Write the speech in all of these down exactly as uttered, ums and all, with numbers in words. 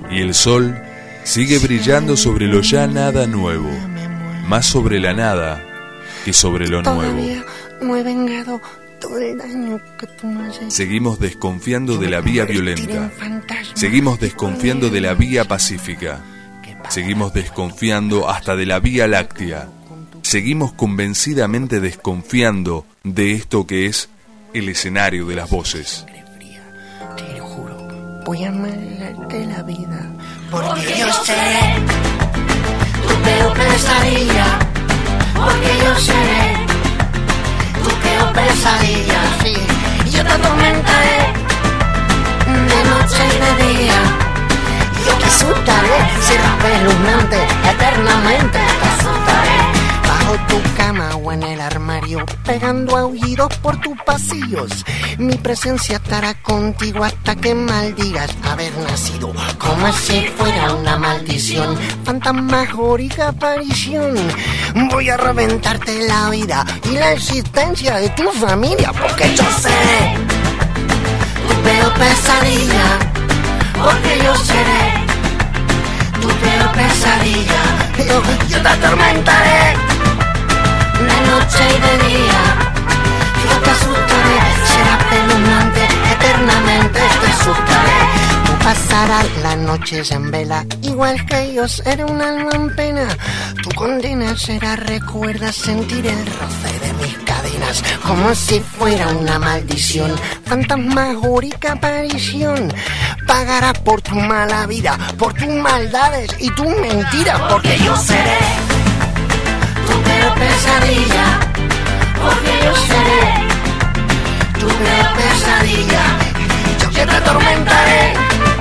y el sol sigue brillando sobre lo ya nada nuevo, más sobre la nada que sobre lo nuevo. Todavía no he vengado todo el daño que tú me has hecho. Seguimos desconfiando de la vía violenta, seguimos desconfiando de la vía pacífica, seguimos desconfiando hasta de la Vía Láctea, seguimos convencidamente desconfiando de esto que es el escenario de las voces. Te lo juro, voy a amargarte la vida, porque yo seré tu peor pesadilla, porque yo seré tu peor pesadilla, sí. Yo te atormentaré de noche y de día, yo te asustaré, serás espeluznante, eternamente te asustaré. bajo tu cama o en el armario, pegando aullidos por tus pasillos. Mi presencia estará contigo hasta que maldigas haber nacido, como si fuera una maldición, fantasmagórica aparición. Voy a reventarte la vida y la existencia de tu familia, porque yo seré tu peor pesadilla, porque yo seré tu peor pesadilla. Yo, yo te atormentaré de noche y de día, yo te asustaré, será espeluznante, eternamente te asustaré. Tú pasarás las noches en vela, igual que yo seré un alma en pena. Tu condena será, recuerda sentir el roce de mis cadenas, como si fuera una maldición, fantasmagórica aparición. Pagarás por tu mala vida, por tus maldades y tus mentiras, porque yo seré tu peor pesadilla, porque yo seré tu peor pesadilla. Yo que te atormentaré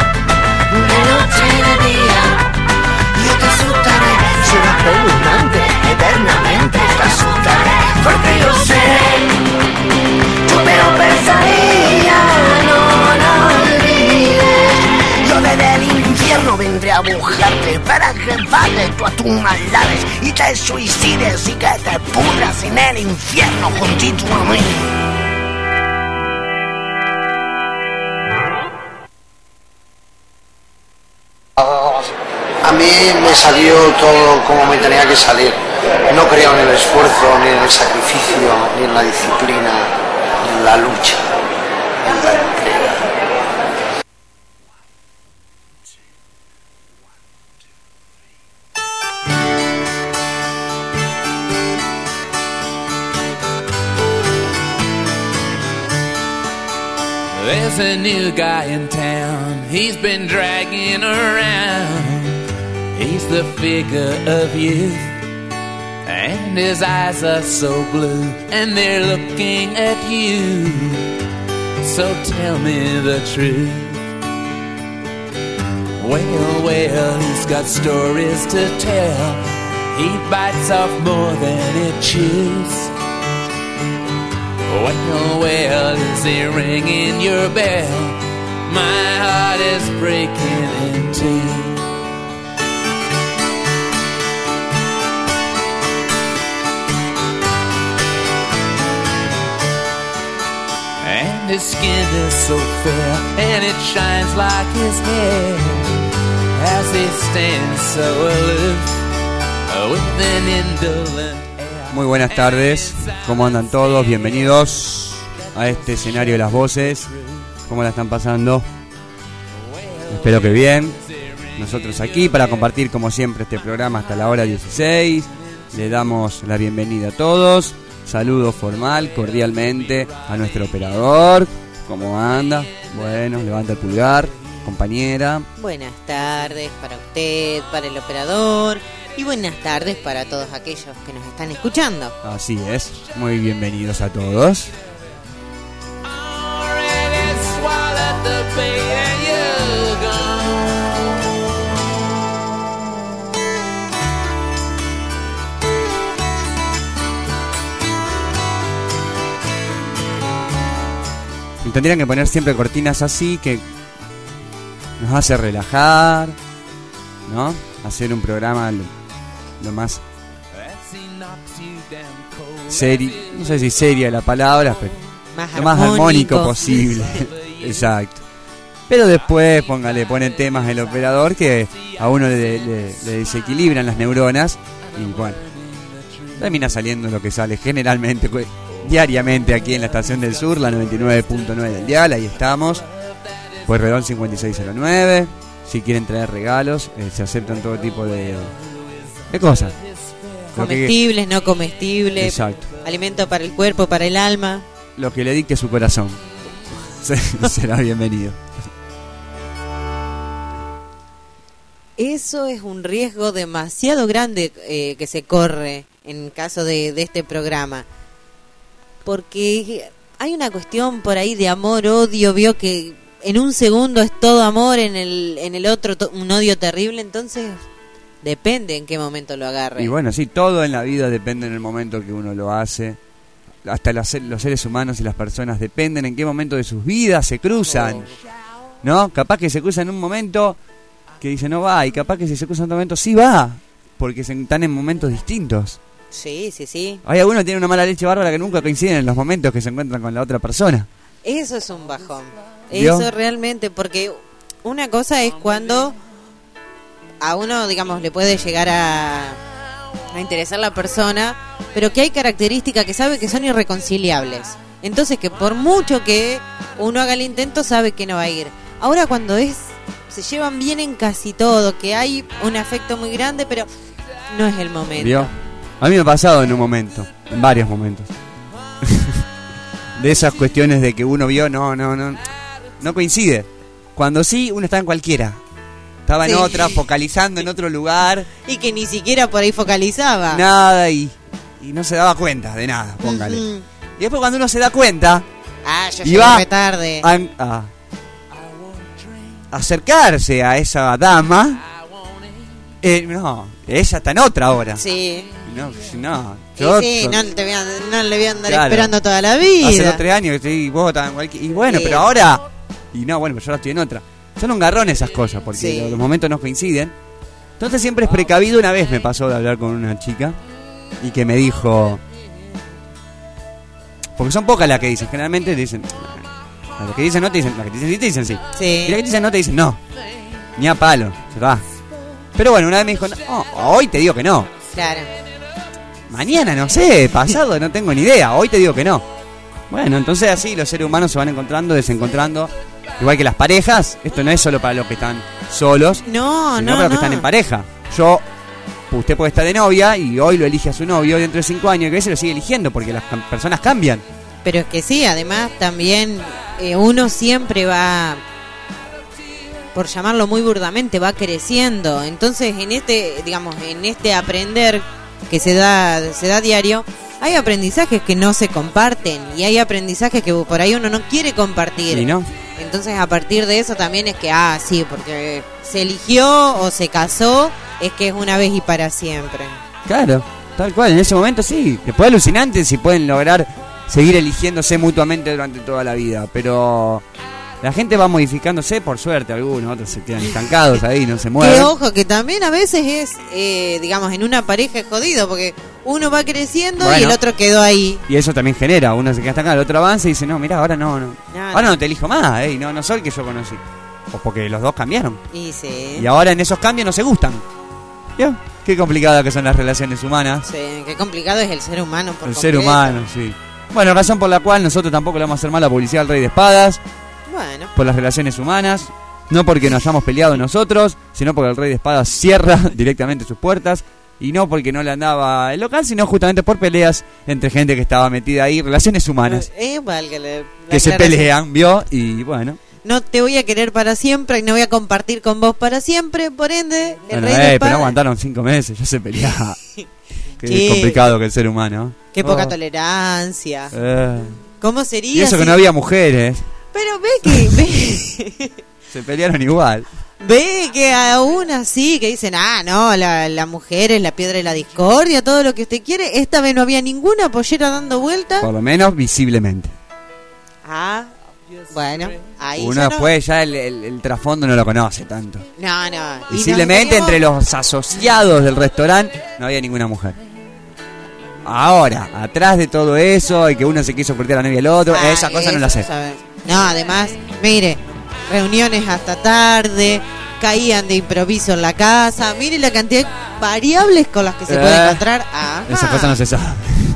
de noche y de día, yo te asustaré, será espeluznante, eternamente te asustaré, porque yo seré tu peor pesadilla. No, no olvides, yo desde el infierno vendré a buscarte para que pagues tú a tus maldades y te suicides y que te pudras en el infierno juntito a mí. A mí me salió todo como me tenía que salir. No creo en el esfuerzo, ni en el sacrificio, ni en la disciplina, ni en la lucha, ni en la entrega. There's a new guy in town, he's been dragging around. He's the figure of youth, and his eyes are so blue, and they're looking at you. So tell me the truth. Well, well, he's got stories to tell. He bites off more than he chews. Well, well, is he ringing your bell? My heart is breaking in two. And his skin is so fair, and it shines like his hair, as he stands so aloof, with an indolent. Muy buenas tardes, ¿cómo andan todos? Bienvenidos a este escenario de las voces. ¿Cómo la están pasando? Espero que bien. Nosotros aquí para compartir como siempre este programa hasta la hora dieciséis. Le damos la bienvenida a todos. Saludo formal, cordialmente a nuestro operador. ¿Cómo anda? Bueno, levanta el pulgar, compañera. Buenas tardes para usted, para el operador. Y buenas tardes para todos aquellos que nos están escuchando. Así es, muy bienvenidos a todos. Y tendrían que poner siempre cortinas así que nos hace relajar, ¿no? Hacer un programa lo más serio, no sé si seria la palabra, pero más lo más armónico. armónico posible. Exacto. Pero después, póngale, ponen temas el operador que a uno le, le, le desequilibran las neuronas y bueno, termina saliendo lo que sale generalmente, diariamente aquí en la Estación del Sur, la noventa y nueve punto nueve del dial, ahí estamos. Pueyrredón cincuenta y seis cero nueve. Si quieren traer regalos, eh, se aceptan todo tipo de, de cosas. Comestibles, que, no comestibles. Exacto. Alimento para el cuerpo, para el alma. Lo que le dicte su corazón. Será bienvenido. Eso es un riesgo demasiado grande eh, que se corre en caso de, de este programa. Porque hay una cuestión por ahí de amor, odio, vio que en un segundo es todo amor, en el en el otro to- un odio terrible, entonces depende en qué momento lo agarre. Y bueno, sí, todo en la vida depende en el momento que uno lo hace. Hasta los, los seres humanos y las personas dependen en qué momento de sus vidas se cruzan. ¿No? Capaz que se cruzan en un momento que dice no va, y capaz que si se cruzan en otro momento sí va, porque se, están en momentos distintos. Sí, sí, sí. Hay algunos que tienen una mala leche bárbara que nunca coinciden en los momentos que se encuentran con la otra persona. Eso es un bajón. ¿Vio? Eso realmente, porque una cosa es cuando a uno, digamos, le puede llegar a, a interesar la persona, pero que hay características que sabe que son irreconciliables. Entonces que por mucho que uno haga el intento, sabe que no va a ir. Ahora cuando es se llevan bien en casi todo, que hay un afecto muy grande, pero no es el momento. ¿Vio? A mí me ha pasado en un momento, en varios momentos. De esas cuestiones de que uno vio, no, no, no, no coincide. Cuando sí, uno está en cualquiera. Estaba sí. en otra, focalizando en otro lugar. Y que ni siquiera por ahí focalizaba. Nada, y, y no se daba cuenta de nada, póngale. Uh-huh. Y después cuando uno se da cuenta... Ah, yo llegué tarde. A, a, acercarse a esa dama, eh, no, ella está en otra hora. Sí. No, no, yo, sí, sí, no, te voy a, no le voy a andar claro, esperando toda la vida. Hace dos, tres años que sí, vos estabas en cualquier... Y bueno, sí. pero ahora... Y no, bueno, pero yo ahora estoy en otra. Son un garrón esas cosas, porque sí. los, los momentos no coinciden. Entonces siempre es precavido. Una vez me pasó de hablar con una chica y que me dijo... Porque son pocas las que dicen, generalmente dicen... Las que dicen no te dicen, las que te dicen sí te dicen sí. sí. Y las que te dicen no te dicen no. Ni a palo, se va. Pero bueno, una vez me dijo, no, hoy te digo que no. Claro. Mañana no sé, pasado no tengo ni idea, hoy te digo que no. Bueno, entonces así los seres humanos se van encontrando, desencontrando. Igual que las parejas, esto no es solo para los que están solos, no, sino no, para los que no. están en pareja. Yo, usted puede estar de novia y hoy lo elige a su novio, dentro de cinco años, que a veces lo sigue eligiendo porque las cam- personas cambian. Pero es que sí, además también eh, uno siempre va, por llamarlo muy burdamente, va creciendo. Entonces en este, digamos, en este aprender que se da, se da diario, hay aprendizajes que no se comparten y hay aprendizajes que por ahí uno no quiere compartir. ¿Y no? Entonces a partir de eso también es que, ah, sí, porque se eligió o se casó, es que es una vez y para siempre. Claro, tal cual, en ese momento sí. Después alucinante si pueden lograr seguir eligiéndose mutuamente durante toda la vida, pero la gente va modificándose, por suerte, algunos, otros se quedan estancados ahí, no se mueven. Que ojo, que también a veces es, eh, digamos, en una pareja es jodido, porque uno va creciendo bueno, y el otro quedó ahí. Y eso también genera, uno se queda estancado, el otro avanza y dice, no, mira, ahora no, no, no ahora no. no te elijo más, eh, no, no soy el que yo conocí. O porque los dos cambiaron. Y sí. Y ahora en esos cambios no se gustan. ¿Ya? Qué complicadas que son las relaciones humanas. Sí, qué complicado es el ser humano por El completo. ser humano, sí. Bueno, razón por la cual nosotros tampoco le vamos a hacer mal a la publicidad al Rey de Espadas. Bueno. Por las relaciones humanas. No porque nos hayamos peleado nosotros, sino porque el Rey de Espadas cierra directamente sus puertas. Y no porque no le andaba el local, sino justamente por peleas entre gente que estaba metida ahí. Relaciones humanas. Eh, válgale, que se pelean, ¿vio? Y bueno. No te voy a querer para siempre y no voy a compartir con vos para siempre. Por ende, el bueno, Rey eh, de Espadas... pero no aguantaron cinco meses, ya se peleaba. Qué ¿Qué? complicado que el ser humano. Qué poca oh. tolerancia. Eh. ¿Cómo sería? Y eso si... que no había mujeres. Pero ve que... Ve... Se pelearon igual. Ve que aún así, que dicen, ah, no, la, la mujer es la piedra de la discordia, todo lo que usted quiere. Esta vez no había ninguna pollera dando vuelta. Por lo menos visiblemente. Ah, bueno, ahí uno ya después no... ya el, el, el trasfondo no lo conoce tanto. No, no. Visiblemente tenemos... entre los asociados del restaurante no había ninguna mujer. Ahora, atrás de todo eso y que uno se quiso cortar a la novia del otro, ah, esa cosa no la sé. Sabe. No, además, mire, reuniones hasta tarde, caían de improviso en la casa. Mire la cantidad de variables con las que se Eh, puede encontrar. Ajá. Esa cosa no se sabe.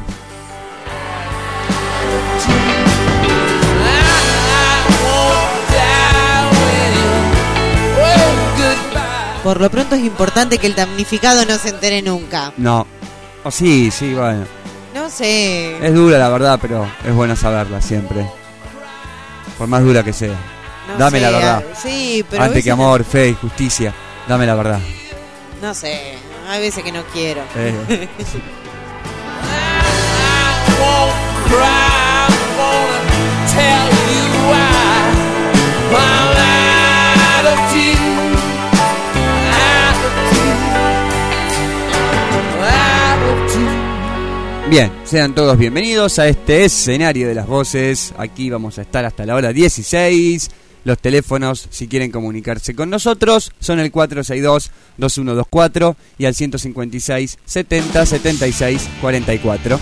Por lo pronto es importante que el damnificado no se entere nunca. No. O oh, sí, sí, bueno. No sé. Es dura la verdad, pero es bueno saberla siempre. Por más dura que sea. No Dame sé, la verdad. a- Sí, pero a Antes veces que amor, fe y justicia, dame la verdad. No sé, hay veces que no quiero. Eh. Bien, sean todos bienvenidos a este escenario de las voces. Aquí vamos a estar hasta la hora dieciséis. Los teléfonos, si quieren comunicarse con nosotros, son el cuatro seis dos, dos uno dos cuatro y al ciento cincuenta y seis, setenta, setenta y seis, cuarenta y cuatro.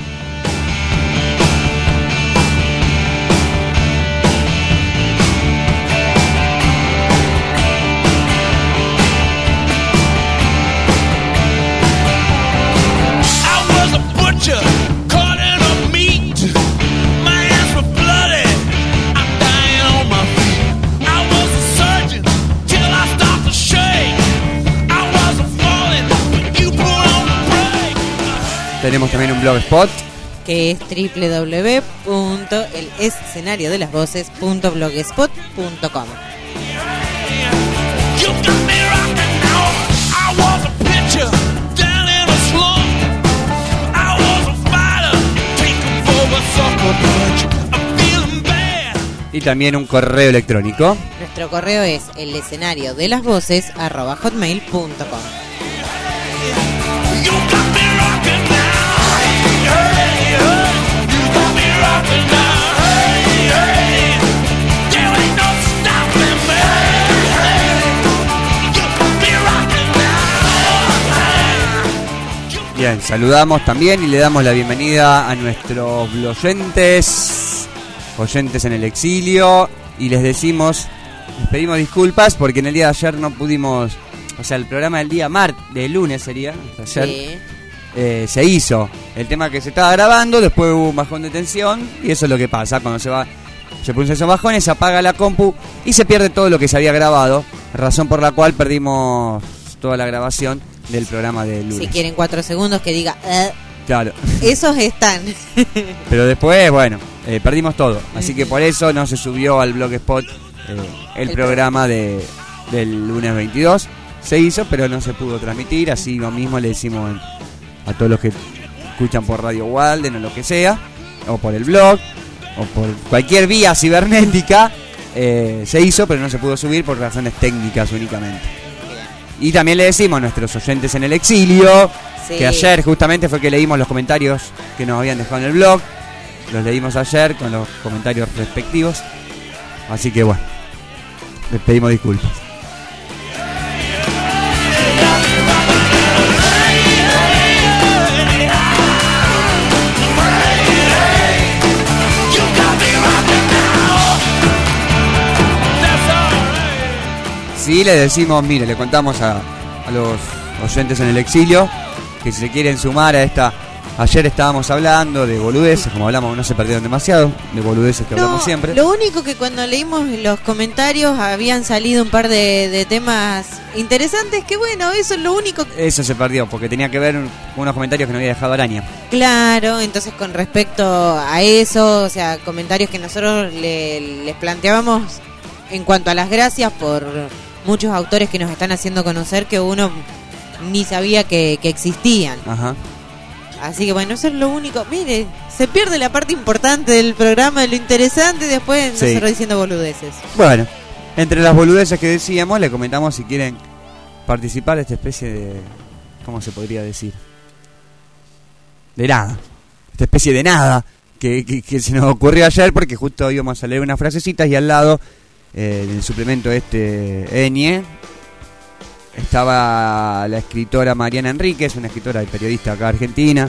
Tenemos también un blogspot que es doble u doble u doble u punto el escenario de las voces punto blogspot punto com. y también un correo electrónico. Nuestro correo es el escenario de las voces arroba hotmail punto com. Bien, saludamos también y le damos la bienvenida a nuestros oyentes, oyentes en el exilio, y les decimos, les pedimos disculpas porque en el día de ayer no pudimos, o sea, el programa del día martes, de lunes sería, ayer, Sí. eh, se hizo el tema que se estaba grabando, después hubo un bajón de tensión y eso es lo que pasa cuando se va, se producen esos bajones, se apaga la compu y se pierde todo lo que se había grabado, razón por la cual perdimos toda la grabación del programa de lunes. Si quieren cuatro segundos que diga eh, Claro. esos están. Pero después, bueno, eh, perdimos todo. Así que por eso no se subió al Blogspot eh, el, El programa de, del lunes veintidós. Se hizo, pero no se pudo transmitir. Así lo mismo le decimos a todos los que escuchan por Radio Walden o lo que sea, o por el blog, o por cualquier vía cibernética. Eh, se hizo, pero no se pudo subir por razones técnicas únicamente. Y también le decimos a nuestros oyentes en el exilio, Sí. que ayer justamente fue que leímos los comentarios que nos habían dejado en el blog. Los leímos ayer con los comentarios respectivos. Así que bueno, les pedimos disculpas. Sí, le decimos, mire, le contamos a, a los oyentes en el exilio que si se quieren sumar a esta... Ayer estábamos hablando de boludeces, como hablamos, no se perdieron demasiado, de boludeces que No, hablamos siempre. lo único que cuando leímos los comentarios habían salido un par de, de temas interesantes, que bueno, eso es lo único. Eso se perdió, porque tenía que ver un- unos comentarios que no había dejado Araña. Claro, entonces con respecto a eso, o sea, comentarios que nosotros le- les planteábamos en cuanto a las gracias por muchos autores que nos están haciendo conocer que uno ni sabía que, que existían. Ajá. Así que bueno, eso es lo único. Mire, se pierde la parte importante del programa, de lo interesante, y después Sí. nosotros diciendo boludeces. Bueno, entre las boludeces que decíamos, le comentamos si quieren participar de esta especie de... ¿Cómo se podría decir? De nada. Esta especie de nada que, que, que se nos ocurrió ayer porque justo íbamos a leer unas frasecitas y al lado eh, del suplemento este Enie estaba la escritora Mariana Enríquez, una escritora y periodista acá argentina,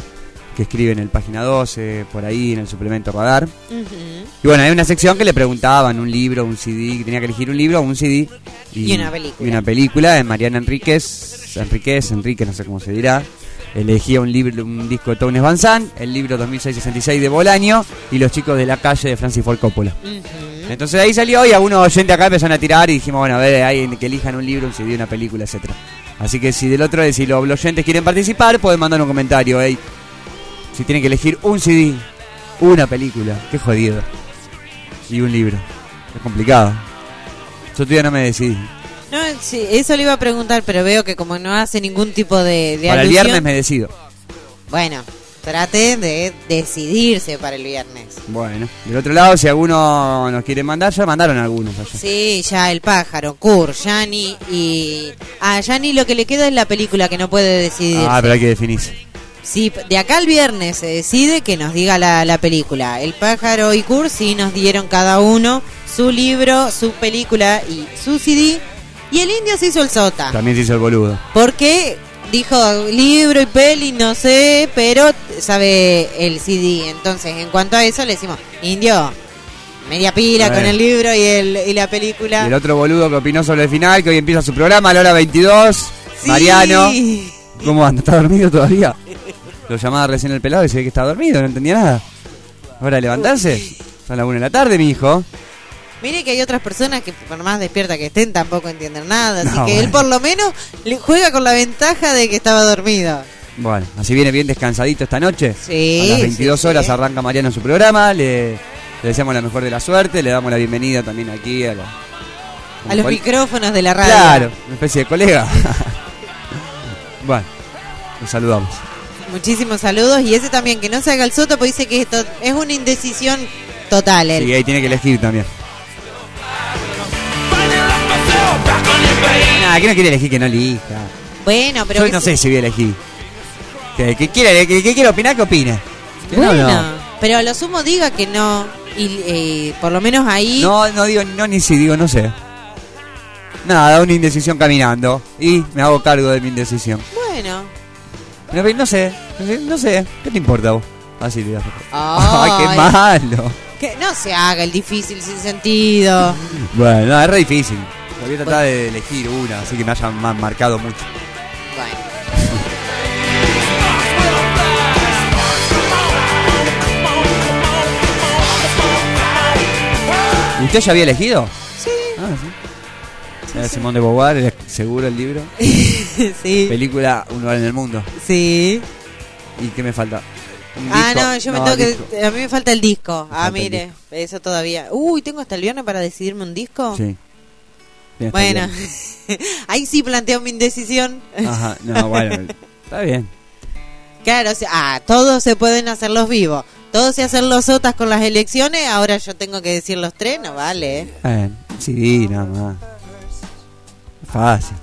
que escribe en el página doce, por ahí en el suplemento Radar. Uh-huh. Y bueno, hay una sección que le preguntaban un libro, un C D, que tenía que elegir un libro, un C D y, y una película. Y una película de Mariana Enríquez, Enríquez, Enrique, no sé cómo se dirá. Elegía un libro, un disco de Townes Van Sant, el libro dos mil seiscientos sesenta y seis de Bolaño y Los chicos de la calle de Francis Ford Coppola. Uh-huh. Entonces ahí salió y algunos oyentes acá empezaron a tirar y dijimos, bueno, a ver, hay que elijan un libro, un C D, una película, etcétera. Así que si del otro, si los oyentes quieren participar, pueden mandar un comentario, ¿eh? Si tienen que elegir un C D, una película, qué jodido. Y un libro. Es complicado. Yo todavía no me decidí. No, sí, eso le iba a preguntar, pero veo que como no hace ningún tipo de, de Para alusión, el viernes me decido. Bueno, trate de decidirse para el viernes. Bueno, del otro lado, si alguno nos quiere mandar, ya mandaron algunos allá. Sí, ya el pájaro, Kurt, Yani y... A Yani lo que le queda es la película que no puede decidirse. Ah, pero hay que definirse. Si de acá al viernes se decide, que nos diga la, la película. El pájaro y Kurt sí nos dieron cada uno su libro, su película y su C D. Y el indio se hizo el sota. También se hizo el boludo. Porque dijo libro y peli, no sé, pero sabe el C D. Entonces, en cuanto a eso, le decimos, indio, media pila bueno. con el libro y, el, y la película. Y el otro boludo que opinó sobre el final, que hoy empieza su programa a la hora veintidós. Sí. Mariano. ¿Cómo anda? ¿Está dormido todavía? Lo llamaba recién el pelado y se ve que está dormido, no entendía nada. ¿Ahora de levantarse? Son las una de la tarde, mi hijo. Mire que hay otras personas que por más despierta que estén tampoco entienden nada, así no, que bueno. él por lo menos le juega con la ventaja de que estaba dormido. Bueno, así viene bien descansadito esta noche. Sí. A las veintidós sí, horas sí. arranca Mariano su programa, le, le deseamos la mejor de la suerte, le damos la bienvenida también aquí a, la, a los cual... micrófonos de la radio. Claro, una especie de colega. Bueno, los saludamos. Muchísimos saludos y ese también, que no se haga el soto, porque dice que esto es una indecisión total. Él. Sí, ahí tiene que elegir también. Nada, que no quiere elegir, que no elija. Bueno, pero... Yo no sé si voy a elegir. Que, que quiera, que, que quiera opinar, que opine. Que bueno, no, no. Pero a lo sumo diga que no. Y eh, por lo menos ahí... No, no digo no ni si, digo no sé. Nada, una indecisión caminando. Y me hago cargo de mi indecisión. Bueno. No, no sé, no sé. ¿Qué te importa vos? Así te das. Ay, ¡Ay, qué malo! Que no se haga el difícil sin sentido. Bueno, no, es re difícil. Voy a tratar bueno. de elegir una, así que me hayan marcado mucho. Bueno. ¿Usted ya había elegido? Sí. Ah, sí. Era sí, Simón sí. de Beauvoir, ¿era seguro el libro? Sí. Película Un lugar en el mundo. Sí. ¿Y qué me falta? Ah, no, yo me no, tengo que... A mí me falta el disco. Me ah, mire, eso todavía. Uy, ¿tengo hasta el viernes para decidirme un disco? Sí. Bueno, ahí sí planteo mi indecisión. Ajá, no, bueno, está bien. Claro, o sea, ah, todos se pueden hacer los vivos. Todos se hacen los sotas con las elecciones. Ahora yo tengo que decir los tres, no vale. ¿eh? Eh, sí, nada más. Fácil.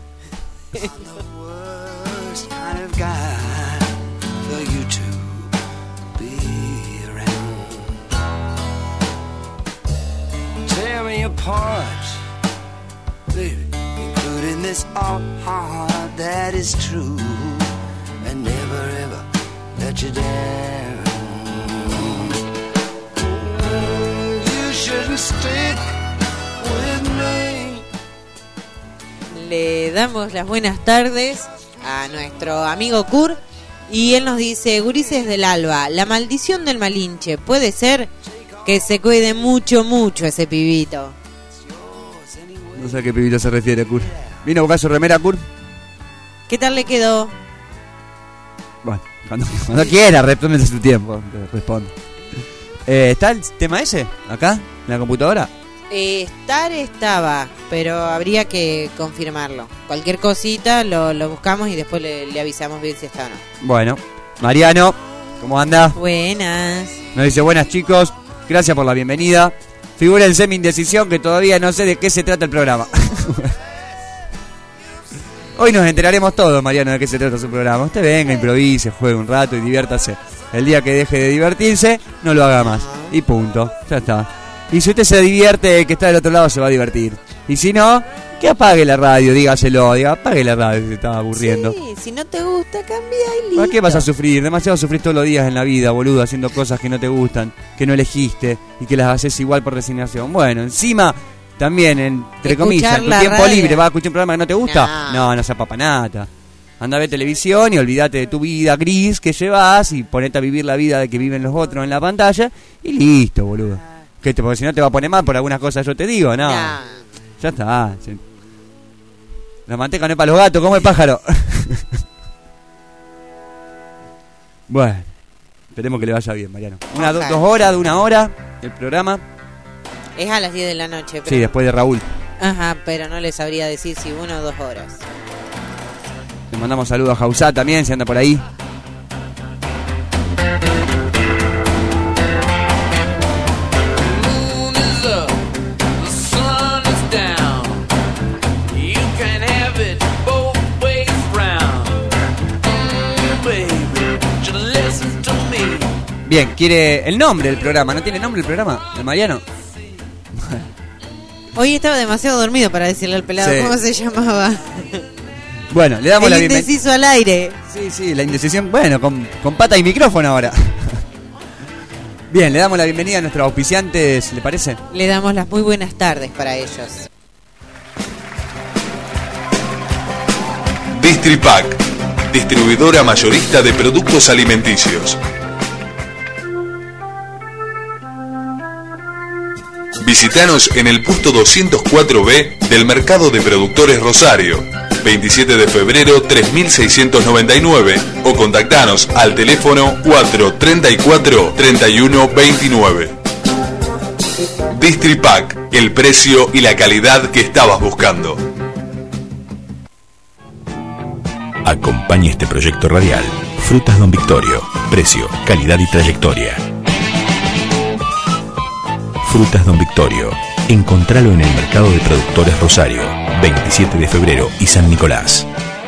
Including this all heart that is true and never ever let you down. You shouldn't stick with me. Le damos las buenas tardes a nuestro amigo Kurt y él nos dice: gurises del alba, la maldición del Malinche, puede ser que se cuide mucho, mucho ese pibito. No sé a qué pibito se refiere, Kurt. ¿Vino a buscar su remera, Kurt? ¿Qué tal le quedó? Bueno, cuando, cuando quiera, responde su tiempo. Responde. Eh, ¿Está el tema ese? ¿Acá? ¿En la computadora? Eh, estar estaba, pero habría que confirmarlo. Cualquier cosita lo, lo buscamos y después le, le avisamos bien si está o no. Bueno, Mariano, ¿cómo anda? Buenas. Nos dice: buenas, chicos, gracias por la bienvenida. Figúrense mi indecisión, que todavía no sé de qué se trata el programa. Hoy nos enteraremos todos, Mariano, de qué se trata su programa. Usted venga, improvise, juegue un rato y diviértase. El día que deje de divertirse, no lo haga más. Y punto, ya está. Y si usted se divierte, el que está del otro lado se va a divertir. Y si no, que apague la radio, dígaselo, diga, apague la radio, se estaba aburriendo. Sí, si no te gusta, cambia y listo. ¿Para qué vas a sufrir? Demasiado sufrís todos los días en la vida, boludo, haciendo cosas que no te gustan, que no elegiste y que las haces igual por resignación. Bueno, encima, también, entre Escuchar comillas, en tu la tiempo radio. libre, ¿vas a escuchar un programa que no te gusta? No, No, no sea papanata. Anda a ver televisión y olvídate de tu vida gris que llevas y ponete a vivir la vida de que viven los otros en la pantalla y listo, boludo. Que te, porque si no te va a poner mal por algunas cosas yo te digo, no. Nah. Ya está. La manteca no es para los gatos, como el pájaro. Bueno, esperemos que le vaya bien, Mariano. Una, do, dos horas, de una hora el programa. Es a las diez de la noche. Pero... Sí, después de Raúl. Ajá, pero no les sabría decir si una o dos horas. Le mandamos saludos a Jausá también, si anda por ahí. Bien, quiere el nombre del programa. ¿No tiene nombre el programa? ¿El Mariano? Hoy estaba demasiado dormido para decirle al pelado Sí. cómo se llamaba. Bueno, le damos El la bienvenida. indeciso al aire. Sí, sí, la indecisión. Bueno, con, con pata y micrófono ahora. Bien, le damos la bienvenida a nuestros auspiciantes, ¿le parece? Le damos las muy buenas tardes para ellos. Distripac, distribuidora mayorista de productos alimenticios. Visítanos en el puesto doscientos cuatro B del Mercado de Productores Rosario, veintisiete de febrero tres mil seiscientos noventa y nueve, o contactanos al teléfono cuatro treinta y cuatro treinta y uno veintinueve. Distripac, el precio y la calidad que estabas buscando. Acompaña este proyecto radial. Frutas Don Victorio. Precio, calidad y trayectoria. Frutas Don Victorio. Encontralo en el Mercado de Productores Rosario, veintisiete de febrero y San Nicolás.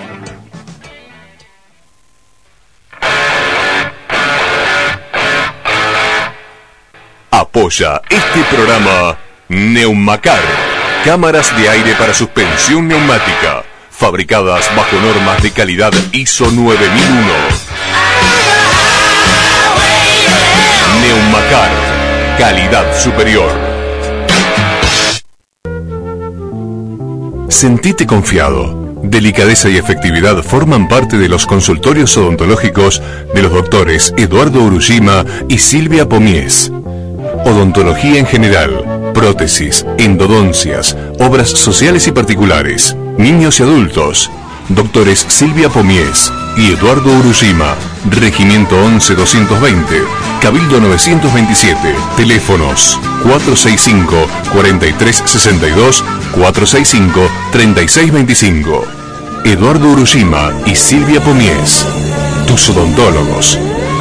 Apoya este programa Neumacar, cámaras de aire para suspensión neumática, fabricadas bajo normas de calidad I S O nueve mil uno. Neumacar, calidad superior. Sentite confiado. Delicadeza y efectividad forman parte de los consultorios odontológicos de los doctores Eduardo Urushima y Silvia Pomies. Odontología en general, prótesis, endodoncias, obras sociales y particulares, niños y adultos. Doctores Silvia Pomies y Eduardo Urushima, Regimiento once doscientos veinte, Cabildo novecientos veintisiete, teléfonos cuatro seis cinco, cuatro tres seis dos, cuatro seis cinco, tres seis dos cinco. Eduardo Urushima y Silvia Pomies, tus odontólogos.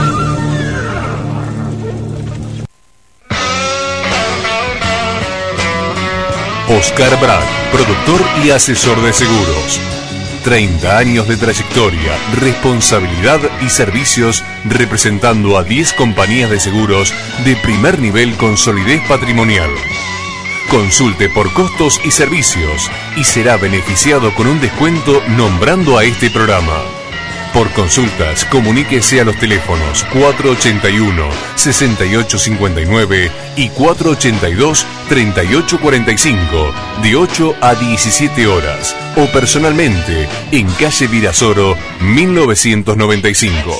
Oscar Brad, productor y asesor de seguros. treinta años de trayectoria, responsabilidad y servicios representando a diez compañías de seguros de primer nivel con solidez patrimonial. Consulte por costos y servicios y será beneficiado con un descuento nombrando a este programa. Por consultas, comuníquese a los teléfonos cuatro ochenta y uno, sesenta y ocho cincuenta y nueve y cuatro ochenta y dos, treinta y ocho cuarenta y cinco, de ocho a diecisiete horas, o personalmente en calle Virasoro, mil novecientos noventa y cinco.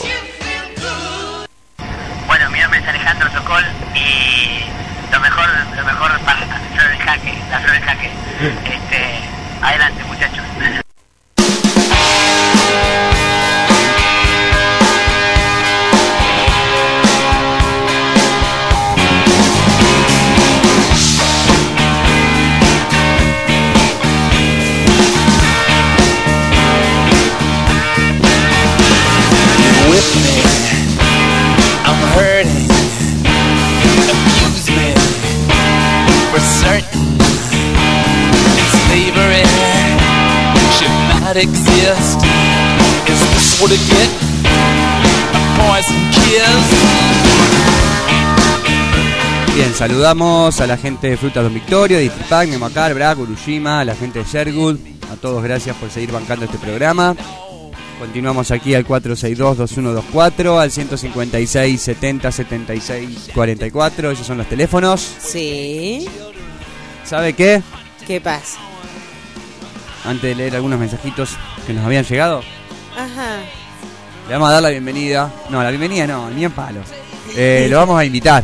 Bueno, mi nombre es Alejandro Sokol y lo mejor, lo mejor para la flor del jaque, la flor del jaque. Este, adelante, muchachos. Whip me, I'm hurting. Abuse me, for certain. And slavery should not exist. Is this what I get? A poison kiss? Bien, saludamos a la gente de Frutas Don Victorio, Distripac, Nemacar, Brac, Urushima, a la gente de Sherwood. A todos gracias por seguir bancando este programa. Continuamos aquí al cuatro seis dos, dos uno dos cuatro, al ciento cincuenta y seis, setenta, setenta y seis, cuarenta y cuatro. Esos son los teléfonos. Sí. ¿Sabe qué? ¿Qué pasa? Antes de leer algunos mensajitos que nos habían llegado, Ajá. le vamos a dar la bienvenida. No, la bienvenida no, ni en palo. Eh, lo vamos a invitar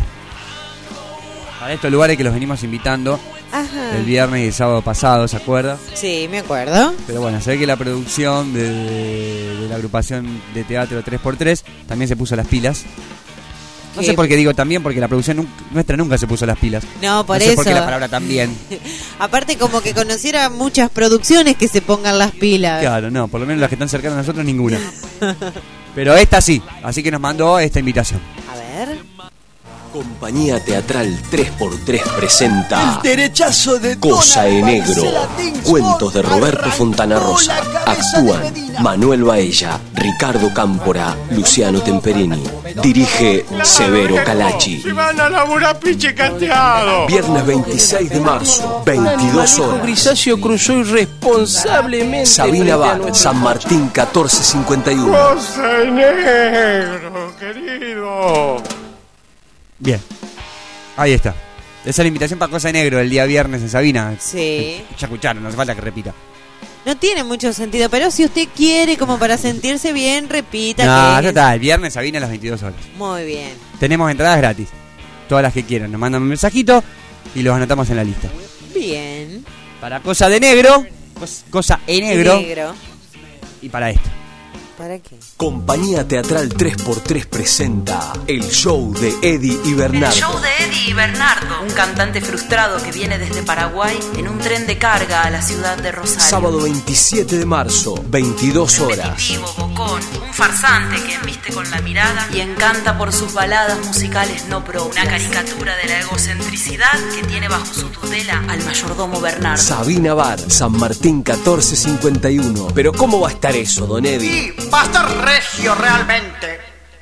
a estos lugares que los venimos invitando. Ajá. El viernes y el sábado pasado, ¿se acuerda? Sí, me acuerdo. Pero bueno, se ve que la producción de, de, de la agrupación de teatro tres por tres también se puso las pilas. No ¿Qué? sé por qué digo también, porque la producción nunca, nuestra nunca se puso las pilas. No, por no sé eso. por qué la palabra también. Aparte, como que conociera muchas producciones que se pongan las pilas. Claro, no, por lo menos las que están cercanas a nosotros, ninguna. Pero esta sí, así que nos mandó esta invitación. A ver. Compañía Teatral tres por tres presenta El derechazo de Cosa en Negro. Marcela Dingsburg. Cuentos de Roberto Fontana Rosa. Actúan Manuel Baella, Ricardo Cámpora, Luciano Temperini. Dirige Severo Calachi. Se van a laburar pinche canteado. Viernes veintiséis de marzo, veintidós horas. Grisáceo cruzó irresponsablemente. Sabina Bar, San Martín catorce cincuenta y uno. Cosa en Negro, querido. Bien, ahí está. Esa es la invitación para Cosa de Negro el día viernes en Sabina. Sí. Ya escucharon, no hace falta que repita. No tiene mucho sentido, pero si usted quiere, como para sentirse bien, repita. No, que ya es- está, el viernes Sabina a las veintidós horas. Muy bien. Tenemos entradas gratis, todas las que quieran. Nos mandan un mensajito y los anotamos en la lista. Bien. Para Cosa de Negro, cos- Cosa en Negro, Negro. y para esto. ¿Para qué? Compañía Teatral tres por tres presenta el show de Eddie y Bernardo. El show de Eddie y Bernardo, un cantante frustrado que viene desde Paraguay en un tren de carga a la ciudad de Rosario. Sábado veintisiete de marzo, veintidós horas. Repetitivo, bocón, un farsante que embiste con la mirada y encanta por sus baladas musicales no propias. Una caricatura de la egocentricidad que tiene bajo su tutela al mayordomo Bernardo. Sabina Bar, San Martín catorce cincuenta y uno. Pero ¿cómo va a estar eso, don Eddie? Sí, va a estar recio realmente.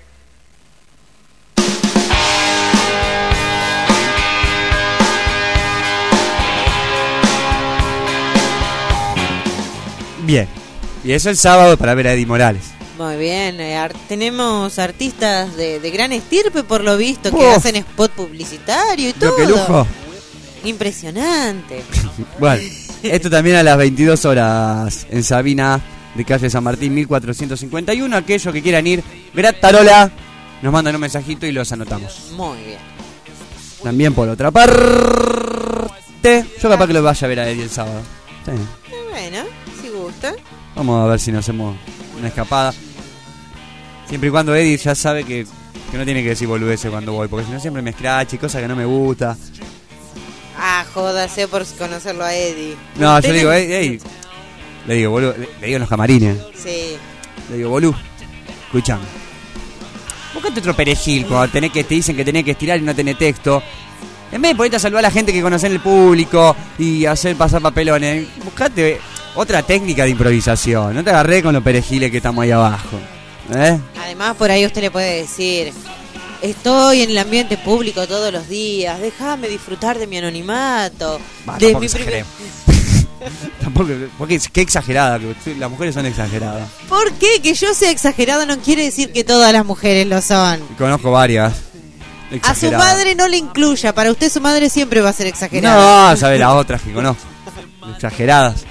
Bien, y eso el sábado para ver a Eddie Morales. Muy bien. eh, ar- tenemos artistas de, de gran estirpe, por lo visto, que Uf. hacen spot publicitario y todo. Lo que lujo. Impresionante. Bueno, esto también a las veintidós horas en Sabina, de calle San Martín mil cuatrocientos cincuenta y uno. Aquellos que quieran ir, Gratarola, nos mandan un mensajito y los anotamos. Muy bien. También por otra parte, yo capaz que lo vaya a ver a Eddie el sábado. Sí. Bueno, si gusta. Vamos a ver si nos hacemos una escapada. Siempre y cuando Eddie ya sabe que, que no tiene que decir boludeces cuando voy, porque si no siempre me escracha y cosas que no me gusta. Ah, jódase por conocerlo a Eddie. No, Usted yo digo, no- hey, hey. Le digo, boludo, le, le digo en los camarines. Sí. Le digo, bolú, escuchame. Buscate otro perejil cuando tenés que, te dicen que tenés que estirar y no tenés texto. En vez de ponerte a saludar a la gente que conoce en el público y hacer pasar papelones, buscate otra técnica de improvisación. No te agarré con los perejiles que estamos ahí abajo. ¿Eh? Además, por ahí usted le puede decir: estoy en el ambiente público todos los días, déjame disfrutar de mi anonimato. Bah, de tampoco mi exageré. Tampoco, porque qué exagerada, que las mujeres son exageradas. ¿Por qué? Que yo sea exagerado no quiere decir que todas las mujeres lo son. Y conozco varias. A su Exageradas. madre no le incluya, para usted su madre siempre va a ser exagerada. No, sabe las otras que conozco. Exageradas.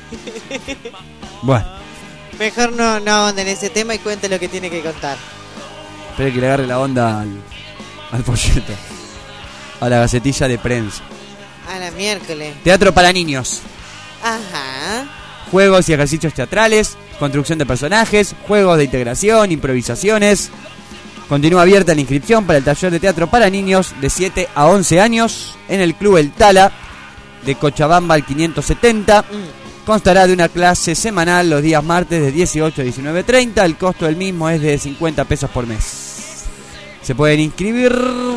Bueno, Mejor no, no ahonde en ese tema y cuente lo que tiene que contar. espero que le agarre la onda al, al folleto. A la gacetilla de prensa. A la miércoles. Teatro para niños. Ajá. Juegos y ejercicios teatrales, construcción de personajes, juegos de integración, improvisaciones. Continúa abierta la inscripción para el taller de teatro para niños de siete a once años en el Club El Tala de Cochabamba al quinientos setenta. Constará de una clase semanal los días martes de dieciocho a diecinueve treinta. El costo del mismo es de cincuenta pesos por mes. Se pueden inscribir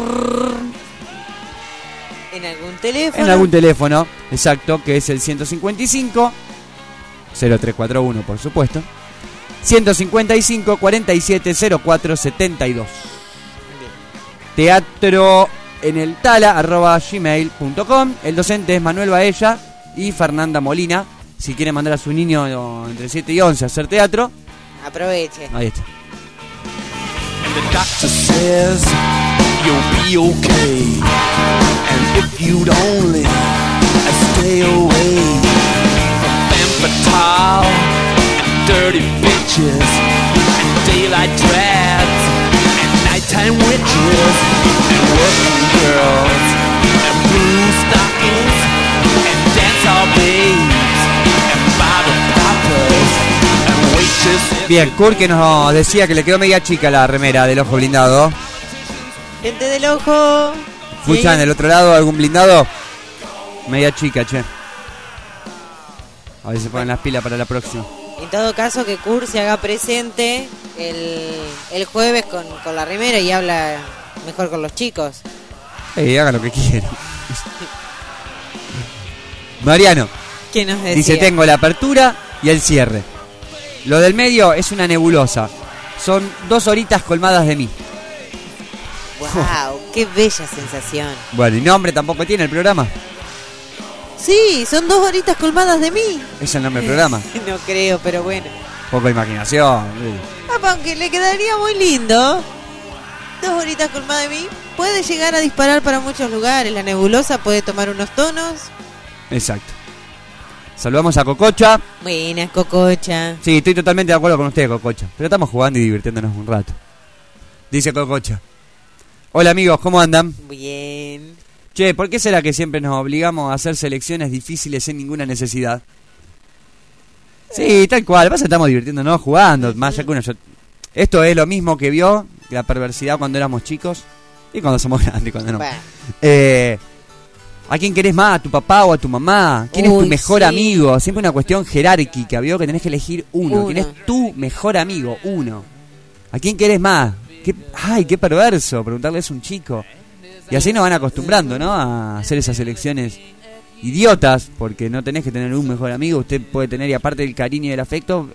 En algún teléfono. en algún teléfono, exacto, que es el ciento cincuenta y cinco cero tres cuatro uno, por supuesto. ciento cincuenta y cinco cuarenta y siete cero cuatro setenta y dos. Teatro en el tala arroba gmail punto com. El docente es Manuel Baella y Fernanda Molina. Si quieren mandar a su niño entre siete y once a hacer teatro, aproveche. Ahí está. And the doctor says you'll be okay. And if you'd only stay away from femme fatale and dirty bitches and daylight drabs and nighttime witches and working girls and blue stockings and dancehall babes and bottle poppers and waitresses. Bien, Kurt que nos decía que le quedó media chica la remera del ojo blindado. Gente del ojo. ¿Escuchan Sí. del otro lado algún blindado? Media chica, che. A ver si se ponen las pilas para la próxima. En todo caso, que Kurt se haga presente el, el jueves con, con la remera y habla mejor con los chicos. Eh, hagan lo que quieran. Mariano ¿Qué nos decía? dice: tengo la apertura y el cierre. Lo del medio es una nebulosa. Son dos horitas colmadas de mí. ¡Wow! ¡Qué bella sensación! Bueno, y nombre tampoco tiene el programa. Sí, son dos horitas colmadas de mí. Es el nombre del programa. No creo, pero bueno. Poco imaginación. Ah, aunque le quedaría muy lindo. Dos horitas colmadas de mí. Puede llegar a disparar para muchos lugares. La nebulosa puede tomar unos tonos. Exacto. Saludamos a Cococha. Buenas, Cococha. Sí, estoy totalmente de acuerdo con usted, Cococha. Pero estamos jugando y divirtiéndonos un rato. Dice Cococha: hola amigos, ¿cómo andan? Bien. Che, ¿por qué será que siempre nos obligamos a hacer selecciones difíciles sin ninguna necesidad? Sí, tal cual. Pasa que estamos divirtiéndonos jugando. Más allá que uno. Yo... Esto es lo mismo que vio la perversidad cuando éramos chicos y cuando somos grandes, cuando no. Bueno. Eh, ¿A quién querés más? ¿A tu papá o a tu mamá? ¿Quién Uy, es tu mejor sí. amigo? Siempre una cuestión jerárquica, ¿vio? Que tenés que elegir uno. Uno. ¿Quién es tu mejor amigo? Uno. ¿A quién querés más? ¿Qué... Ay, qué perverso preguntarle eso a un chico. Y así nos van acostumbrando, ¿no? A hacer esas elecciones idiotas, porque no tenés que tener un mejor amigo. Usted puede tener, y aparte del cariño y del afecto,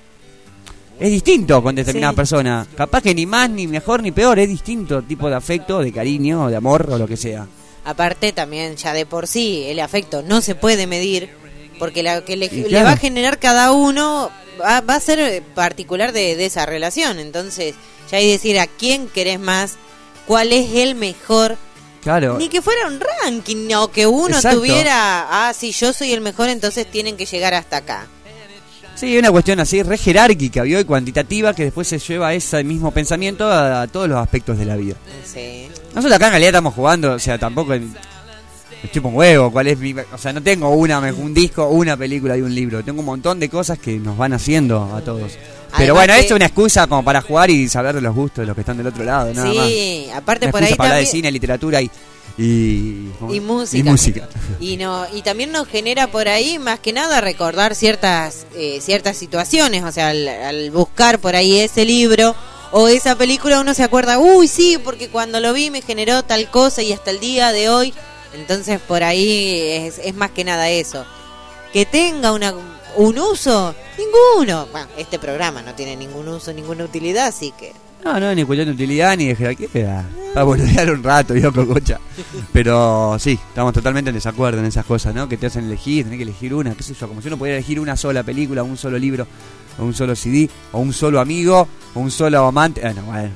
es distinto con determinada Sí. persona. Capaz que ni más, ni mejor, ni peor. Es distinto tipo de afecto, de cariño, de amor o lo que sea. Aparte también ya de por sí el afecto no se puede medir porque lo que le, Y le claro. va a generar cada uno va, va a ser particular de, de esa relación. Entonces ya hay que decir a quién querés más, cuál es el mejor. Claro. Ni que fuera un ranking o que uno Exacto. tuviera, ah, sí, yo soy el mejor, entonces tienen que llegar hasta acá. Sí, una cuestión así, re jerárquica, ¿vio? Y cuantitativa, que después se lleva ese mismo pensamiento a, a todos los aspectos de la vida. Sí. Nosotros acá en realidad estamos jugando, o sea, tampoco en- me chupo un huevo, cuál es mi... O sea, no tengo una un disco, una película y un libro. Tengo un montón de cosas que nos van haciendo a todos. Pero Además bueno, que- esto es una excusa como para jugar y saber de los gustos de los que están del otro lado, nada más. Sí, aparte Una por excusa ahí para hablar de también... cine, literatura y... Y, Y música. Y música. Y no y también nos genera por ahí más que nada recordar ciertas eh, ciertas situaciones, o sea, al, al buscar por ahí ese libro o esa película uno se acuerda, uy, sí, porque cuando lo vi me generó tal cosa y hasta el día de hoy, entonces por ahí es, es más que nada eso. Que tenga una un uso, ninguno. Bueno, este programa no tiene ningún uso, ninguna utilidad, así que No, no, ni cuestión de utilidad ni de jerarquía. Para boludear un rato, yo Cococha. Pero sí, estamos totalmente en desacuerdo en esas cosas, ¿no? Que te hacen elegir, tenés que elegir una, qué sé yo, como si uno pudiera elegir una sola película, un solo libro, o un solo C D, o un solo amigo, o un solo amante. Bueno, bueno.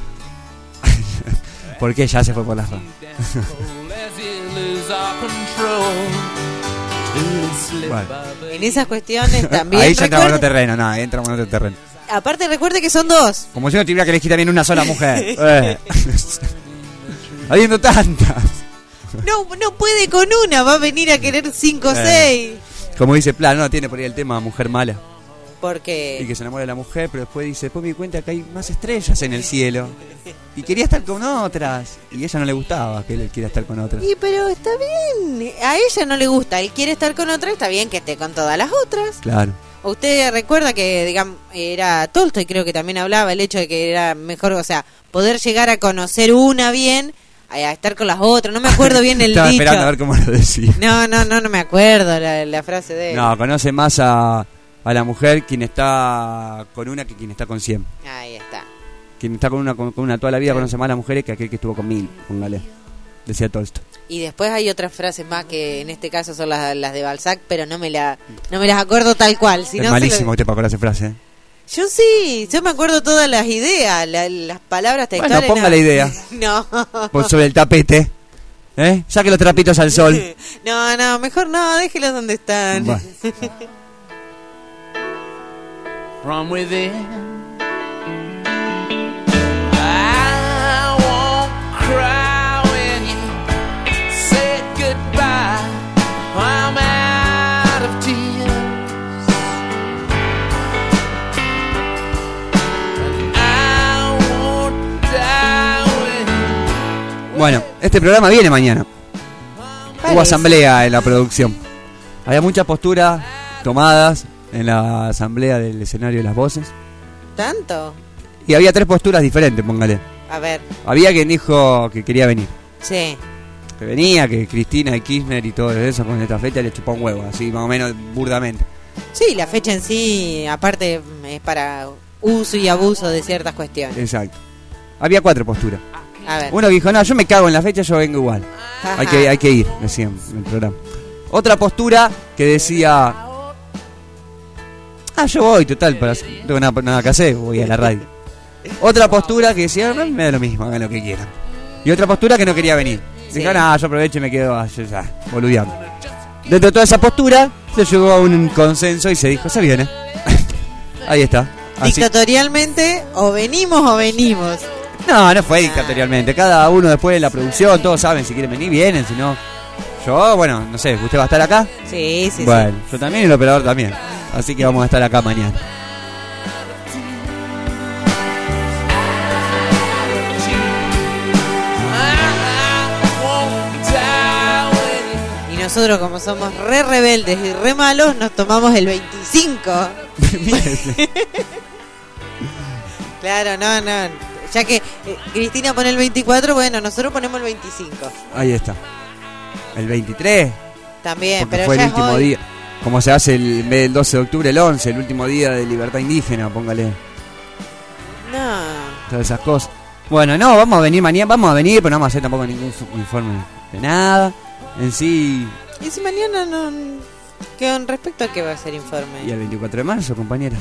Porque ya se fue por las ramas. Bueno. en esas cuestiones también Ahí ya entramos en recuerde- otro terreno, no, ahí entramos en otro terreno. aparte recuerde que son dos. Como si no tuviera que elegir también una sola mujer. Eh. Habiendo tantas. No, no puede con una, va a venir a querer cinco o Eh. seis. Como dice Plan, no, tiene por ahí el tema mujer mala. Y Porque que se enamora de la mujer, pero después dice, después me di cuenta que hay más estrellas en el cielo. Y quería estar con otras. Y a ella no le gustaba que él quiera estar con otras. y pero está bien, a ella no le gusta, él quiere estar con otra, está bien que esté con todas las otras. Claro. Usted recuerda que, digamos, era Tolstoy, creo que también hablaba el hecho de que era mejor, o sea, poder llegar a conocer una bien a a estar con las otras. No me acuerdo bien el Estaba dicho. esperando a ver cómo lo decía. No, no, no, no me acuerdo la, la frase de él. No, conoce más a, a la mujer quien está con una que quien está con cien. Ahí está. Quien está con una con, con una toda la vida conoce más a las mujeres que aquel que estuvo con mil, póngale. decía Tolstoy. Y después hay otras frases más que en este caso son las, las de Balzac, pero no me la no me las acuerdo tal cual. Si es no malísimo lo... usted para acordar esa frase, ¿eh? Yo sí, yo me acuerdo todas las ideas, la, las palabras textuales. Bueno, ponga no. la idea. No. Por sobre el tapete. ¿Eh? Saque los trapitos al sol. No, no, mejor no, déjelos donde están. Bueno. From within, I won't cry when you say goodbye. I'm out of tears, and I won't die when you... Bueno, este programa viene mañana. Parece. Hubo asamblea en la producción. Había muchas posturas tomadas en la asamblea del escenario de las voces. ¿Tanto? Y había tres posturas diferentes, póngale. A ver. Había quien dijo que quería venir. Sí. Que venía, que Cristina y Kirchner y todo eso con esta fecha le chupó un huevo, así más o menos burdamente. Sí, la fecha en sí, aparte, es para uso y abuso de ciertas cuestiones. Exacto. Había cuatro posturas. A ver. Uno dijo, no, yo me cago en la fecha, yo vengo igual. Ajá. Hay que, hay que ir, decían en el programa. Otra postura que decía... Ah, yo voy, total, para, no tengo nada, nada que hacer, voy a la radio. Otra postura que decía, no, me da lo mismo, hagan lo que quieran. Y otra postura que no quería venir. Sí. Dijo, no, yo aprovecho y me quedo ah, yo, ya, boludeando. Dentro de toda esa postura, se llegó a un consenso y se dijo, se viene. Ahí está. Así. Dictatorialmente, o venimos o venimos. No, no fue dictatorialmente. Cada uno después de la producción, todos saben si quieren venir, vienen, si no... Yo, bueno, no sé, ¿usted va a estar acá? Sí, sí, bueno, sí. yo también y el operador también. Así que vamos a estar acá mañana. Y nosotros, como somos re rebeldes y re malos, nos tomamos el veinticinco. Claro, no, no. Ya que eh, Cristina pone el veinticuatro, bueno, nosotros ponemos el veinticinco. Ahí está. El veintitrés. También, porque pero fue ya el último es hoy. día. Como se hace el, en vez del doce de octubre, el once, el último día de libertad indígena, póngale. No. Todas esas cosas. Bueno, no, vamos a venir mañana, vamos a venir, pero no vamos a hacer tampoco ningún informe de nada. En sí. Y si mañana no. Que con respecto a qué va a ser informe. Y el veinticuatro de marzo, compañera.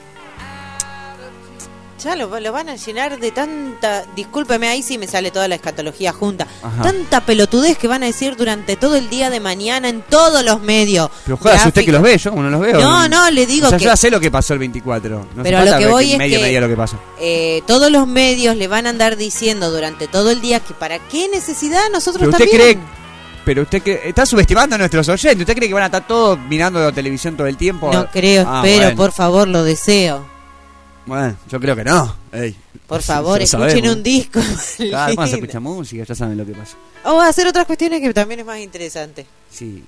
Ya lo, lo van a llenar de tanta... Discúlpeme, ahí sí me sale toda la escatología junta. Ajá. Tanta pelotudez que van a decir durante todo el día de mañana en todos los medios. Pero joder, si usted que los ve, yo no los veo. No, no, le digo o sea, que... yo ya sé lo que pasó el veinticuatro. No pero hace lo falta que ver voy es medio que... me diga lo que pasó. Eh, todos los medios le van a andar diciendo durante todo el día que para qué necesidad nosotros Pero usted también... cree... Pero usted cree, está subestimando a nuestros oyentes. ¿Usted cree que van a estar todos mirando la televisión todo el tiempo? No creo, Ah, pero bueno. por favor, lo deseo. Bueno, yo creo que no. Ey, Por sí, favor, ya escuchen sabemos. un disco. Claro, vamos a escuchar música, ya saben lo que pasa. O a hacer otras cuestiones que también es más interesante. Sí.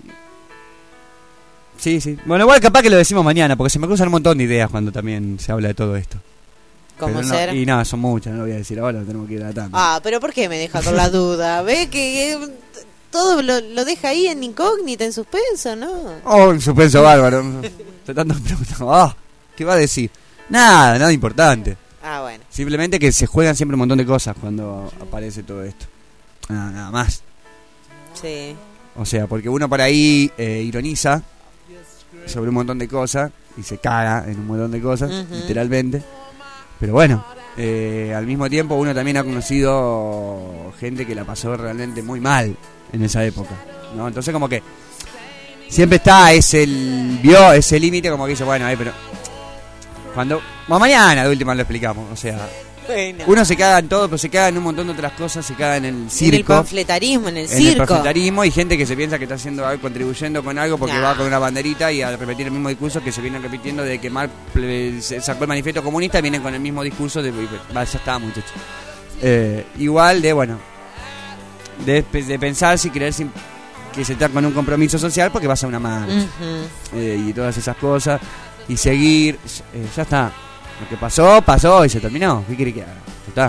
Sí, sí. Bueno, igual capaz que lo decimos mañana, porque se me cruzan un montón de ideas cuando también se habla de todo esto. ¿Cómo Pero no- ser? Y nada, son muchas, no lo voy a decir ahora, tenemos que ir a la tanda. Ah, pero ¿por qué me deja con la duda? ¿Ve que eh, todo lo, lo deja ahí en incógnita, en suspenso, no? Oh, un suspenso bárbaro. Estoy tanto preguntando. Ah, ¿qué va a decir? Nada, nada importante. Ah, bueno. Simplemente que se juegan siempre un montón de cosas cuando aparece todo esto. Nada, nada más. Sí. O sea, porque uno por ahí eh, ironiza sobre un montón de cosas y se caga en un montón de cosas, Ujú. literalmente. Pero bueno, eh, al mismo tiempo uno también ha conocido gente que la pasó realmente muy mal en esa época, ¿no? Entonces como que siempre está ese el, vio ese límite como que dice, bueno, ahí pero cuando bueno, mañana de última lo explicamos, o sea, Bueno. uno se caga en todo, pero se caga en un montón de otras cosas, se caga en el circo, En el panfletarismo, en el en el circo. panfletarismo, y gente que se piensa que está haciendo algo, contribuyendo con algo porque Nah. va con una banderita y al repetir el mismo discurso que se vienen repitiendo de que Marx ple- se sacó el manifiesto comunista, vienen con el mismo discurso de va, ya está, muchachos. Eh, igual de, bueno, de, de pensar si creer sin, que se está con un compromiso social porque vas a una marcha. Ujú. Eh, y todas esas cosas y seguir, eh, ya está. Lo que pasó, pasó y se terminó. ¿Qué quiere que haga? Ya está.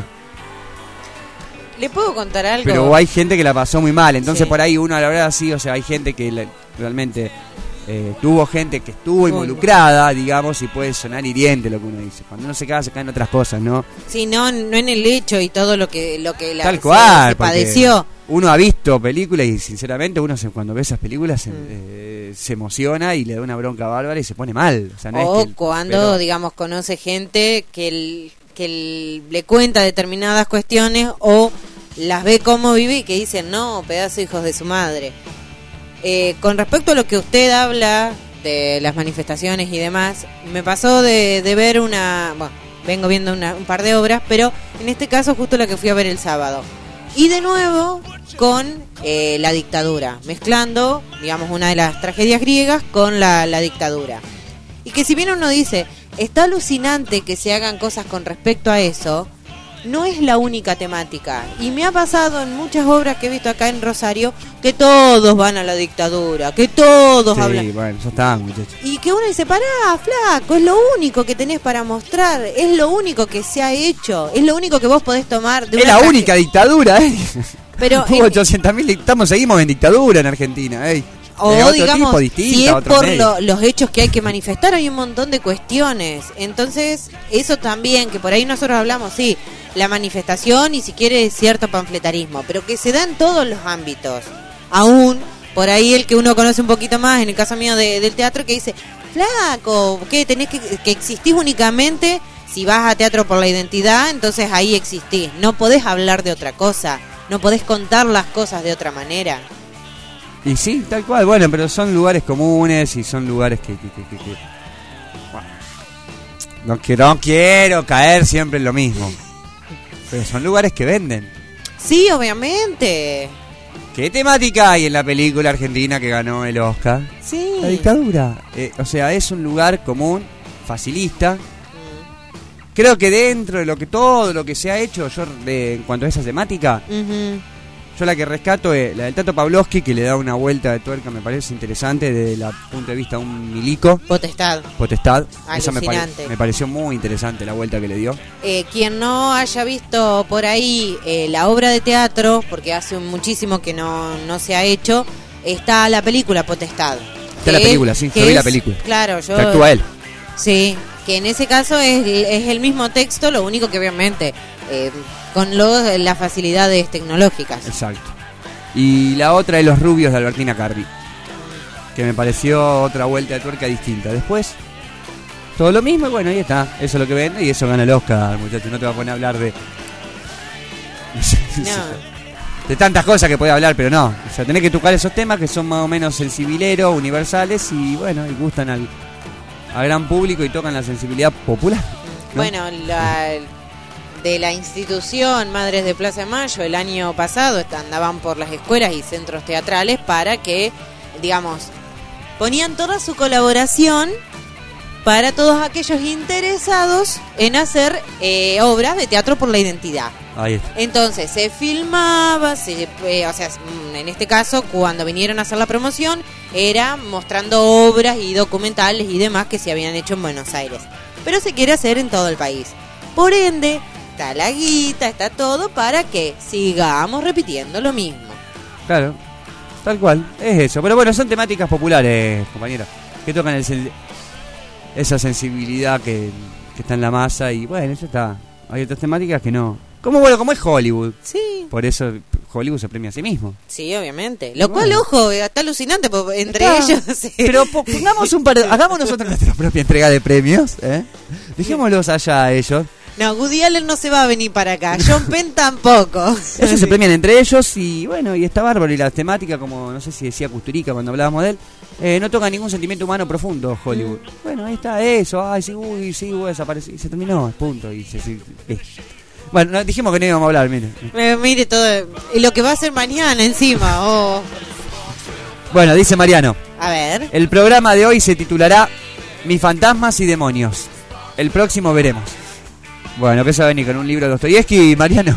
¿Le puedo contar algo? Pero hay gente que la pasó muy mal, entonces Sí. por ahí uno a la verdad sí, o sea, hay gente que la- realmente eh, tuvo gente que estuvo Muy involucrada, digamos, y puede sonar hiriente lo que uno dice. Cuando uno se caga, se caen otras cosas, ¿no? Sí, no, no en el hecho y todo lo que lo que la, Tal se- cual, se porque- padeció. uno ha visto películas y sinceramente uno se, cuando ve esas películas se, mm. eh, se emociona y le da una bronca bárbara y se pone mal. O, sea, no o es que el, cuando, pero... digamos, conoce gente que, el, que el, le cuenta determinadas cuestiones o las ve cómo vive y que dicen, no, pedazo de hijos de su madre. Eh, con respecto a lo que usted habla de las manifestaciones y demás, me pasó de, de ver una... Bueno, vengo viendo una, un par de obras, pero en este caso justo la que fui a ver el sábado. Y de nuevo con eh, la dictadura, mezclando, digamos, una de las tragedias griegas con la, la dictadura. Y que si bien uno dice, está alucinante que se hagan cosas con respecto a eso, no es la única temática. Y me ha pasado en muchas obras que he visto acá en Rosario que todos van a la dictadura, que todos sí, hablan. Sí, bueno, ya está, muchachos. Y que uno dice, pará, flaco, es lo único que tenés para mostrar, es lo único que se ha hecho, es lo único que vos podés tomar de una Es la traje... única dictadura, ¿eh? Pero hubo ochocientos mil, estamos, seguimos en dictadura en Argentina, ¿eh? O de otro digamos, tipo, distinta, si es otro por medio. lo, los hechos que hay que manifestar, hay un montón de cuestiones. Entonces, eso también, que por ahí nosotros hablamos, sí, la manifestación y si quiere cierto panfletarismo, pero que se da en todos los ámbitos. Aún, por ahí el que uno conoce un poquito más, en el caso mío de, del teatro, que dice, flaco, ¿qué? Tenés que, que existís únicamente si vas a teatro por la identidad, entonces ahí existís. No podés hablar de otra cosa, no podés contar las cosas de otra manera. Y sí, tal cual, bueno, pero son lugares comunes y son lugares que... que, que, que, que... Bueno, no, que no quiero caer siempre en lo mismo, pero son lugares que venden. Sí, obviamente. ¿Qué temática hay en la película argentina que ganó el Oscar? Sí. La dictadura. Eh, o sea, es un lugar común, facilista. Mm. Creo que dentro de lo que todo lo que se ha hecho, yo de, en cuanto a esa temática... Uh-huh. Yo la que rescato es la del Tato Pavlovsky, que le da una vuelta de tuerca, me parece interesante desde el punto de vista de un milico. Potestad. Potestad. Eso me, pare, me pareció muy interesante la vuelta que le dio. Eh, quien no haya visto por ahí eh, la obra de teatro, porque hace muchísimo que no, no se ha hecho, está la película Potestad. Está la película, sí, yo vi la película. Claro, yo... Que actúa él. Sí, que en ese caso es, es el mismo texto, lo único que obviamente... Eh, con los, las facilidades tecnológicas. Exacto. Y la otra de Los rubios de Albertina Carri, que me pareció otra vuelta de tuerca distinta. Después, todo lo mismo y bueno, ahí está. Eso es lo que vende y eso gana el Oscar, muchachos. No te va a poner a hablar de... No. de tantas cosas que puede hablar, pero no. O sea, tenés que tocar esos temas que son más o menos sensibileros, universales y bueno, y gustan al, al gran público y tocan la sensibilidad popular, ¿no? Bueno, la... de la institución Madres de Plaza de Mayo el año pasado andaban por las escuelas y centros teatrales para que, digamos, ponían toda su colaboración para todos aquellos interesados en hacer eh, obras de teatro por la identidad. Ahí está. Entonces se filmaba, se, eh, o sea, en este caso cuando vinieron a hacer la promoción era mostrando obras y documentales y demás que se habían hecho en Buenos Aires, pero se quiere hacer en todo el país. Por ende está la guita, está todo para que sigamos repitiendo lo mismo. Claro, tal cual, es eso. Pero bueno, son temáticas populares, compañeros, que tocan el sen- esa sensibilidad que, que está en la masa y bueno, eso está. Hay otras temáticas que no. Como bueno, como es Hollywood. Sí. Por eso Hollywood se premia a sí mismo. Sí, obviamente. Lo cual, bueno, ojo, está alucinante porque entre está. ellos. Sí. Pero pongamos un par de, hagamos nosotros nuestra propia entrega de premios, ¿eh? Dejémoslos allá a ellos. No, Woody Allen no se va a venir para acá. John Penn tampoco. Ellos sí. se premian entre ellos y bueno, y está bárbaro. Y la temática, como no sé si decía Kusturica cuando hablábamos de él, eh, no toca ningún sentimiento humano profundo Hollywood. Mm. Bueno, ahí está eso. Ay, sí, uy, sí, uy, desapareció. Y se terminó, punto. Y se, se, eh. Bueno, no, dijimos que no íbamos a hablar, mire. Eh, mire todo. Y lo que va a hacer mañana encima. Oh. Bueno, dice Mariano. A ver. El programa de hoy se titulará Mis fantasmas y demonios. El próximo veremos. Bueno, que se va a venir con un libro de Dostoyevsky, Mariano.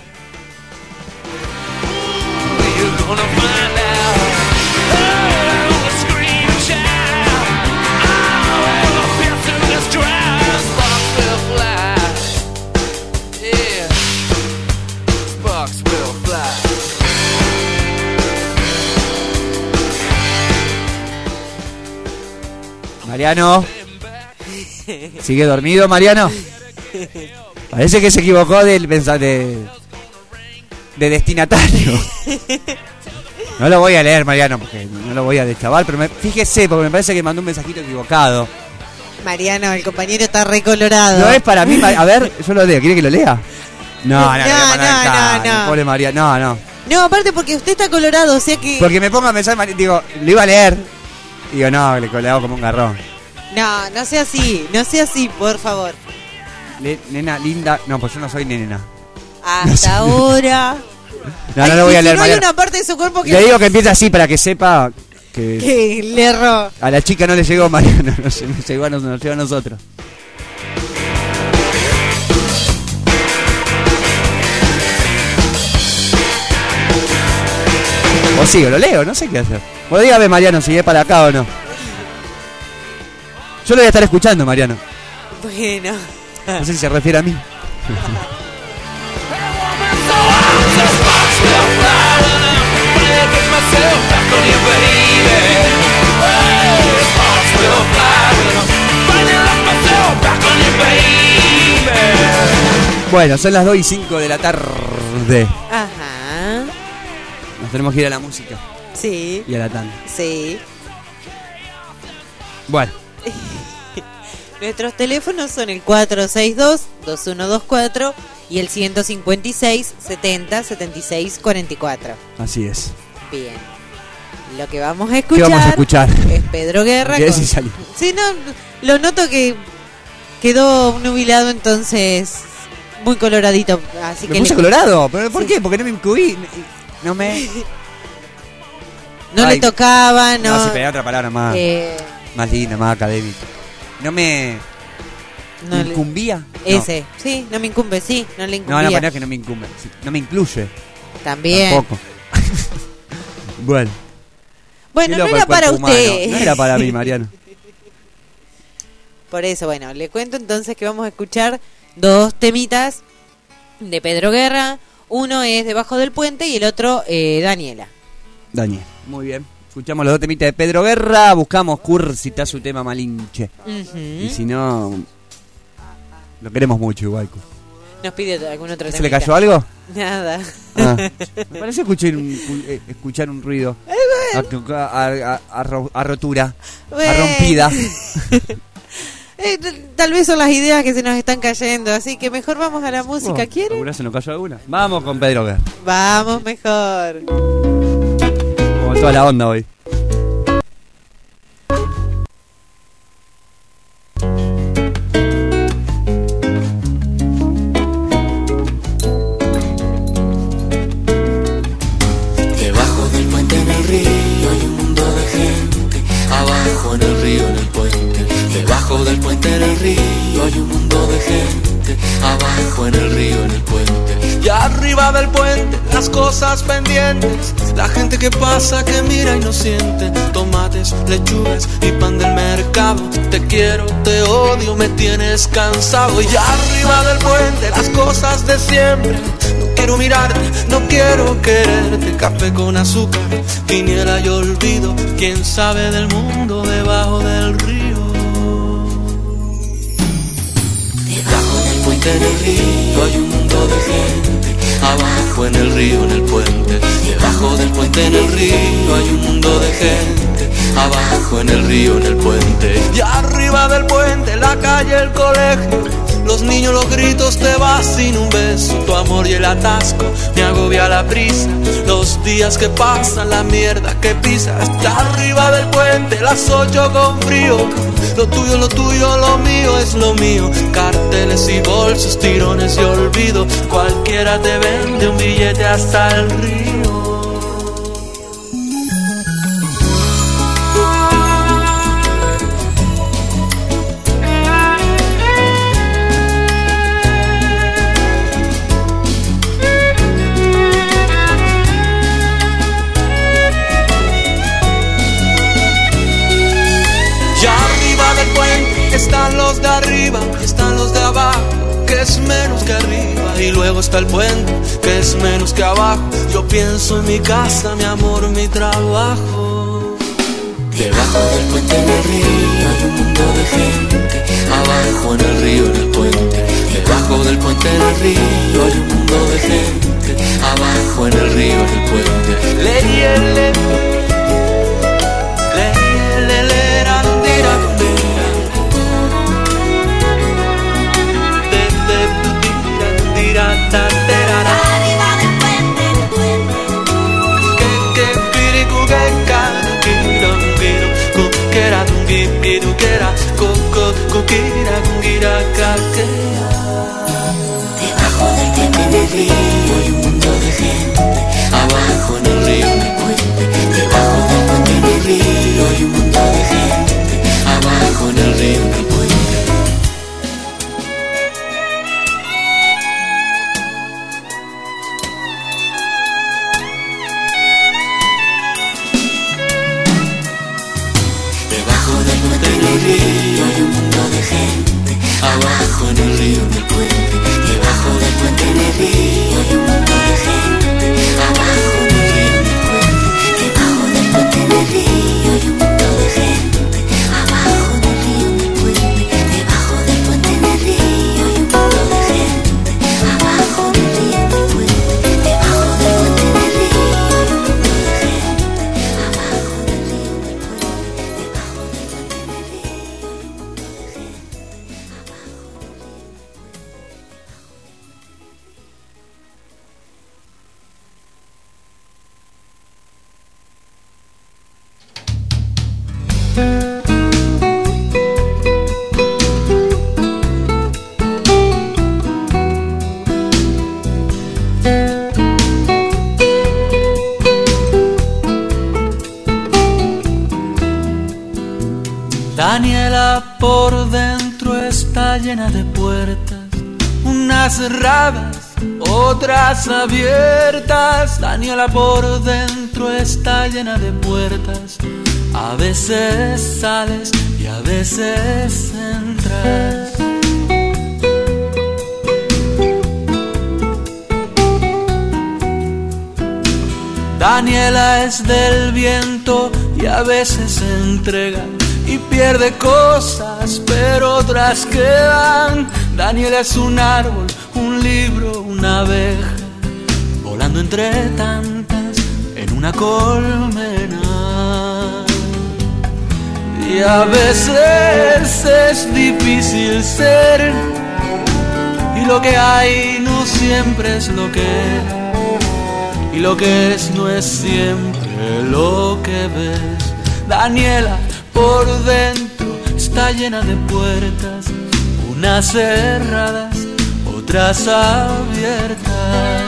Mariano. ¿Sigue dormido, Mariano? Parece que se equivocó del pensar de... de destinatario. No lo voy a leer, Mariano, porque no lo voy a deschavar, pero me, fíjese, porque me parece que mandó un mensajito equivocado. Mariano, el compañero está recolorado. No es para mí, a ver, yo lo leo, ¿quiere que lo lea? No, no, no, no, no, no, no. Pobre María, no, no. No, aparte porque usted está colorado, o sea que... Porque me pongo a pensar, digo, lo iba a leer. Digo, no, le colado como un garrón. No, no sea así, no sea así, por favor. Le, nena linda, no, pues yo no soy nena. Hasta no ahora... No, Ay, no lo voy a leer, si no hay Mariano. una parte de su cuerpo que... Le digo que empieza así para que sepa que... Que le erró. A la chica no le llegó, Mariano, no se nos llegó a, nos, nos llegó a nosotros. O sigo, lo leo, no sé qué hacer. Vos dígame, Mariano, si es para acá o no. Yo lo voy a estar escuchando, Mariano. Bueno. No sé si se refiere a mí. Bueno, son las dos y cinco de la tarde. Ajá. Nos tenemos que ir a la música. Sí. Y a la tanda. Sí. Bueno. Nuestros teléfonos son el cuatro seis dos, dos uno dos cuatro y el ciento cincuenta y seis, setenta, setenta y seis, cuarenta y cuatro. Así es. Bien. Lo que vamos a escuchar, ¿Qué vamos a escuchar? Es Pedro Guerra. Con... Si salió. Sí, no, lo noto que quedó nubilado, entonces muy coloradito. Así me que puse le... colorado, ¿pero por sí. qué? Porque no me incluí. No me... No Ay, le tocaba, no... No, si pedía otra palabra más, eh... más linda, más académica. No me... No ¿Incumbía? Le... Ese, no. Sí, no me incumbe, sí, no le incumbía. No, no, no es que no me incumbe, no me incluye. También. Tampoco. Bueno. Bueno, no era para humano. usted. No era para mí, Mariano. Por eso, bueno, le cuento entonces que vamos a escuchar dos temitas de Pedro Guerra. Uno es Debajo del Puente y el otro eh, Daniela. Daniel, muy bien. Escuchamos los dos temitas de Pedro Guerra. Buscamos Cursita, su tema Malinche. Uh-huh. Y si no, lo queremos mucho igual. Nos pide algún otro ¿Se temita. Le cayó algo? Nada. Ah, me parece escuchar un, escuchar un ruido. A, a, a, a, a rotura. Bueno. A rompida. Eh, tal vez son las ideas que se nos están cayendo, así que mejor vamos a la música, oh, ¿quiere? ¿Alguna se nos cayó alguna? Vamos con Pedro Guerra. Vamos mejor. Como toda la onda hoy. Debajo del puente en el río hay un mundo de gente. Abajo en el río, en el puente. Debajo del puente en el río hay un mundo de gente. Abajo en el río, en el puente. Y arriba del puente las cosas pendientes. La gente que pasa, que mira y no siente. Tomates, lechugas y pan del mercado. Te quiero, te odio, me tienes cansado. Y arriba del puente las cosas de siempre. No quiero mirarte, no quiero quererte. Café con azúcar, quiniela y olvido. ¿Quién sabe del mundo debajo del río? En el río hay un mundo de gente. Abajo en el río, en el puente. Debajo del puente en el río hay un mundo de gente. Abajo en el río, en el puente. Y arriba del puente la calle, el colegio. Los niños, los gritos, te vas sin un beso. Tu amor y el atasco me agobia la prisa. Los días que pasan, la mierda que pisas. Está arriba del puente, las ocho con frío. Lo tuyo, lo tuyo, lo mío es lo mío. Carteles y bolsos, tirones y olvido. Cualquiera te vende un billete hasta el río. Están los de arriba, están los de abajo, que es menos que arriba. Y luego está el puente, que es menos que abajo. Yo pienso en mi casa, mi amor, mi trabajo. Debajo del puente en el río hay un mundo de gente. Abajo en el río, en el puente. Debajo del puente en el río hay un mundo de gente. abajo en el río, en el puente. Leyele, leyele, randira, randira, randira, arriba del puente, del puente. Que que piricu que canquiro, quiro, coquera, dunguipiru, quera, coco, coquira, dunguira, caquea. Debajo del puente en el río hay un mundo de gente. Abajo en el río, en el puente. Debajo del puente en el río hay un mundo de gente. Abajo en el río, en el puente. Debajo del puente en el río hay un mundo de gente. Abajo en el río, en el puente. Debajo del puente en el río hay un mundo de gente. Abajo en el río, en el puente. Debajo del puente en el río hay un mundo de gente. Abajo en el río, en el puente. Debajo del puente en el río hay un mundo de gente. Abajo en el río, en el puente. Debajo del puente en el río hay un mundo de gente. Abajo en el río, en el puente. Debajo del puente en el río hay un mundo de Daniela por dentro está llena de puertas, unas cerradas, otras abiertas. Daniela por dentro está llena de puertas. A veces sales y a veces entras. Daniela es del viento y a veces se entrega y pierde cosas, pero otras quedan. Daniela es un árbol, un libro, una abeja, volando entre tantas en una colmena. Y a veces es difícil ser, y lo que hay no siempre es lo que es, y lo que es no es siempre lo que ves. Daniela por dentro está llena de puertas, unas cerradas, otras abiertas.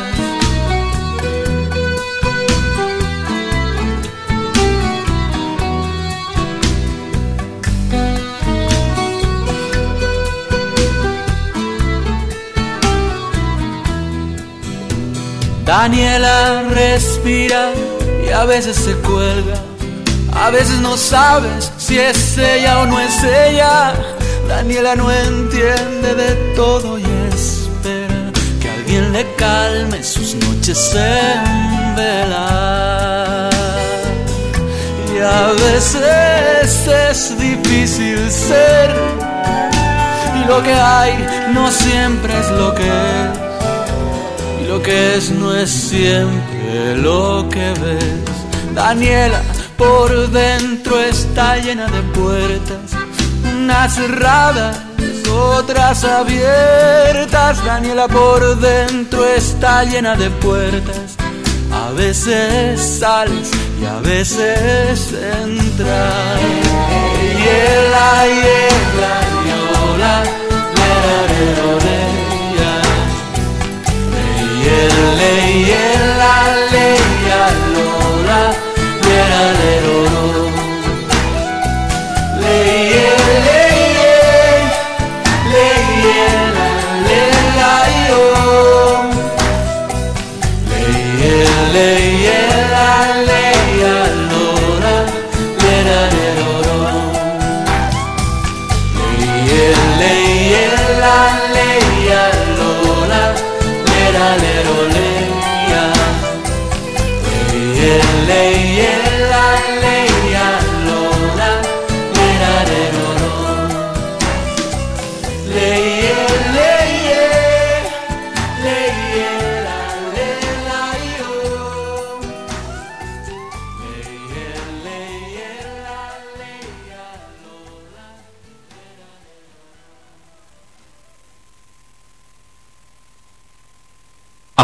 Daniela respira y a veces se cuelga. A veces no sabes si es ella o no es ella. Daniela no entiende de todo y espera que alguien le calme sus noches en vela. Y a veces es difícil ser, y lo que hay no siempre es lo que es, y lo que es no es siempre lo que ves. Daniela por dentro está llena de puertas, unas cerradas, otras abiertas. Daniela por dentro está llena de puertas. A veces sales y a veces entras. Y ella, y ella, yola, lerarerolea. Y ella, y ella, leia, lola.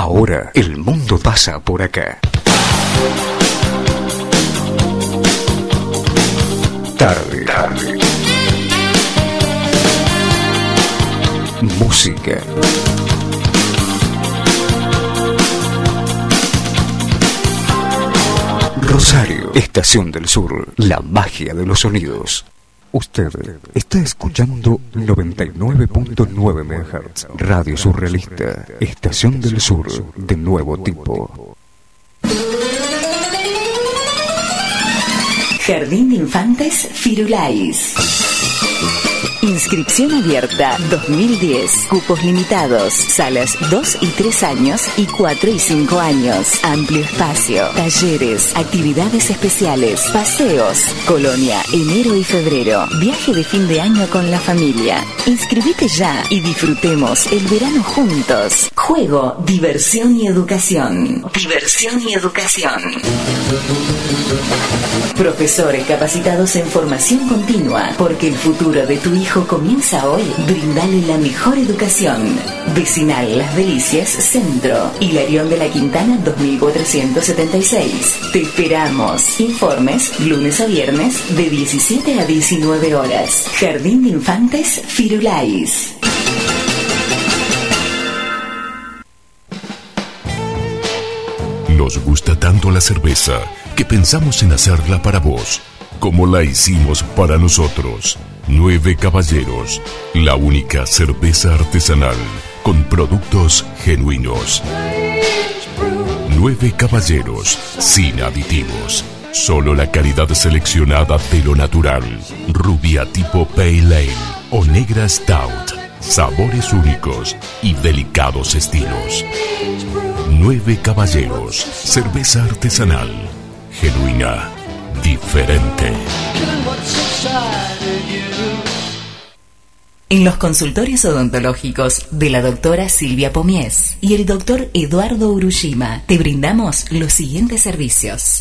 Ahora el mundo pasa por acá. Tarde. Tarde. Música. Rosario, Estación del Sur, la magia de los sonidos. Usted está escuchando noventa y nueve punto nueve megahertz, Radio Surrealista, Estación del Sur, de nuevo tipo. Jardín de Infantes Firulais. Inscripción abierta dos mil diez. Cupos limitados. Salas dos y tres años y cuatro y cinco años. Amplio espacio. Talleres. Actividades especiales. Paseos. Colonia. Enero y febrero. Viaje de fin de año con la familia. Inscribite ya y disfrutemos el verano juntos. Juego, diversión y educación. Diversión y educación. Profesores capacitados en formación continua, porque el futuro de tu hijo comienza hoy. Brindale la mejor educación. Vecinal Las Delicias Centro, Hilarión de la Quintana dos mil cuatrocientos setenta y seis. Te esperamos. Informes lunes a viernes de diecisiete a diecinueve horas. Jardín de Infantes Firulais. Nos gusta tanto la cerveza que pensamos en hacerla para vos, como la hicimos para nosotros. Nueve Caballeros, la única cerveza artesanal con productos genuinos. Nueve Caballeros, sin aditivos. Solo la calidad seleccionada de lo natural. Rubia tipo Pale Ale o negra Stout. Sabores únicos y delicados estilos. Nueve Caballeros, cerveza artesanal, genuina, diferente. En los consultorios odontológicos de la doctora Silvia Pomies y el doctor Eduardo Urushima te brindamos los siguientes servicios.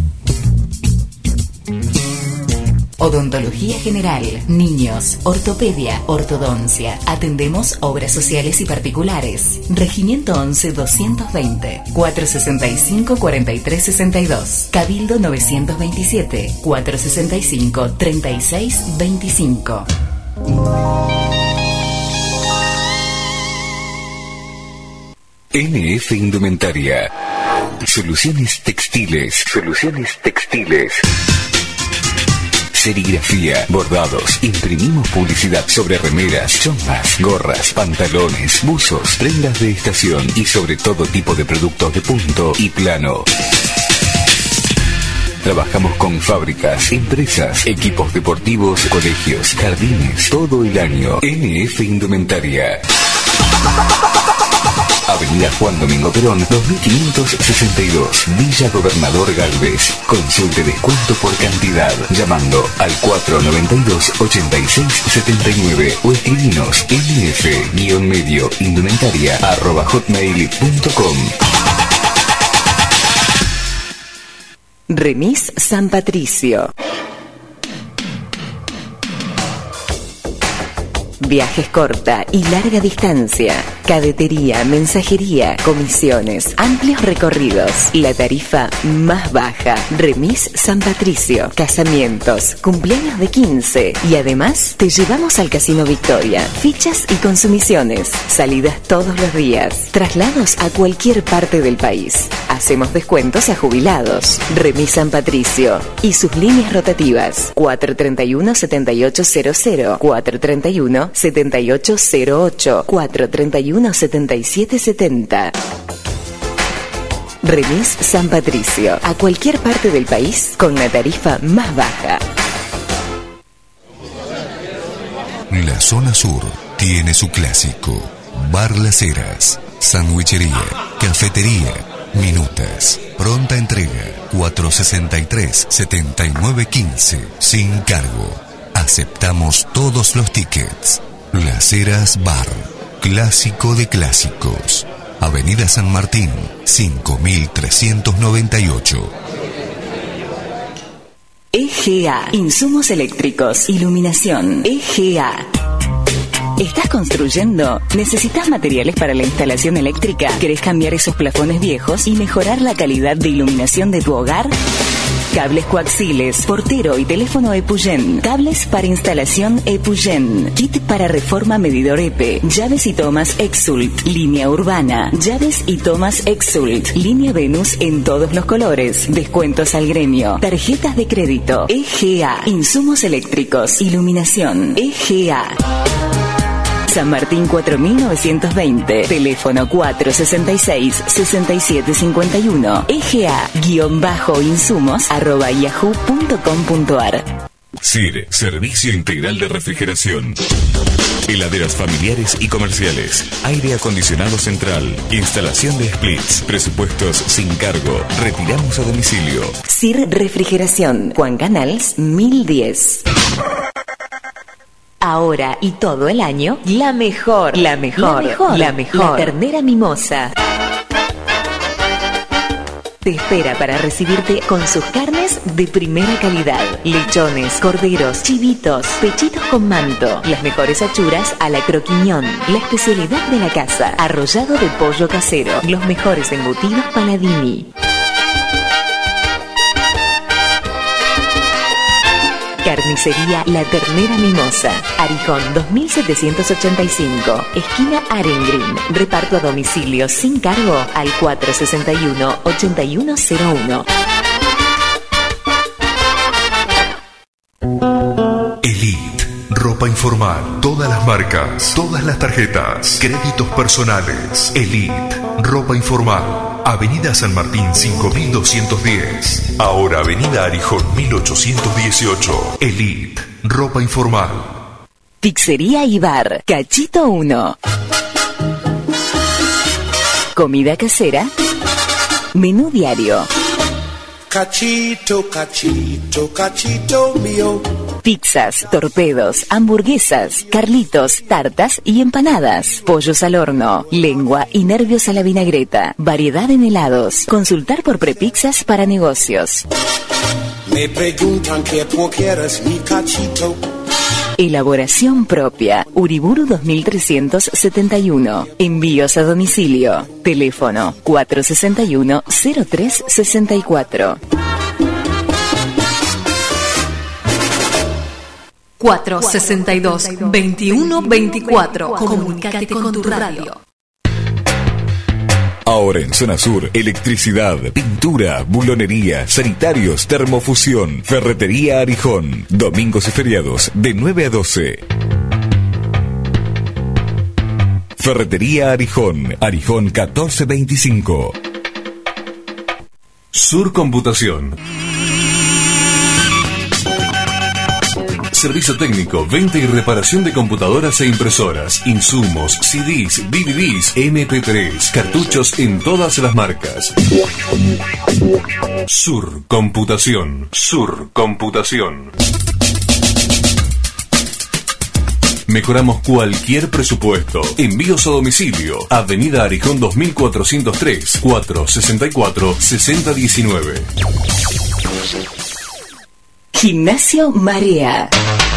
Odontología general, niños, ortopedia, ortodoncia. Atendemos obras sociales y particulares. Regimiento once doscientos veinte, cuatrocientos sesenta y cinco, cuarenta y tres sesenta y dos. Cabildo novecientos veintisiete, cuatrocientos sesenta y cinco, treinta y seis veinticinco. N F Indumentaria. Soluciones textiles. Soluciones textiles. Serigrafía, bordados, imprimimos publicidad sobre remeras, chompas, gorras, pantalones, buzos, prendas de estación y sobre todo tipo de productos de punto y plano. Trabajamos con fábricas, empresas, equipos deportivos, colegios, jardines, todo el año. N F Indumentaria. Avenida Juan Domingo Perón, dos mil quinientos sesenta y dos, Villa Gobernador Galvez. Consulte descuento por cantidad llamando al cuatro noventa y dos, ochenta y seis setenta y nueve o escribinos nf-medio indumentaria arroba hotmail punto com. Remis San Patricio. Viajes corta y larga distancia, cadetería, mensajería, comisiones, amplios recorridos, la tarifa más baja. Remis San Patricio, casamientos, cumpleaños de quince y además te llevamos al Casino Victoria, fichas y consumiciones, salidas todos los días, traslados a cualquier parte del país. Hacemos descuentos a jubilados. Remis San Patricio y sus líneas rotativas cuatro treinta y uno, setenta y ocho cero cero, cuatro treinta y uno, setenta y ocho cero ocho, cuatro treinta y uno, setenta y siete setenta. Remis San Patricio, a cualquier parte del país con la tarifa más baja. La zona sur tiene su clásico: Bar Las Heras, sandwichería, cafetería, minutas, pronta entrega, cuatro sesenta y tres, setenta y nueve quince, sin cargo. Aceptamos todos los tickets. Las Heras Bar, clásico de clásicos. Avenida San Martín, cinco mil trescientos noventa y ocho. E G A, insumos eléctricos, iluminación. E G A. ¿Estás construyendo? ¿Necesitas materiales para la instalación eléctrica? ¿Querés cambiar esos plafones viejos y mejorar la calidad de iluminación de tu hogar? Cables coaxiles, portero y teléfono Epuyen. Cables para instalación Epuyen. Kit para reforma medidor E P E. Llaves y tomas Exult. Línea urbana. Llaves y tomas Exult. Línea Venus en todos los colores. Descuentos al gremio. Tarjetas de crédito. E G A. Insumos eléctricos. Iluminación. E G A. San Martín cuatro mil novecientos veinte, teléfono cuatro sesenta y seis, sesenta y siete cincuenta y uno, E G A-insumos arroba yahoo punto com punto ar. S I R, Servicio Integral de Refrigeración. Heladeras familiares y comerciales. Aire acondicionado central. Instalación de splits. Presupuestos sin cargo. Retiramos a domicilio. S I R Refrigeración. Juan Canals mil diez. Ahora y todo el año, la mejor, la mejor, la mejor, la mejor, la ternera mimosa. Te espera para recibirte con sus carnes de primera calidad. Lechones, corderos, chivitos, pechitos con manto. Las mejores achuras a la croquiñón. La especialidad de la casa. Arrollado de pollo casero. Los mejores embutidos Paladini. Carnicería La Ternera Mimosa. Arijón dos mil setecientos ochenta y cinco. Esquina Arengrin. Reparto a domicilio sin cargo al cuatro sesenta y uno, ochenta y uno cero uno. Elite. Ropa informal. Todas las marcas. Todas las tarjetas. Créditos personales. Elite. Ropa informal. Avenida San Martín cinco mil doscientos diez. Ahora Avenida Arijón mil ochocientos dieciocho. Elite. Ropa informal. Pizzería y bar. Cachito uno. Comida casera. Menú diario. Cachito, cachito, cachito mío. Pizzas, torpedos, hamburguesas, carlitos, tartas y empanadas. Pollos al horno, lengua y nervios a la vinagreta. Variedad en helados. Consultar por prepizzas para negocios. Me preguntan qué quieres mi cachito. Elaboración propia. Uriburu dos mil trescientos setenta y uno. Envíos a domicilio. Teléfono cuatro sesenta y uno, cero tres sesenta y cuatro. cuatro sesenta y dos, veintiuno veinticuatro. Comunícate con tu radio. Ahora en Zona Sur, electricidad, pintura, bulonería, sanitarios, termofusión, ferretería Arijón. Domingos y feriados de nueve a doce. Ferretería Arijón, Arijón catorce veinticinco. Sur Computación. Servicio técnico, venta y reparación de computadoras e impresoras, insumos, C Ds, D V Ds, M P tres, cartuchos en todas las marcas. Sur Computación. Sur Computación. Mejoramos cualquier presupuesto. Envíos a domicilio. Avenida Arijón dos mil cuatrocientos tres, cuatro sesenta y cuatro, sesenta diecinueve. Gimnasio Marea.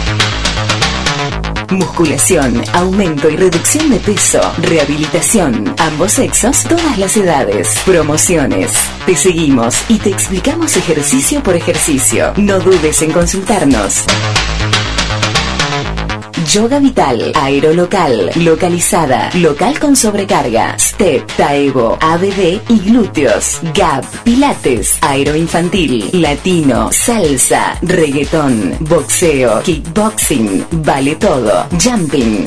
Musculación, aumento y reducción de peso, rehabilitación, ambos sexos, todas las edades, promociones. Te seguimos y te explicamos ejercicio por ejercicio. No dudes en consultarnos. Yoga Vital, Aerolocal, Localizada, Local con sobrecarga, Step, Taevo, A B D y glúteos, Gap, Pilates, Aeroinfantil, Latino, Salsa, Reggaetón, Boxeo, Kickboxing, Vale Todo, Jumping.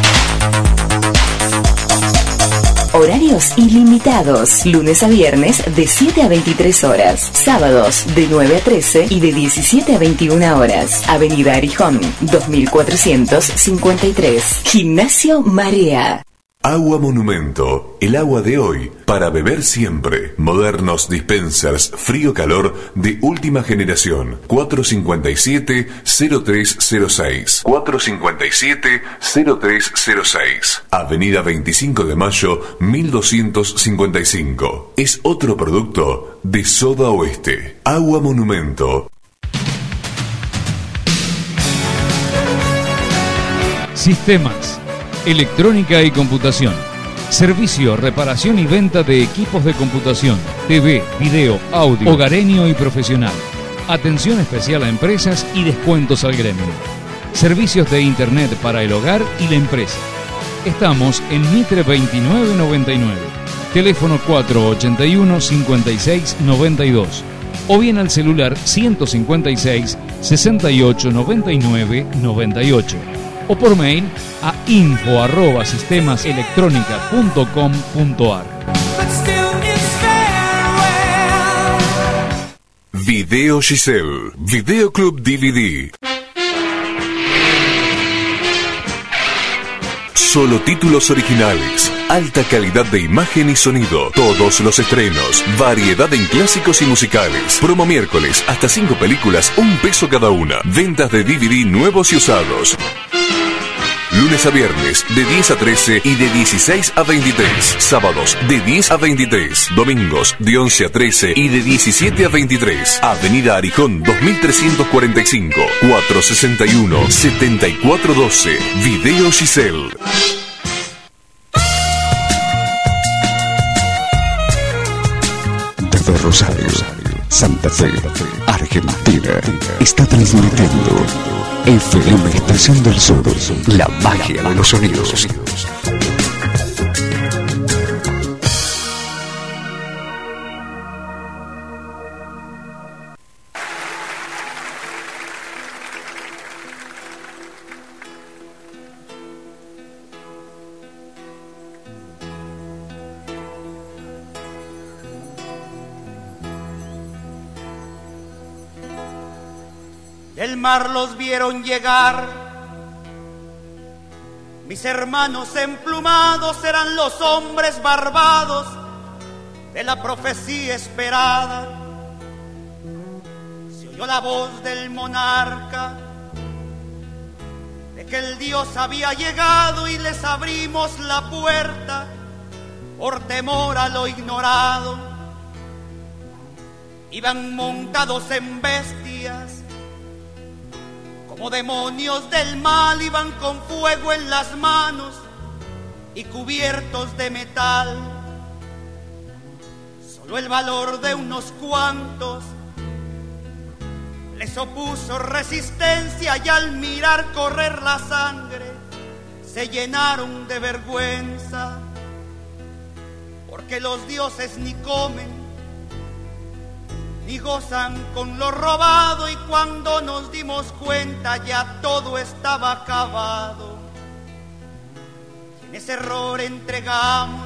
Horarios ilimitados, lunes a viernes de siete a veintitrés horas, sábados de nueve a trece y de diecisiete a veintiuna horas. Avenida Arijón, dos mil cuatrocientos cincuenta y tres. Gimnasio Marea. Agua Monumento, el agua de hoy, para beber siempre. Modernos dispensers frío-calor de última generación. cuatro cincuenta y siete, cero tres cero seis. cuatro cincuenta y siete, cero tres cero seis. Avenida veinticinco de mayo, mil doscientos cincuenta y cinco. Es otro producto de Soda Oeste. Agua Monumento. Sistemas. electrónica y computación. Servicio, reparación y venta de equipos de computación, T V, video, audio, hogareño y profesional. Atención especial a empresas y descuentos al gremio. Servicios de internet para el hogar y la empresa. Estamos en Mitre veintinueve noventa y nueve. Teléfono cuatro ochenta y uno, cincuenta y seis, noventa y dos. O bien al celular ciento cincuenta y seis, sesenta y ocho, noventa y nueve, noventa y ocho. O por mail a info arroba sistemas electrónica punto com punto ar. Video Giselle, Videoclub D V D. Solo títulos originales, alta calidad de imagen y sonido, todos los estrenos, variedad en clásicos y musicales. Promo miércoles, hasta cinco películas, un peso cada una. Ventas de D V D nuevos y usados. Lunes a viernes, de diez a trece y de dieciséis a veintitrés. Sábados, de diez a veintitrés. Domingos, de once a trece y de diecisiete a veintitrés. Avenida Arijón dos mil trescientos cuarenta y cinco, cuatrocientos sesenta y uno, setenta y cuatro doce. Video Giselle. Desde Rosario, Santa Fe, Argentina, está transmitiendo F M Estación del Sur, la magia de los sonidos. Del mar los vieron llegar, mis hermanos emplumados eran los hombres barbados de la profecía esperada. Se oyó la voz del monarca de que el Dios había llegado y les abrimos la puerta por temor a lo ignorado. Iban montados en bestias, como demonios del mal, iban con fuego en las manos y cubiertos de metal. Solo el valor de unos cuantos les opuso resistencia y al mirar correr la sangre se llenaron de vergüenza, porque los dioses ni comen y gozan con lo robado, y cuando nos dimos cuenta ya todo estaba acabado. En ese error entregamos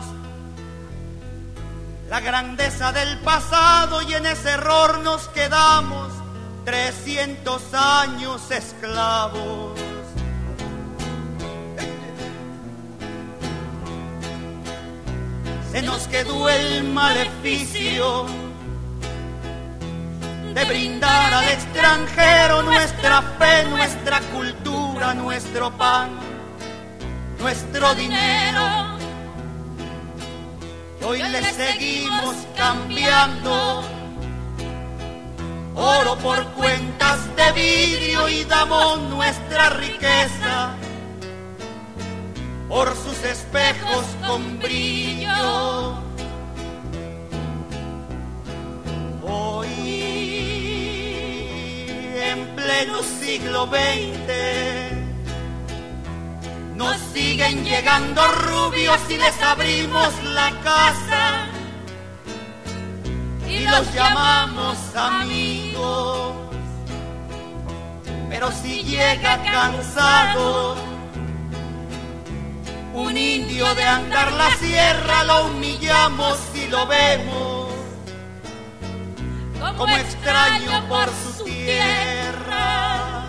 la grandeza del pasado y en ese error nos quedamos trescientos años esclavos. Se nos quedó el maleficio de brindar al extranjero nuestra fe, nuestra cultura, nuestro pan, nuestro dinero. Y hoy le seguimos cambiando oro por cuentas de vidrio y damos nuestra riqueza por sus espejos con brillo. Hoy, en pleno siglo veinte, nos siguen llegando rubios y les abrimos la casa y los llamamos amigos. Pero si llega cansado un indio de andar la sierra, lo humillamos y lo vemos como extraño por su tierra.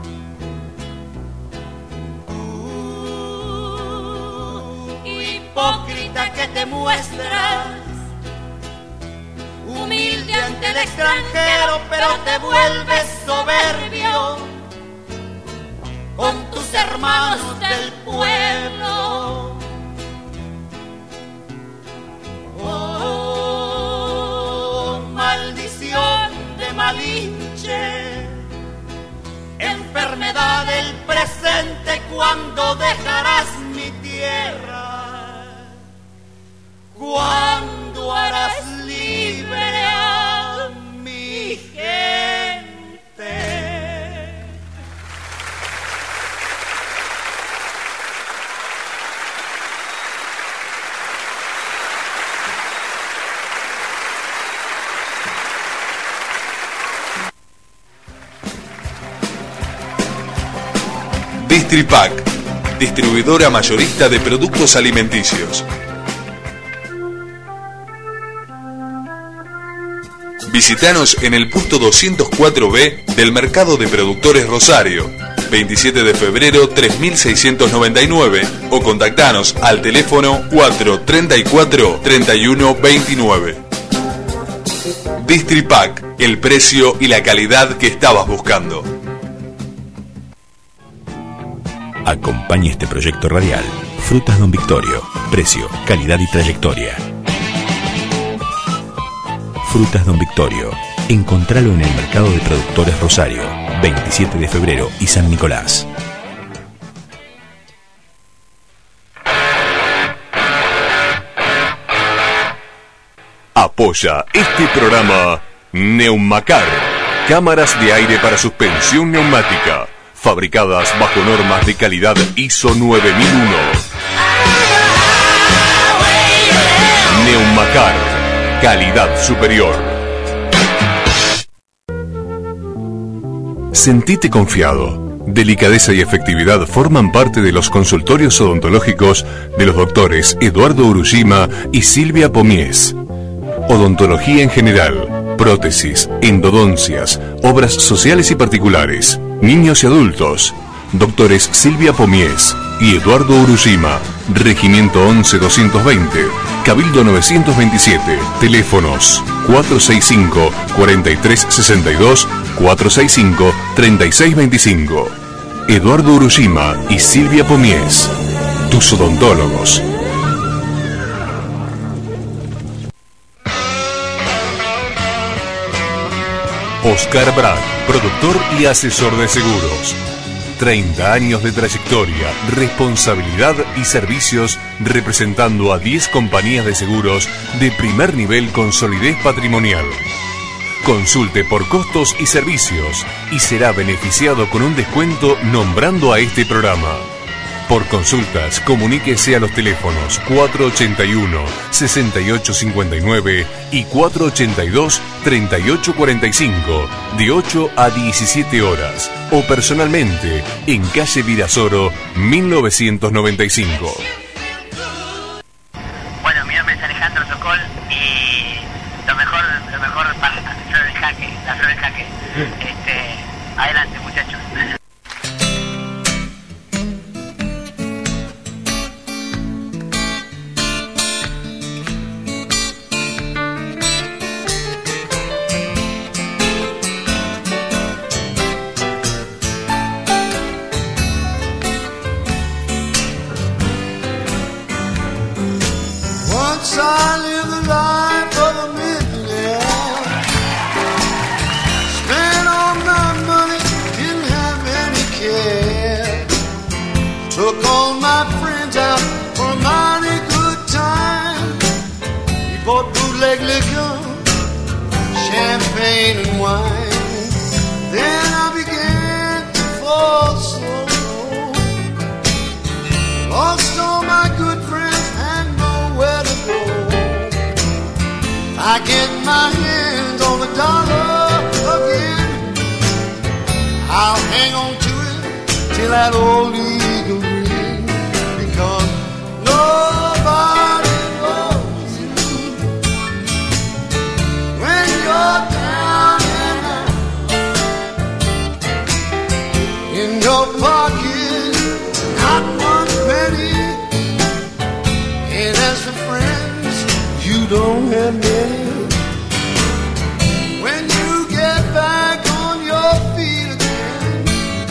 Uh, hipócrita que te muestras, humilde ante el extranjero, pero te vuelves soberbio con tus hermanos del pueblo. Oh, maldición de Malinche, enfermedad del presente, ¿cuándo dejarás mi Distripac, distribuidora mayorista de productos alimenticios. Visítanos en el puesto doscientos cuatro B del Mercado de Productores Rosario, veintisiete de febrero tres mil seiscientos noventa y nueve, o contactanos al teléfono cuatro treinta y cuatro treinta y uno veintinueve. Distripac, el precio y la calidad que estabas buscando. Acompaña este proyecto radial. Frutas Don Victorio. Precio, calidad y trayectoria. Frutas Don Victorio. Encontralo en el Mercado de Productores Rosario, veintisiete de febrero y San Nicolás. Apoya este programa Neumacar, cámaras de aire para suspensión neumática, fabricadas bajo normas de calidad I S O nueve mil uno. Neumacar, calidad superior. Sentite confiado. Delicadeza y efectividad forman parte de los consultorios odontológicos de los doctores Eduardo Urushima y Silvia Pomies. Odontología en general, prótesis, endodoncias, obras sociales y particulares, niños y adultos. Doctores Silvia Pomies y Eduardo Urushima, Regimiento once doscientos veinte, Cabildo novecientos veintisiete, teléfonos cuatro seis cinco, cuatro tres seis dos, cuatro seis cinco, tres seis dos cinco. Eduardo Urushima y Silvia Pomies, tus odontólogos. Oscar Brand, productor y asesor de seguros. treinta años de trayectoria, responsabilidad y servicios representando a diez compañías de seguros de primer nivel con solidez patrimonial. Consulte por costos y servicios y será beneficiado con un descuento nombrando a este programa. Por consultas, comuníquese a los teléfonos cuatro ochenta y uno, sesenta y ocho cincuenta y nueve y cuatro ochenta y dos, treinta y ocho cuarenta y cinco, de ocho a diecisiete horas, o personalmente en calle Virasoro, mil novecientos noventa y cinco. Bueno, mi nombre es Alejandro Sokol y lo mejor, lo mejor para la flor del jaque, la flor del jaque. Este, adelante, muchachos. Once I lived the life of a millionaire. Spent all my money, didn't have any care. Took all my friends out for a mighty good time. We bought bootleg liquor, champagne and wine. Then I began to fall so low. Lost all my good friends and nowhere to go. I get my hands on a dollar again, I'll hang on to it till that old eagle ring, because nobody loves you when you're down and out. In your pocket, not one penny, and as for friends, you don't have many. When you get back on your feet again,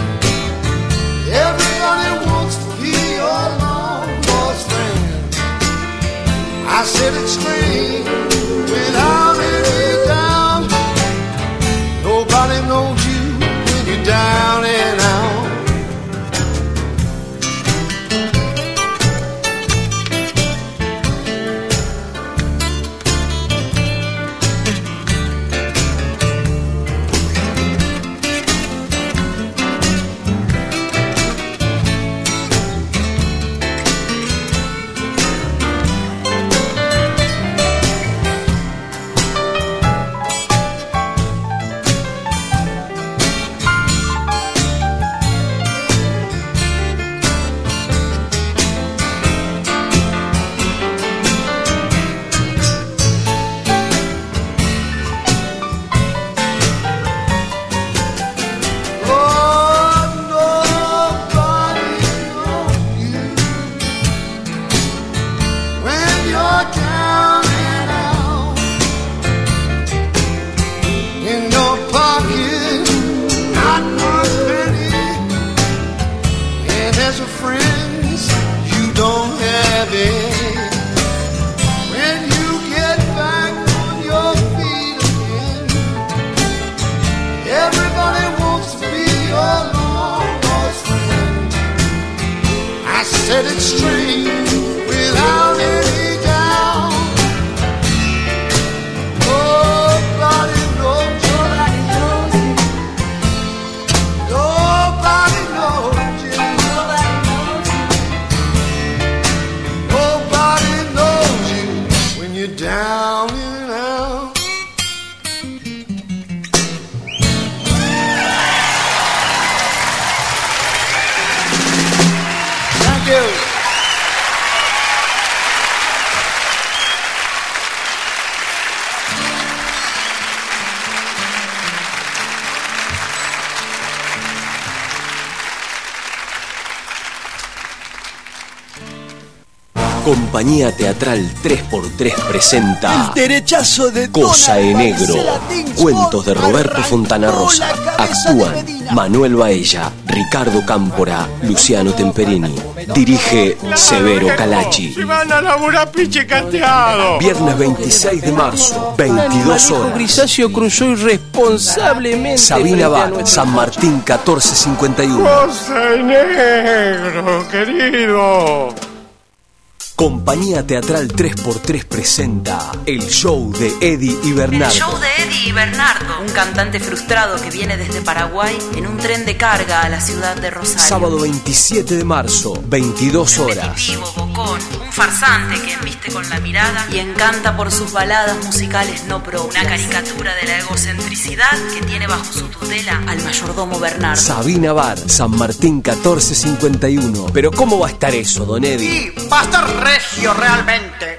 everybody wants to be your long lost friend. I said it's strange, without any doubt, nobody knows you when you're down and out. heavy. When you get back on your feet again, everybody wants to be your long lost friend. I said it's strange without any doubt. Nobody knows you. Nobody knows you. Nobody knows you when you're down and out. Thank you. Compañía Teatral tres por tres presenta El derechazo de Cosa Dona en Negro. Marcela Dings Cuentos de Roberto arrancó Fontana Rosa. la cabeza de Actúan Medina. Manuel Baella, Ricardo Cámpora, Luciano Temperini. Dirige Severo Calachi. ¡Se van a laburar pinche cateado! Viernes veintiséis de marzo, veintidós horas. Grisáceo cruzó irresponsablemente. Sabina frente a Bar, nuestro- San Martín catorce cincuenta y uno. ¡Cosa en Negro, querido! Compañía Teatral tres por tres presenta el show de Eddie y Bernardo. El show de Eddie y Bernardo, un cantante frustrado que viene desde Paraguay en un tren de carga a la ciudad de Rosario. Sábado veintisiete de marzo, veintidós horas. Repetitivo, bocón, un farsante que embiste con la mirada y encanta por sus baladas musicales no propias. Una caricatura de la egocentricidad que tiene bajo su tutela al mayordomo Bernardo. Sabina Bar, San Martín catorce cincuenta y uno. Pero ¿cómo va a estar eso, don Eddie? Va a estar regio realmente.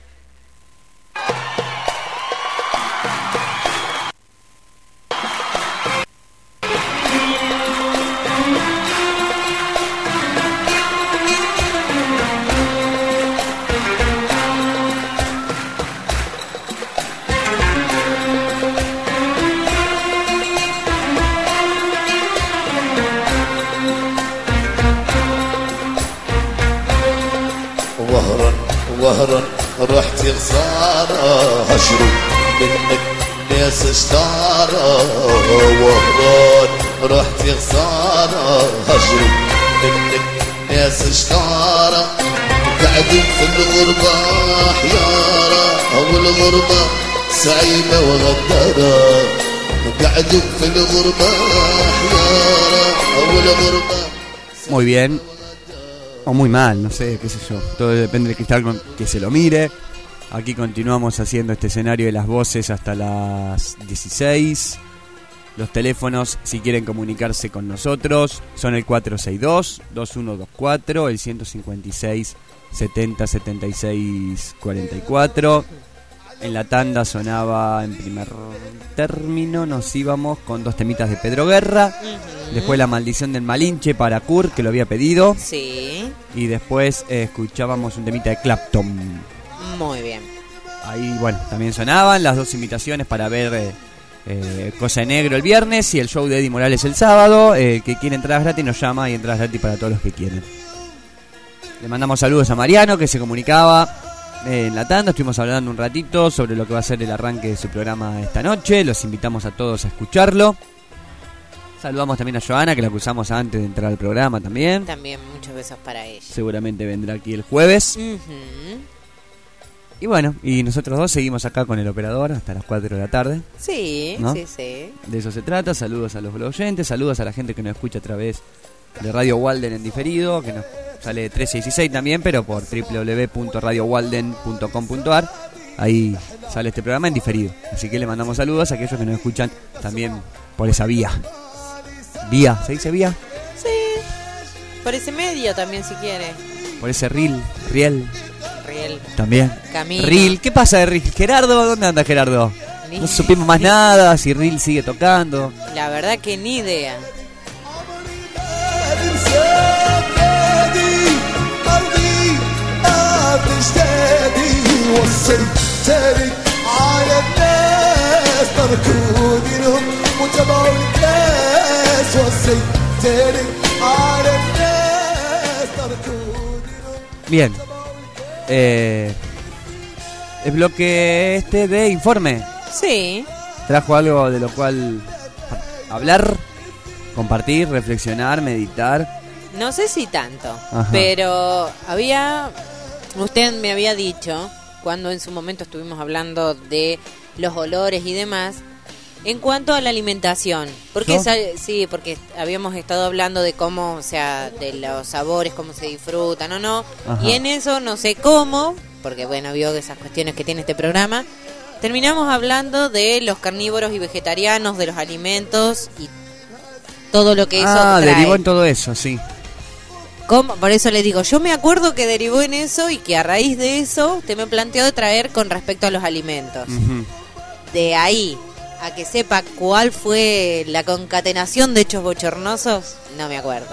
وهرا وهرا رحت خسارة هجروا منك ناس اشتارة وهران رحت خسارة هجروا منك ناس اشتارة قعدوا في الغربة حيارة والغربة سعيدة وغدارة قعدوا في الغربة حيارة والغربة. Muy bien. O muy mal, no sé, qué sé yo. Todo depende del cristal con que se lo mire. Aquí continuamos haciendo este escenario de las voces hasta las dieciséis. Los teléfonos, si quieren comunicarse con nosotros, son el cuatro seis dos, dos uno dos cuatro, el ciento cincuenta y seis, setenta, setenta y seis, cuarenta y cuatro. En la tanda sonaba en primer término, nos íbamos con dos temitas de Pedro Guerra. Uh-huh. Después La Maldición del Malinche para Kurt, que lo había pedido. Sí. Y después eh, escuchábamos un temita de Clapton. Muy bien. Ahí, bueno, también sonaban las dos invitaciones para ver eh, eh, Cosa en Negro el viernes y el show de Eddie Morales el sábado. Eh, que quiere entradas gratis nos llama y entradas gratis para todos los que quieren. Le mandamos saludos a Mariano, que se comunicaba en la tanda. Estuvimos hablando un ratito sobre lo que va a ser el arranque de su programa esta noche. Los invitamos a todos a escucharlo. Saludamos también a Joana, que la acusamos antes de entrar al programa también. También muchos besos para ella. Seguramente vendrá aquí el jueves. Uh-huh. Y bueno, y nosotros dos seguimos acá con el operador hasta las cuatro de la tarde. Sí, ¿no? sí, sí. De eso se trata. Saludos a los oyentes, saludos a la gente que nos escucha a través de Radio Walden en diferido, que nos sale trece dieciséis también, pero por doble u doble u doble u punto radio walden punto com punto a r. Ahí sale este programa en diferido. Así que le mandamos saludos a aquellos que nos escuchan también por esa vía. ¿Vía? ¿Se dice vía? Sí. Por ese medio también, si quiere. Por ese riel, riel. Riel. También. Camino. Ril, ¿qué pasa de Ril? Gerardo, ¿dónde anda Gerardo? Ni- No supimos más nada, si Ril sigue tocando. La verdad que ni idea. Bien. Eh, el bloque este de informe. Sí. Trajo algo de lo cual hablar, compartir, reflexionar, meditar. No sé si tanto, Ajá. pero había, usted me había dicho, cuando en su momento estuvimos hablando de los olores y demás, en cuanto a la alimentación, porque ¿No? esa, sí, porque habíamos estado hablando de cómo, o sea, de los sabores, cómo se disfrutan o no, Ajá. y en eso no sé cómo, porque bueno, vio esas cuestiones que tiene este programa, terminamos hablando de los carnívoros y vegetarianos, de los alimentos y todo lo que eso Ah, trae. derivó en todo eso, sí. ¿Cómo? Por eso le digo, yo me acuerdo que derivó en eso y que a raíz de eso usted me planteó de traer con respecto a los alimentos. Uh-huh. De ahí a que sepa cuál fue la concatenación de hechos bochornosos, no me acuerdo.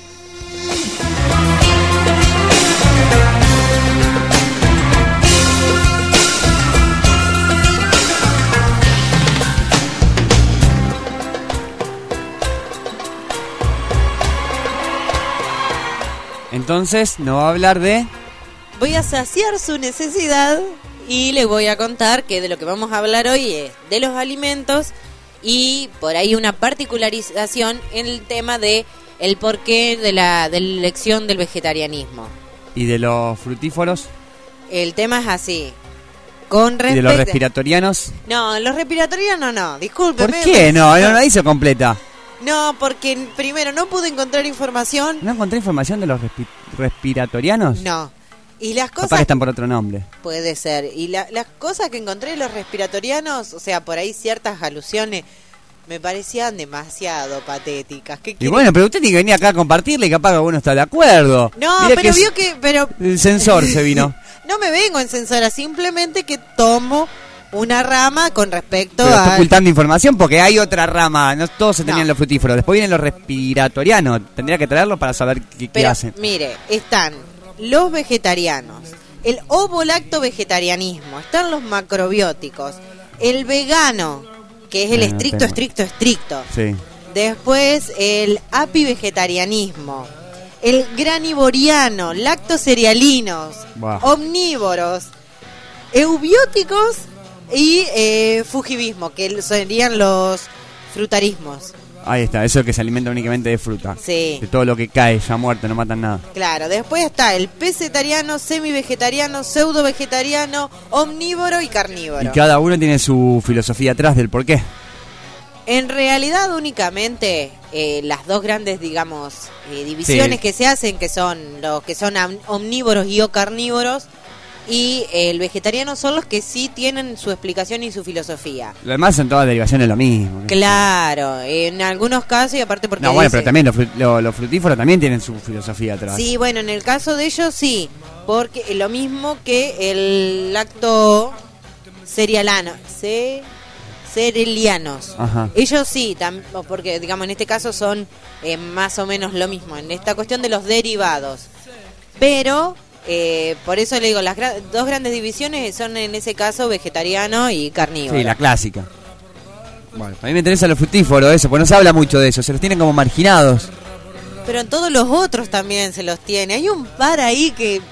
Entonces, nos va a hablar de... Voy a saciar su necesidad y le voy a contar que de lo que vamos a hablar hoy es de los alimentos y por ahí una particularización en el tema de el porqué de la, de la elección del vegetarianismo. ¿Y de los frutíferos? El tema es así. Con ¿Y de respecto... los respiratorianos? No, los respiratorianos no, disculpe. ¿Por qué? No, no la hizo completa. No, porque primero no pude encontrar información. ¿No encontré información de los respi- respiratorianos? No. Y las Capaz que cosas... están por otro nombre. Puede ser. Y la- las cosas que encontré de los respiratorianos, o sea, por ahí ciertas alusiones, me parecían demasiado patéticas. ¿Qué Y quiere? bueno, pero usted tiene que venir acá a compartirle y capaz que uno está de acuerdo. No, Mire pero que es- vio que... pero El sensor se vino. No me vengo en censura, simplemente que tomo una rama con respecto Pero está a... ocultando información porque hay otra rama. No todos se tenían No. los frutíferos. Después vienen los respiratorianos. Tendría que traerlos para saber qué, qué Pero, hacen. mire, están los vegetarianos, el ovolacto vegetarianismo, están los macrobióticos, el vegano, que es el Bueno, estricto, tengo. estricto, estricto. Sí. Después el apivegetarianismo, el granivoriano, lactocerealinos, Buah. omnívoros, eubióticos y eh, fugivismo, que serían los frutarismos. Ahí está, eso es que se alimenta únicamente de fruta. Sí. De todo lo que cae ya muerto, no matan nada. Claro, después está el pescetariano, semi-vegetariano, pseudo-vegetariano, omnívoro y carnívoro. Y cada uno tiene su filosofía atrás del por qué. En realidad únicamente eh, las dos grandes, digamos, eh, divisiones Sí. que se hacen, que son los que son am- omnívoros y o carnívoros, y eh, el vegetariano son los que sí tienen su explicación y su filosofía. Lo demás son todas derivaciones de lo mismo. Claro, en algunos casos, y aparte porque No, bueno, dice- pero también los, fru- lo- los frutíferos también tienen su filosofía atrás. Sí, bueno, en el caso de ellos sí, porque lo mismo que el lacto cerealano, ce, cerelianos. Ajá. Ellos sí, tam- porque digamos en este caso son eh, más o menos lo mismo, en esta cuestión de los derivados. Pero, eh, por eso le digo, las gra- dos grandes divisiones son en ese caso vegetariano y carnívoro. Sí, la clásica. Bueno, a mí me interesa los frutíferos, eso, porque no se habla mucho de eso, se los tienen como marginados. Pero en todos los otros también se los tiene. Hay un par ahí que...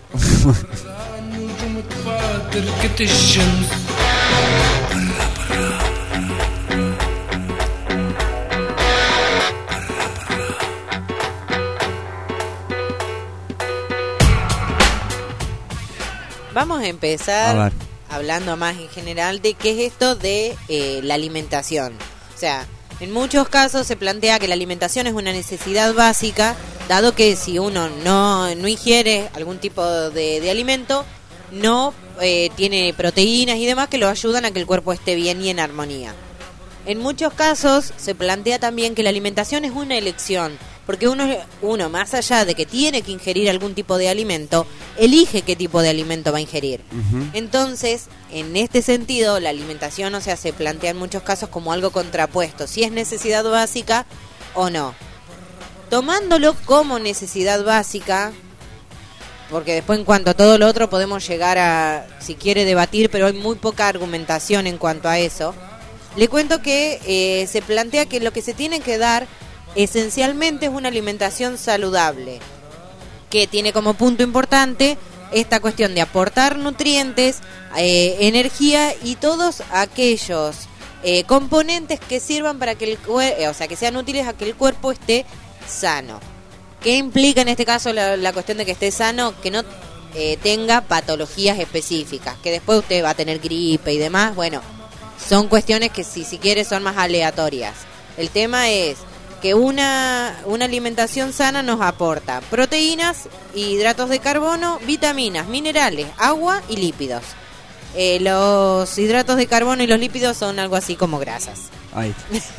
Vamos a empezar A ver. hablando más en general de qué es esto de eh, la alimentación. O sea, en muchos casos se plantea que la alimentación es una necesidad básica, dado que si uno no, no ingiere algún tipo de, de alimento, no eh, tiene proteínas y demás que lo ayudan a que el cuerpo esté bien y en armonía. En muchos casos se plantea también que la alimentación es una elección, porque uno, uno más allá de que tiene que ingerir algún tipo de alimento, elige qué tipo de alimento va a ingerir. Ujú. Entonces, en este sentido, la alimentación, o sea, se plantea en muchos casos como algo contrapuesto, si es necesidad básica o no. Tomándolo como necesidad básica, porque después en cuanto a todo lo otro podemos llegar a, si quiere, debatir, pero hay muy poca argumentación en cuanto a eso. Le cuento que eh, se plantea que lo que se tiene que dar esencialmente es una alimentación saludable, que tiene como punto importante esta cuestión de aportar nutrientes, eh, energía y todos aquellos eh, componentes que sirvan para que el cuerpo, eh, o sea, que sean útiles a que el cuerpo esté sano. ¿Qué implica en este caso la, la cuestión de que esté sano? Que no eh, tenga patologías específicas, que después usted va a tener gripe y demás. Bueno, son cuestiones que si, si quiere son más aleatorias. El tema es que una, una alimentación sana nos aporta proteínas, hidratos de carbono, vitaminas, minerales, agua y lípidos. Eh, los hidratos de carbono y los lípidos son algo así como grasas. Ahí.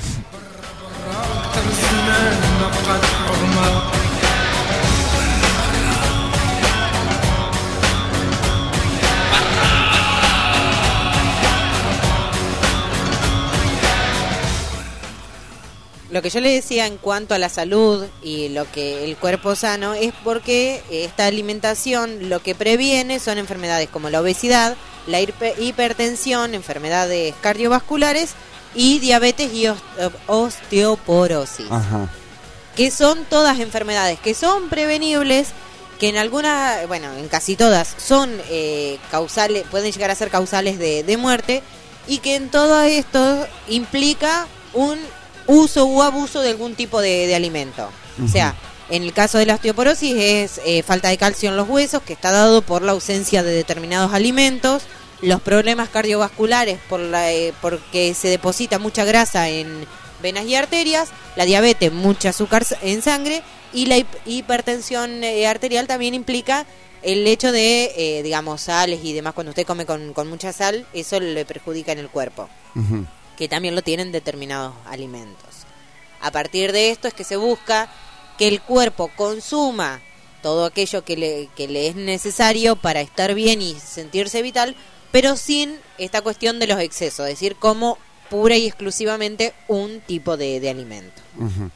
Lo que yo le decía en cuanto a la salud y lo que el cuerpo sano es porque esta alimentación lo que previene son enfermedades como la obesidad, la hipertensión, enfermedades cardiovasculares y diabetes y osteoporosis. Ajá. Que son todas enfermedades que son prevenibles, que en algunas, bueno, en casi todas son eh, causales, pueden llegar a ser causales de, de muerte, y que en todo esto implica un uso u abuso de algún tipo de, de alimento. Uh-huh. O sea, en el caso de la osteoporosis es eh, falta de calcio en los huesos, que está dado por la ausencia de determinados alimentos, los problemas cardiovasculares por la, eh, porque se deposita mucha grasa en venas y arterias, la diabetes, mucha azúcar en sangre, y la hip- hipertensión eh, arterial también implica el hecho de, eh, digamos, sales y demás. Cuando usted come con, con mucha sal, eso le perjudica en el cuerpo. Uh-huh. Que también lo tienen determinados alimentos. A partir de esto es que se busca que el cuerpo consuma todo aquello que le, que le es necesario para estar bien y sentirse vital, pero sin esta cuestión de los excesos, es decir, como pura y exclusivamente un tipo de, de alimento. Uh-huh.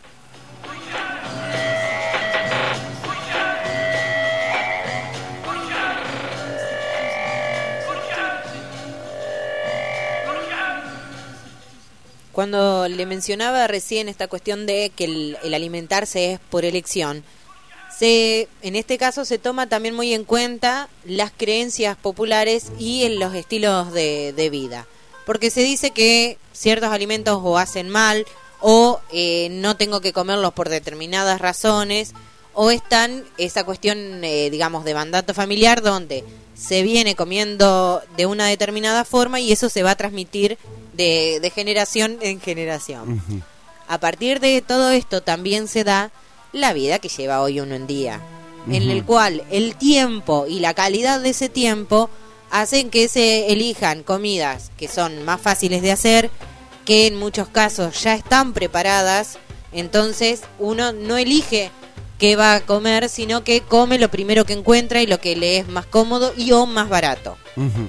Cuando le mencionaba recién esta cuestión de que el, el alimentarse es por elección, se, en este caso se toma también muy en cuenta las creencias populares y en los estilos de, de vida. Porque se dice que ciertos alimentos o hacen mal, o eh, no tengo que comerlos por determinadas razones, o están esa cuestión, eh, digamos, de mandato familiar, donde se viene comiendo de una determinada forma y eso se va a transmitir de, de generación en generación. Uh-huh. A partir de todo esto también se da la vida que lleva hoy uno en día, uh-huh. en el cual el tiempo y la calidad de ese tiempo hacen que se elijan comidas que son más fáciles de hacer, que en muchos casos ya están preparadas, entonces uno no elige qué va a comer, sino que come lo primero que encuentra y lo que le es más cómodo y o más barato. Uh-huh.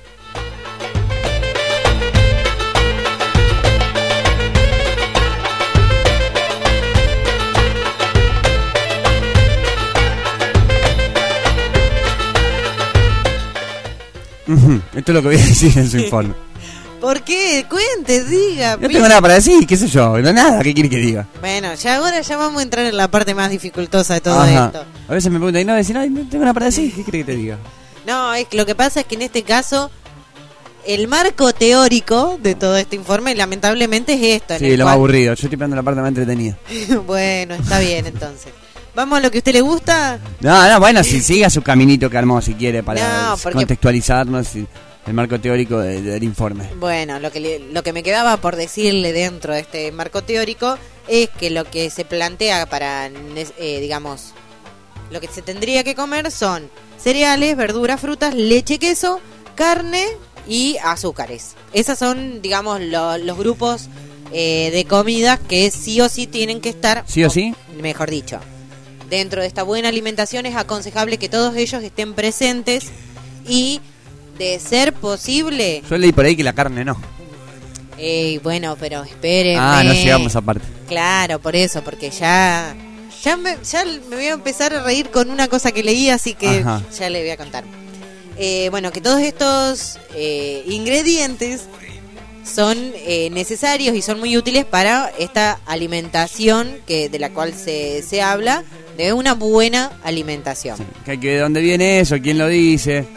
Uh-huh. Esto es lo que voy a decir en su informe. ¿Por qué? Cuente, diga. No tengo nada para decir, qué sé yo, no nada, ¿qué quiere que diga? Bueno, ya ahora ya vamos a entrar en la parte más dificultosa de todo Ajá. esto. A veces me preguntan, y no, decir, no, no tengo nada para decir, ¿qué quiere que te diga? No, es que lo que pasa es que en este caso el marco teórico de todo este informe lamentablemente es esto. Sí, lo cual... más aburrido, yo estoy esperando la parte más entretenida. Bueno, está bien entonces. ¿Vamos a lo que a usted le gusta? No, no, bueno, si siga su caminito que armó si quiere para no, porque... contextualizarnos y el marco teórico de, de, del informe. Bueno, lo que le, lo que me quedaba por decirle dentro de este marco teórico es que lo que se plantea para, eh, digamos, lo que se tendría que comer son cereales, verduras, frutas, leche, queso, carne y azúcares. Esas son, digamos, lo, los grupos eh, de comidas que sí o sí tienen que estar... ¿Sí o sí? Mejor dicho. Dentro de esta buena alimentación es aconsejable que todos ellos estén presentes y... de ser posible... Yo leí por ahí que la carne no. Eh, bueno, pero espérenme. Ah, no llegamos a parte. Claro, por eso, porque ya... Ya me, ya me voy a empezar a reír con una cosa que leí, así que Ajá. ya le voy a contar. Eh, bueno, que todos estos eh, ingredientes son eh, necesarios y son muy útiles para esta alimentación que de la cual se, se habla, de una buena alimentación. Sí, que hay que ver de dónde viene eso, quién lo dice.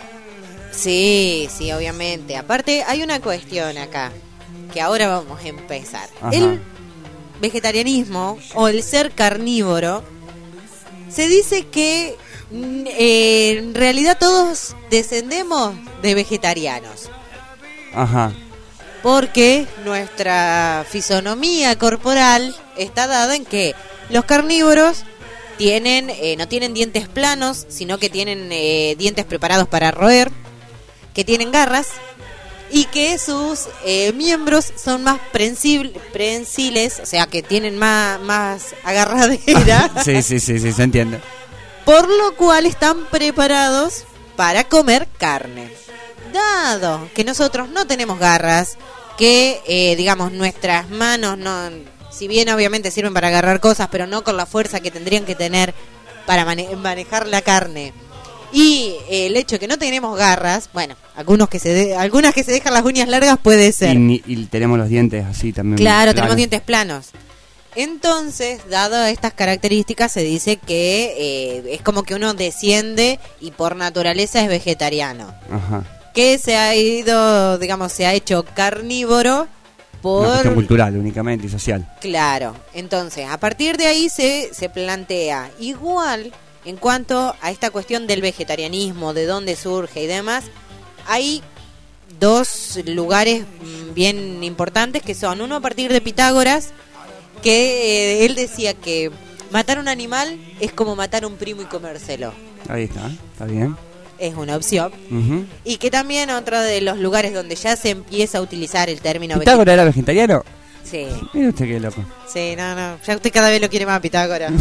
Sí, sí, obviamente. Aparte, hay una cuestión acá, que ahora vamos a empezar. Ajá. El vegetarianismo o el ser carnívoro, se dice que eh, en realidad todos descendemos de vegetarianos. Ajá. Porque nuestra fisonomía corporal está dada en que los carnívoros tienen eh, no tienen dientes planos, sino que tienen eh, dientes preparados para roer, que tienen garras y que sus eh, miembros son más prensil, prensiles, o sea que tienen más, más agarradera. Sí, sí, sí, sí, se entiende. Por lo cual están preparados para comer carne. Dado que nosotros no tenemos garras, que eh, digamos nuestras manos no, si bien obviamente sirven para agarrar cosas, pero no con la fuerza que tendrían que tener para mane- manejar la carne. Y eh, el hecho de que no tenemos garras, bueno, algunos que se de- algunas que se dejan las uñas largas puede ser. Y, ni- y tenemos los dientes así también. Claro, tenemos dientes planos. Entonces, dado estas características, se dice que eh, es como que uno desciende y por naturaleza es vegetariano. Ajá. Que se ha ido, digamos, se ha hecho carnívoro por... Una cuestión cultural únicamente y social. Claro, entonces, a partir de ahí se, se plantea igual en cuanto a esta cuestión del vegetarianismo, de dónde surge y demás. Hay dos lugares mm, bien importantes que son, uno a partir de Pitágoras, que eh, él decía que matar un animal es como matar un primo y comérselo. Ahí está, está bien. Es una opción. Uh-huh. Y que también otro de los lugares donde ya se empieza a utilizar el término ¿Pitágoras era vegetariano? Sí. Mira usted qué loco. Sí, no, no. Ya usted cada vez lo quiere más, Pitágoras.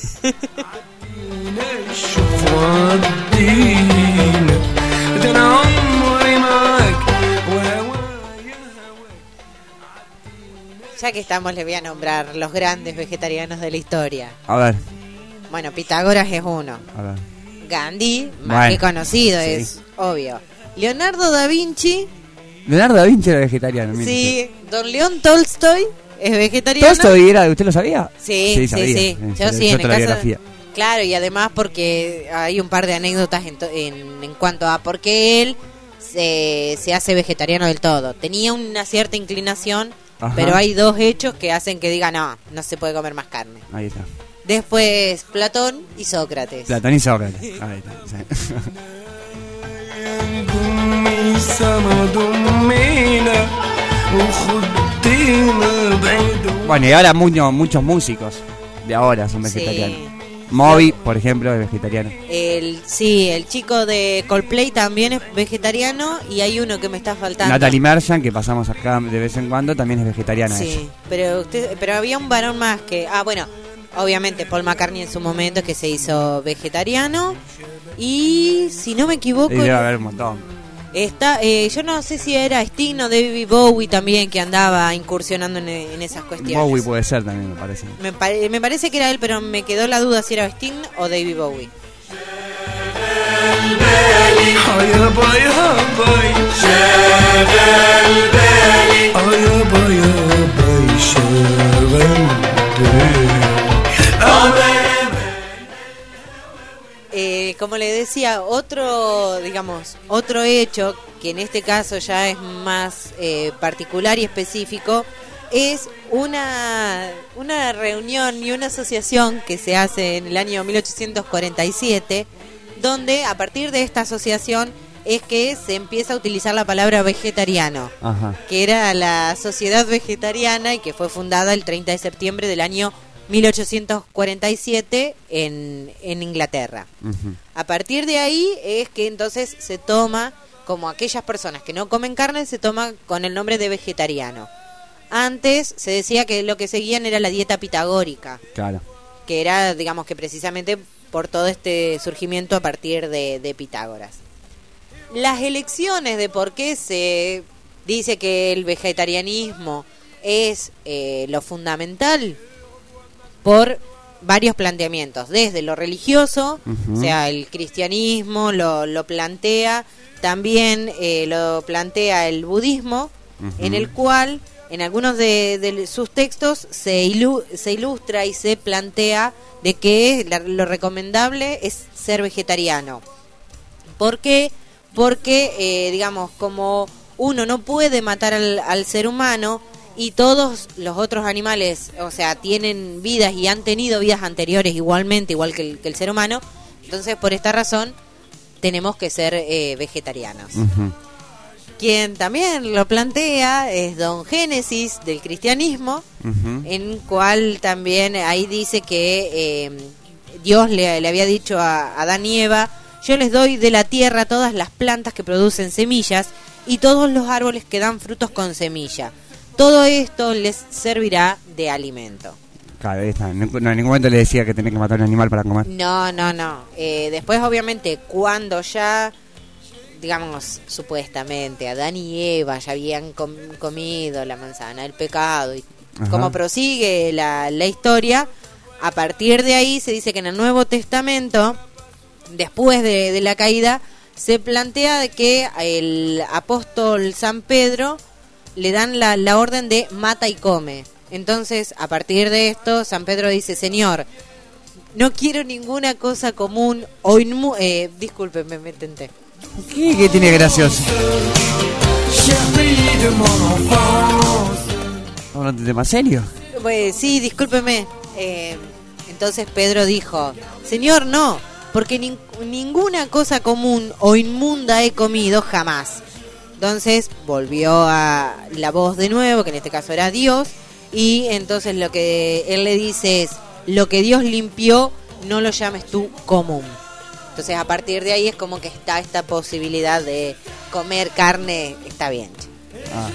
Ya que estamos, le voy a nombrar los grandes vegetarianos de la historia. A ver. Bueno, Pitágoras es uno. A ver. Gandhi, más Bueno, que conocido, sí. es obvio. Leonardo da Vinci, Leonardo da Vinci era vegetariano. mire sí. Don León Tolstoy es vegetariano. usted. ¿Tolstoy era? ¿Usted lo sabía? Sí, sí, sí, sabía. sí. Eh, Yo se sí, leyó en el toda la caso. biografía. Claro, y además porque hay un par de anécdotas en, to- en, en cuanto a por qué él se, se hace vegetariano del todo. Tenía una cierta inclinación, Ajá. pero hay dos hechos que hacen que diga no, no se puede comer más carne. Ahí está. Después Platón y Sócrates. Platón y Sócrates. Ahí está. Sí. Bueno, y ahora mucho- muchos músicos de ahora son vegetarianos. Sí. Moby, por ejemplo, es vegetariano. El, sí, el chico de Coldplay también es vegetariano y hay uno que me está faltando. Natalie Merchant, que pasamos acá de vez en cuando, también es vegetariana. Sí, ella. pero usted, pero había un varón más que, ah, bueno, obviamente Paul McCartney en su momento que se hizo vegetariano y si no me equivoco Y debe haber un montón. está, eh, yo no sé si era Sting o David Bowie también que andaba incursionando en, en esas cuestiones. Bowie puede ser también, me parece. Me, pare- me parece que era él, pero me quedó la duda si era Sting o David Bowie. Eh, como le decía, otro, digamos, otro hecho que en este caso ya es más eh, particular y específico es una, una reunión y una asociación que se hace en el año mil ochocientos cuarenta y siete, donde a partir de esta asociación es que se empieza a utilizar la palabra vegetariano, Ajá. que era la Sociedad Vegetariana y que fue fundada el treinta de septiembre del año mil ochocientos cuarenta y siete en, en Inglaterra. Ujú. A partir de ahí es que entonces se toma, como aquellas personas que no comen carne, se toma con el nombre de vegetariano. Antes se decía que lo que seguían era la dieta pitagórica, Claro. que era, digamos que precisamente por todo este surgimiento a partir de, de Pitágoras. Las elecciones de por qué se dice que el vegetarianismo es eh, lo fundamental por varios planteamientos, desde lo religioso, Ujú. o sea, el cristianismo lo, lo plantea, también eh, lo plantea el budismo, Uh-huh. en el cual en algunos de, de sus textos se, ilu- se ilustra y se plantea de que la, lo recomendable es ser vegetariano. ¿Por qué? Porque, eh, digamos, como uno no puede matar al, al ser humano y todos los otros animales, o sea, tienen vidas y han tenido vidas anteriores igualmente, igual que el, que el ser humano, entonces por esta razón tenemos que ser eh, vegetarianos. Uh-huh. Quien también lo plantea es Don Génesis del cristianismo, uh-huh. en cual también ahí dice que eh, Dios le, le había dicho a, a Adán y Eva: yo les doy de la tierra todas las plantas que producen semillas y todos los árboles que dan frutos con semilla. Todo esto les servirá de alimento. Claro, ahí está. No, no, en ningún momento le decía que tenía que matar un animal para comer. No, no, no. Eh, después, obviamente, cuando ya, digamos, supuestamente Adán y Eva ya habían com- comido la manzana del pecado y Ajá. como prosigue la, la historia, a partir de ahí se dice que en el Nuevo Testamento, después de, de la caída, se plantea de que el apóstol San Pedro le dan la, la orden de mata y come. Entonces, a partir de esto, San Pedro dice: Señor, no quiero ninguna cosa común o inmu... Eh, discúlpeme, me tenté. ¿Qué, qué tiene gracioso? ¿Hablando de tema serio? Pues, sí, discúlpeme. Eh, entonces Pedro dijo: Señor, no, porque nin- ninguna cosa común o inmunda he comido jamás. Entonces volvió a la voz de nuevo, que en este caso era Dios, y entonces lo que él le dice es: lo que Dios limpió, no lo llames tú común. Entonces a partir de ahí es como que está esta posibilidad de comer carne, está bien. Ah.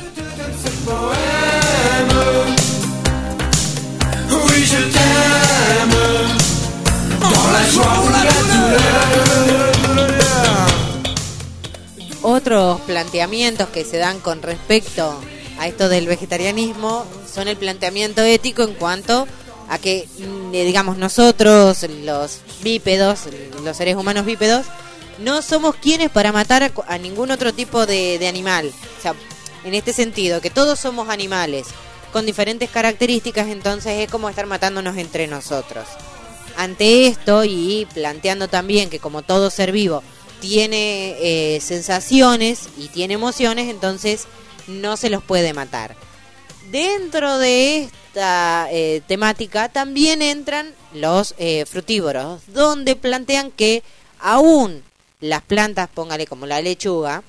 Otros planteamientos que se dan con respecto a esto del vegetarianismo son el planteamiento ético en cuanto a que, digamos, nosotros, los bípedos, los seres humanos bípedos, no somos quienes para matar a, a ningún otro tipo de, de animal. O sea, en este sentido, que todos somos animales con diferentes características, entonces es como estar matándonos entre nosotros. Ante esto, y planteando también que como todo ser vivo tiene eh, sensaciones y tiene emociones, entonces no se los puede matar. Dentro de esta eh, temática también entran los eh, frutívoros, donde plantean que aún las plantas, póngale como la lechuga,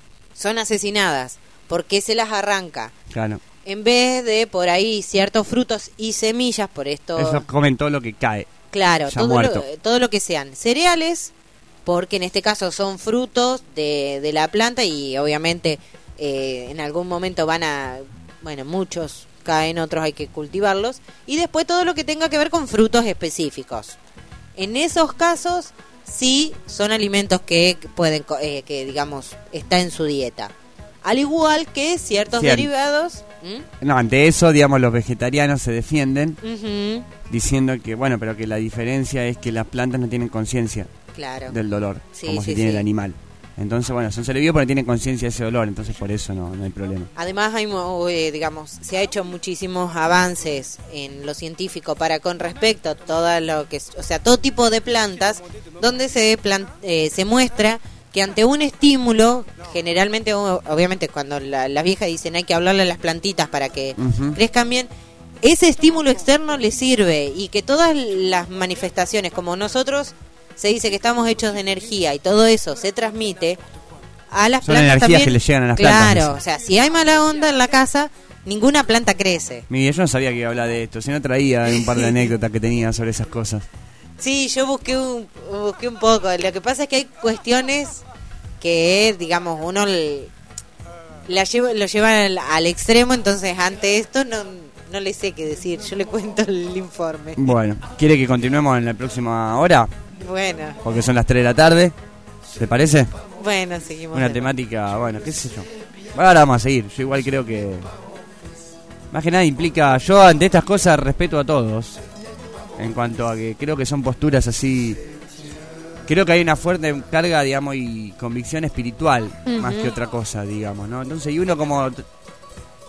son asesinadas porque se las arranca. Claro. En vez de por ahí ciertos frutos y semillas, por esto... Eso comen todo lo que cae. Claro, ya todo muerto. lo, todo lo que sean cereales, porque en este caso son frutos de, de la planta y obviamente eh, en algún momento van a... Bueno, muchos caen, otros hay que cultivarlos. Y después todo lo que tenga que ver con frutos específicos. En esos casos sí son alimentos que pueden, eh, que digamos, está en su dieta. Al igual que ciertos Cien. derivados... ¿Mm? No, ante eso, digamos, los vegetarianos se defienden Uh-huh. diciendo que, bueno, pero que la diferencia es que las plantas no tienen conciencia Claro. del dolor, Sí, como sí, si tiene sí. el animal. Entonces, bueno, son seres vivos pero tienen conciencia de ese dolor, entonces por eso no, no hay problema. Además, hay, mo- eh, digamos, se ha hecho muchísimos avances en lo científico para con respecto a todo lo que, es- o sea, todo tipo de plantas, donde se plan- eh, se muestra que ante un estímulo, generalmente, o- obviamente, cuando la- las viejas dicen hay que hablarle a las plantitas para que Ujú. crezcan bien, ese estímulo externo les sirve y que todas las manifestaciones, como nosotros se dice que estamos hechos de energía y todo eso se transmite a las Son plantas energías también. que le llegan a las claro, plantas, Claro, o sea, si hay mala onda en la casa, ninguna planta crece. Miguel, yo no sabía que iba a hablar de esto, si no traía un par de anécdotas que tenía sobre esas cosas. Sí, yo busqué un, busqué un poco. Lo que pasa es que hay cuestiones que, digamos, uno l- la lleva, lo lleva al, al extremo, entonces ante esto no, no le sé qué decir. Yo le cuento el informe. Bueno, ¿quiere que continuemos en la próxima hora? Bueno, Porque son las tres de la tarde, ¿te parece? bueno, seguimos. Una de- temática, bueno, qué sé yo. Ahora vamos a seguir, yo igual creo que... Más que nada implica, yo ante estas cosas respeto a todos. En cuanto a que creo que son posturas así... Creo que hay una fuerte carga, digamos, y convicción espiritual, Ujú. más que otra cosa, digamos, ¿no? Entonces, y uno como t-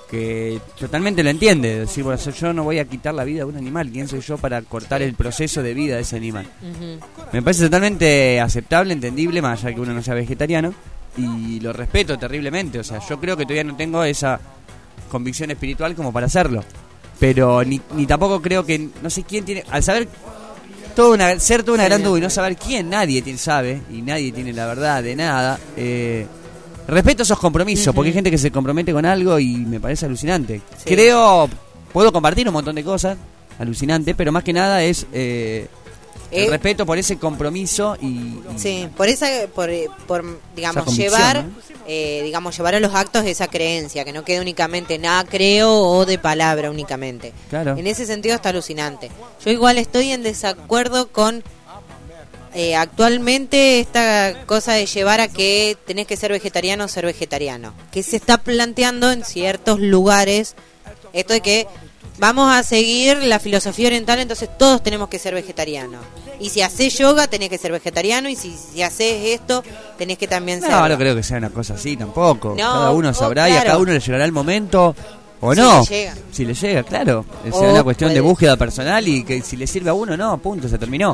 que totalmente lo entiende. Decir, bueno, yo no voy a quitar la vida de un animal. ¿Quién soy yo para cortar el proceso de vida de ese animal? Ujú. Me parece totalmente aceptable, entendible, más allá que uno no sea vegetariano. Y lo respeto terriblemente. O sea, yo creo que todavía no tengo esa convicción espiritual como para hacerlo. Pero ni, ni tampoco creo que... No sé quién tiene... Al saber... Toda una, ser toda una gran duda y no saber quién, nadie tiene, sabe. Y nadie tiene la verdad de nada. Eh... Respeto esos compromisos, uh-huh. porque hay gente que se compromete con algo y me parece alucinante. Sí. Creo, puedo compartir un montón de cosas, alucinante, pero más que nada es eh, el eh, respeto por ese compromiso y, y sí, por esa, por, por digamos llevar, ¿no? eh, digamos llevar a los actos esa creencia, que no quede únicamente nada creo o de palabra únicamente. Claro. En ese sentido está alucinante. Yo igual estoy en desacuerdo con Eh, actualmente esta cosa de llevar a que tenés que ser vegetariano o ser vegetariano, que se está planteando en ciertos lugares, esto de que vamos a seguir la filosofía oriental, entonces todos tenemos que ser vegetarianos, y si haces yoga tenés que ser vegetariano, y si, si haces esto tenés que también ser. No, no creo que sea una cosa así tampoco. No, cada uno sabrá, oh, claro. Y a cada uno le llegará el momento o si no, le llega. si le llega, claro, es O una cuestión puede. de búsqueda personal, y que si le sirve a uno, no, punto, se terminó.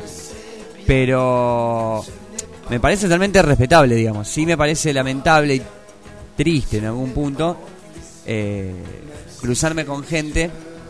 Pero me parece totalmente respetable, digamos. Sí me parece lamentable y triste en algún punto eh, cruzarme con gente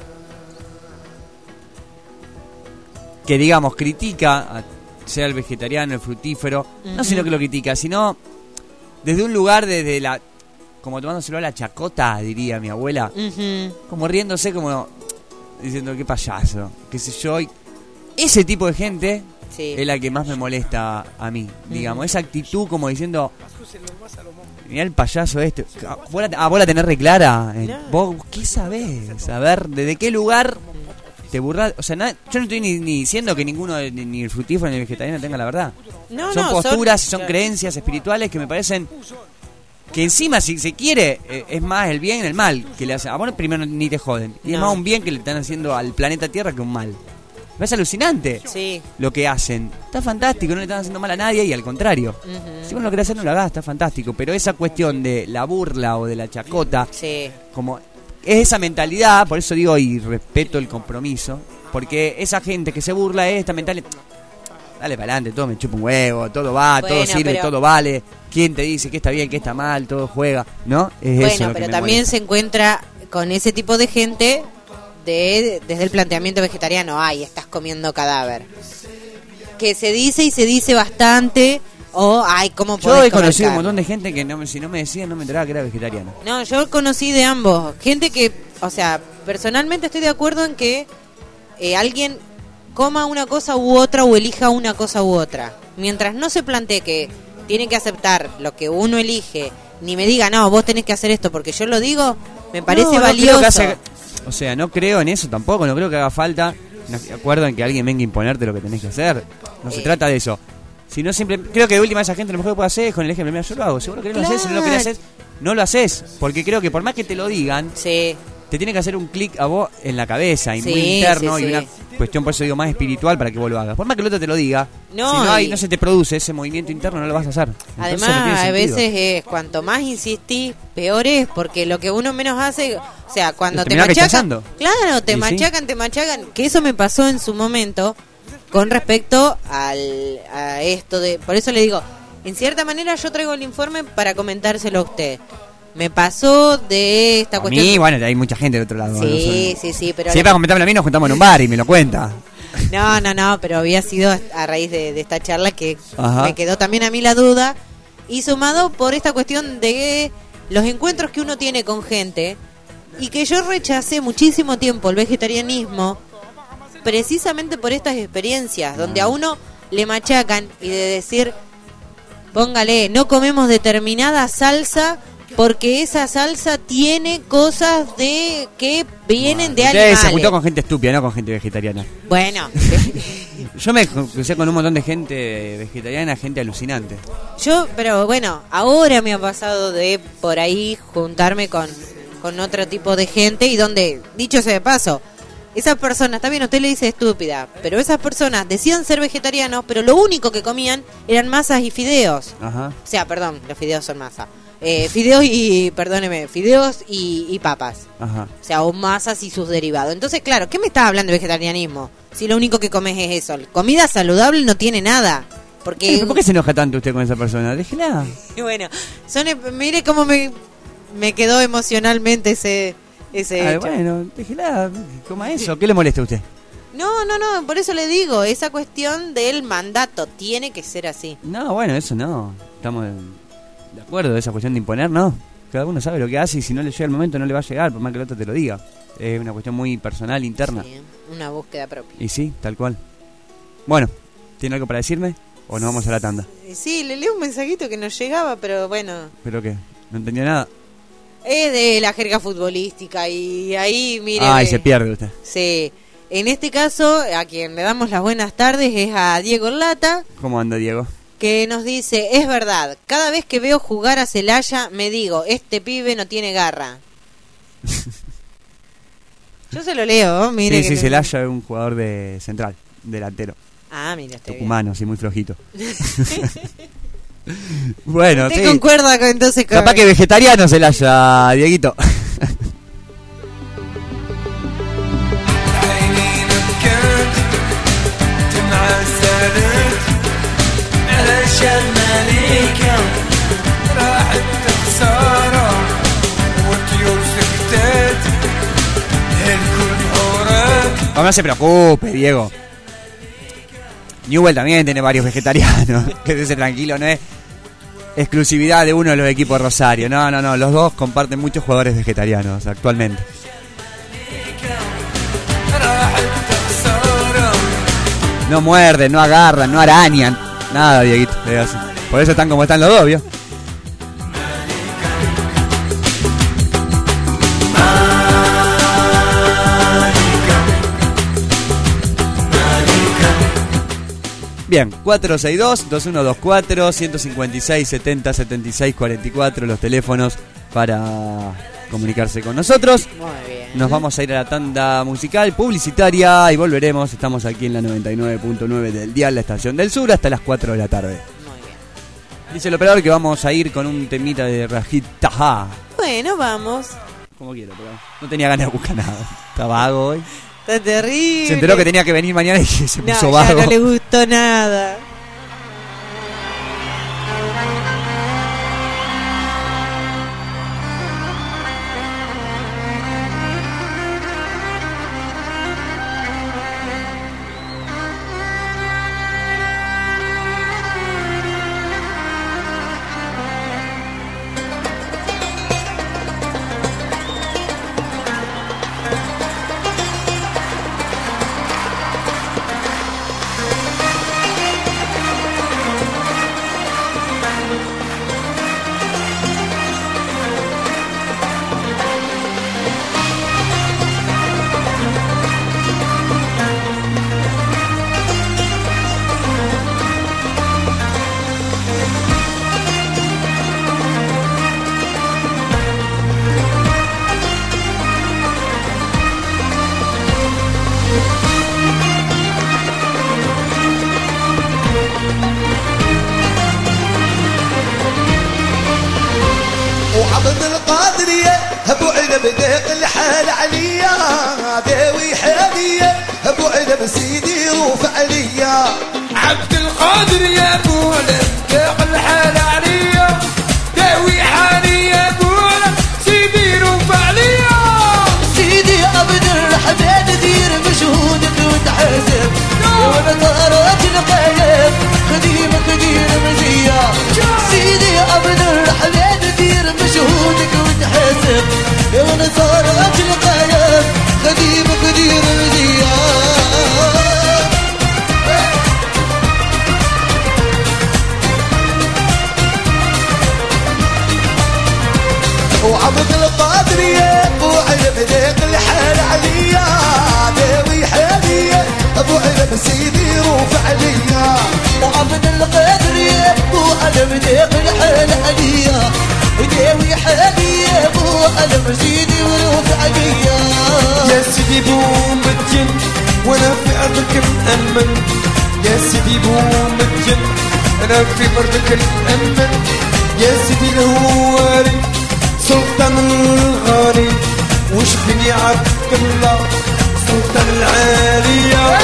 que, digamos, critica a ser el vegetariano, el frutífero. Uh-huh. No sino que lo critica, sino desde un lugar desde la... como tomándoselo a la chacota, diría mi abuela. Uh-huh. Como riéndose, como diciendo, qué payaso, qué sé yo. Y ese tipo de gente... Sí. Es la que más me molesta a mí, digamos, mm. esa actitud como diciendo, mirá el payaso este, vos la, ah, vos la tenés re clara, eh, no. Vos qué sabés, a ver, desde qué lugar te burlas, o sea, nada, yo no estoy ni, ni diciendo que ninguno, ni, ni el frutífero ni el vegetariano tenga la verdad, no, son no, posturas, son, son creencias espirituales que me parecen que encima si se quiere eh, es más el bien el mal que le hacen, a vos primero ni te joden, y no. Es más un bien que le están haciendo al planeta Tierra que un mal. Es alucinante sí. Lo que hacen. Está fantástico, no le están haciendo mal a nadie y al contrario. Uh-huh. Si uno lo quiere hacer, no lo hagas, está fantástico. Pero esa cuestión de la burla o de la chacota, sí. Como es esa mentalidad, por eso digo y respeto el compromiso, porque esa gente que se burla es esta mentalidad. Dale para adelante, todo me chupa un huevo, todo va, bueno, todo sirve, pero... todo vale. ¿Quién te dice que está bien, que está mal? Todo juega, ¿no? Es bueno, eso lo pero que me también molesta. Se encuentra con ese tipo de gente. De, desde el planteamiento vegetariano, ay, estás comiendo cadáver, que se dice y se dice bastante, o ay, ¿cómo podés? Yo he conocido carne? Un montón de gente que no, si no me decían no me enteraba que era vegetariano. No, yo conocí de ambos, gente que, o sea, personalmente estoy de acuerdo en que eh, alguien coma una cosa u otra o elija una cosa u otra, mientras no se plantee que tiene que aceptar lo que uno elige, ni me diga, no, vos tenés que hacer esto porque yo lo digo, me parece no, valioso. No creo que hace... O sea, no creo en eso tampoco, no creo que haga falta. No estoy de acuerdo en que alguien venga a imponerte lo que tenés que hacer. No se trata de eso. Sino siempre, creo que de última esa gente lo mejor que puede hacer es con el ejemplo. Mira, yo lo hago, seguro que no lo haces, si no lo querés hacer, no lo haces. Porque creo que por más que te lo digan, sí. Te tiene que hacer un clic a vos en la cabeza y sí, muy interno sí, y sí. una cuestión, por eso digo, más espiritual para que vos lo hagas. Por más que el otro te lo diga, no, si no, hay, y... no se te produce ese movimiento interno, no lo vas a hacer. Entonces, además, no a veces es cuanto más insistís, peor es, porque lo que uno menos hace, o sea, cuando te, te machacan, rechazando. Claro, te ¿Y machacan, sí? te machacan, que eso me pasó en su momento con respecto al, a esto de, por eso le digo, en cierta manera yo traigo el informe para comentárselo a usted. Me pasó de esta a cuestión. mí, bueno, hay mucha gente del otro lado. Sí, no sí, sí, pero... Si es para comentarme a mí, nos juntamos en un bar y me lo cuenta. No, no, no, pero había sido a raíz de, de esta charla que Ajá. Me quedó también a mí la duda. Y sumado por esta cuestión de los encuentros que uno tiene con gente. Y que yo rechacé muchísimo tiempo el vegetarianismo precisamente por estas experiencias, donde a uno le machacan y de decir, póngale, no comemos determinada salsa porque esa salsa tiene cosas de que vienen bueno, de animales. Se juntó con gente estúpida, no con gente vegetariana. Bueno. Yo me crucé con un montón de gente vegetariana, gente alucinante. Yo, pero bueno, ahora me ha pasado de por ahí juntarme con, con otro tipo de gente y donde, dicho sea de paso, esas personas, está bien, usted le dice estúpida, pero esas personas decían ser vegetarianos, pero lo único que comían eran masas y fideos. Ajá. O sea, perdón, los fideos son masa. Eh, fideos y, perdóneme, fideos y, y papas. Ajá. O sea, o masas y sus derivados. Entonces, claro, ¿qué me estás hablando de vegetarianismo? Si lo único que comes es eso. Comida saludable no tiene nada. Porque... ¿Por qué se enoja tanto usted con esa persona? Déjela. Y bueno, son, mire cómo me, me quedó emocionalmente ese, ese Ay, hecho. bueno, déjela, coma eso. ¿Qué le molesta a usted? No, no, no, por eso le digo, esa cuestión del mandato tiene que ser así. No, bueno, eso no. Estamos de acuerdo, esa cuestión de imponer, no. Cada uno sabe lo que hace y si no le llega el momento no le va a llegar, por más que el otro te lo diga. Es una cuestión muy personal, interna. Sí, una búsqueda propia. Y sí, tal cual. Bueno, ¿tiene algo para decirme? ¿O nos vamos a la tanda? Sí, le leo un mensajito que nos llegaba, pero bueno. ¿Pero qué? ¿No entendía nada? Es de la jerga futbolística y ahí, mire... Ay, se pierde usted. Sí. En este caso, a quien le damos las buenas tardes es a Diego Lata, ¿Cómo anda, Diego? que nos dice, es verdad, cada vez que veo jugar a Celaya me digo, este pibe no tiene garra. Yo se lo leo, mire. Sí, que sí, le... Celaya es un jugador de central, delantero. Ah, mira, está bien. Tucumano, sí, muy flojito. Bueno, ¿Usted sí. concuerda con, entonces con... Capaz que vegetariano Celaya, Dieguito. No, no se preocupe, Diego. Newell también tiene varios vegetarianos. Quédese tranquilo, no es exclusividad de uno de los equipos de Rosario. No, no, no. Los dos comparten muchos jugadores vegetarianos actualmente. No muerden, no agarran, no arañan. Nada, Dieguito. Por eso están como están los dos, ¿vio? Bien, cuatro seis dos, dos uno dos cuatro, uno cinco seis, setenta, setenta y seis, cuarenta y cuatro, los teléfonos para comunicarse con nosotros. Muy bien. Nos vamos a ir a la tanda musical publicitaria y volveremos. Estamos aquí en la noventa y nueve punto nueve del dial, la estación del sur, hasta las cuatro de la tarde. Muy bien. Dice el operador que vamos a ir con un temita de Rajit Taha. Bueno, vamos. Como quiero, pero no tenía ganas de buscar nada. Está vago hoy. Está terrible. Se enteró que tenía que venir mañana y se no, puso ya vago. no le gustó nada. وعبد القادرية ابو عنب ديق الحال عليا داوي حالية ابو عنب سيدي روف عليا عبد القادر يا ابو عنب ديق الحال عليا داوي حالي يا ابو عنب سيدي روف عليا سيدي عبد الحميد دير مجهودك وتحاسب وانا طارت القلب خديمك دير مزية سيدي عبد الحميد دير مجهودك وتحاسب وانا طارت القلب خديمك دير مزية وعبد القادر يا ابو عنب ديق الحال عليا داوي حاليا ابو عنب سيدي روف عليا وعبد القادر يا ابو عنب ديق الحال عليا داوي حاليا ابو عنب سيدي روف عليا يا سيدي بوم الجن وانا في ارضك مأمن يا سيدي بوم الجن انا في ارضك مأمن يا سيدي الهواري سلطان الغالي وش بني عبد الله سلطان العالية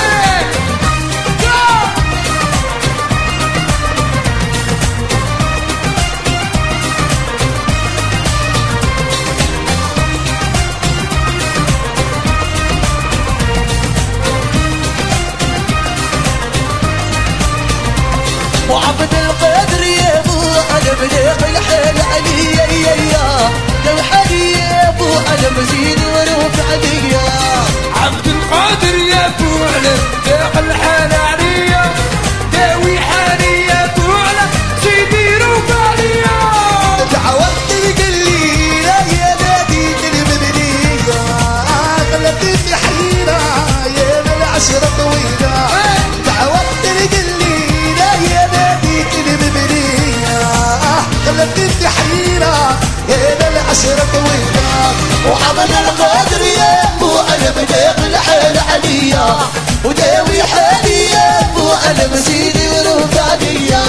وعبد القادر يا ابو على بديق الحال علي يا يا لو حالي يا ابو على مزيد وروف علي عبد القادر يا ابو على بديق الحال علي داوي حالي يا ابو على سيدي روف علي تعودت القليلة يا نادي المدنية غلبتني حيرة يا بالعشرة طويلة تعودت القليلة يا نادي المدنية غلبتني حيرة يا بالعشرة طويلة وعمل القادر يا ابو انا بديق الحال عليا وداوي حالي يا ابو انا مسيدي وروف عليا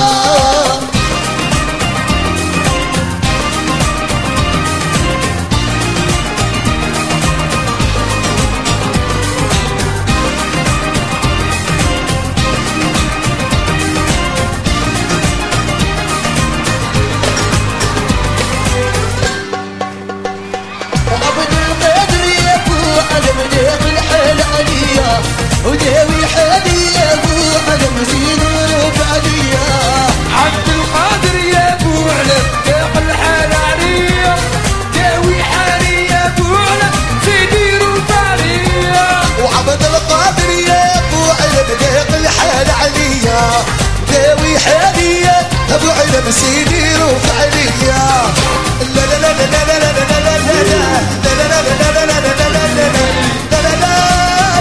وداوي حالي يا ابو على مزيد وروف عليا عبد القادر يا ابو على بديق الحال عليا داوي حالي يا ابو على سيدي روف عليا وعبد القادر يا ابو على بديق الحال عليا داوي حالي يا ابو على سيدي روف عليا لا لا لا لا لا لا لا لا لا لا لا لا لا لا لا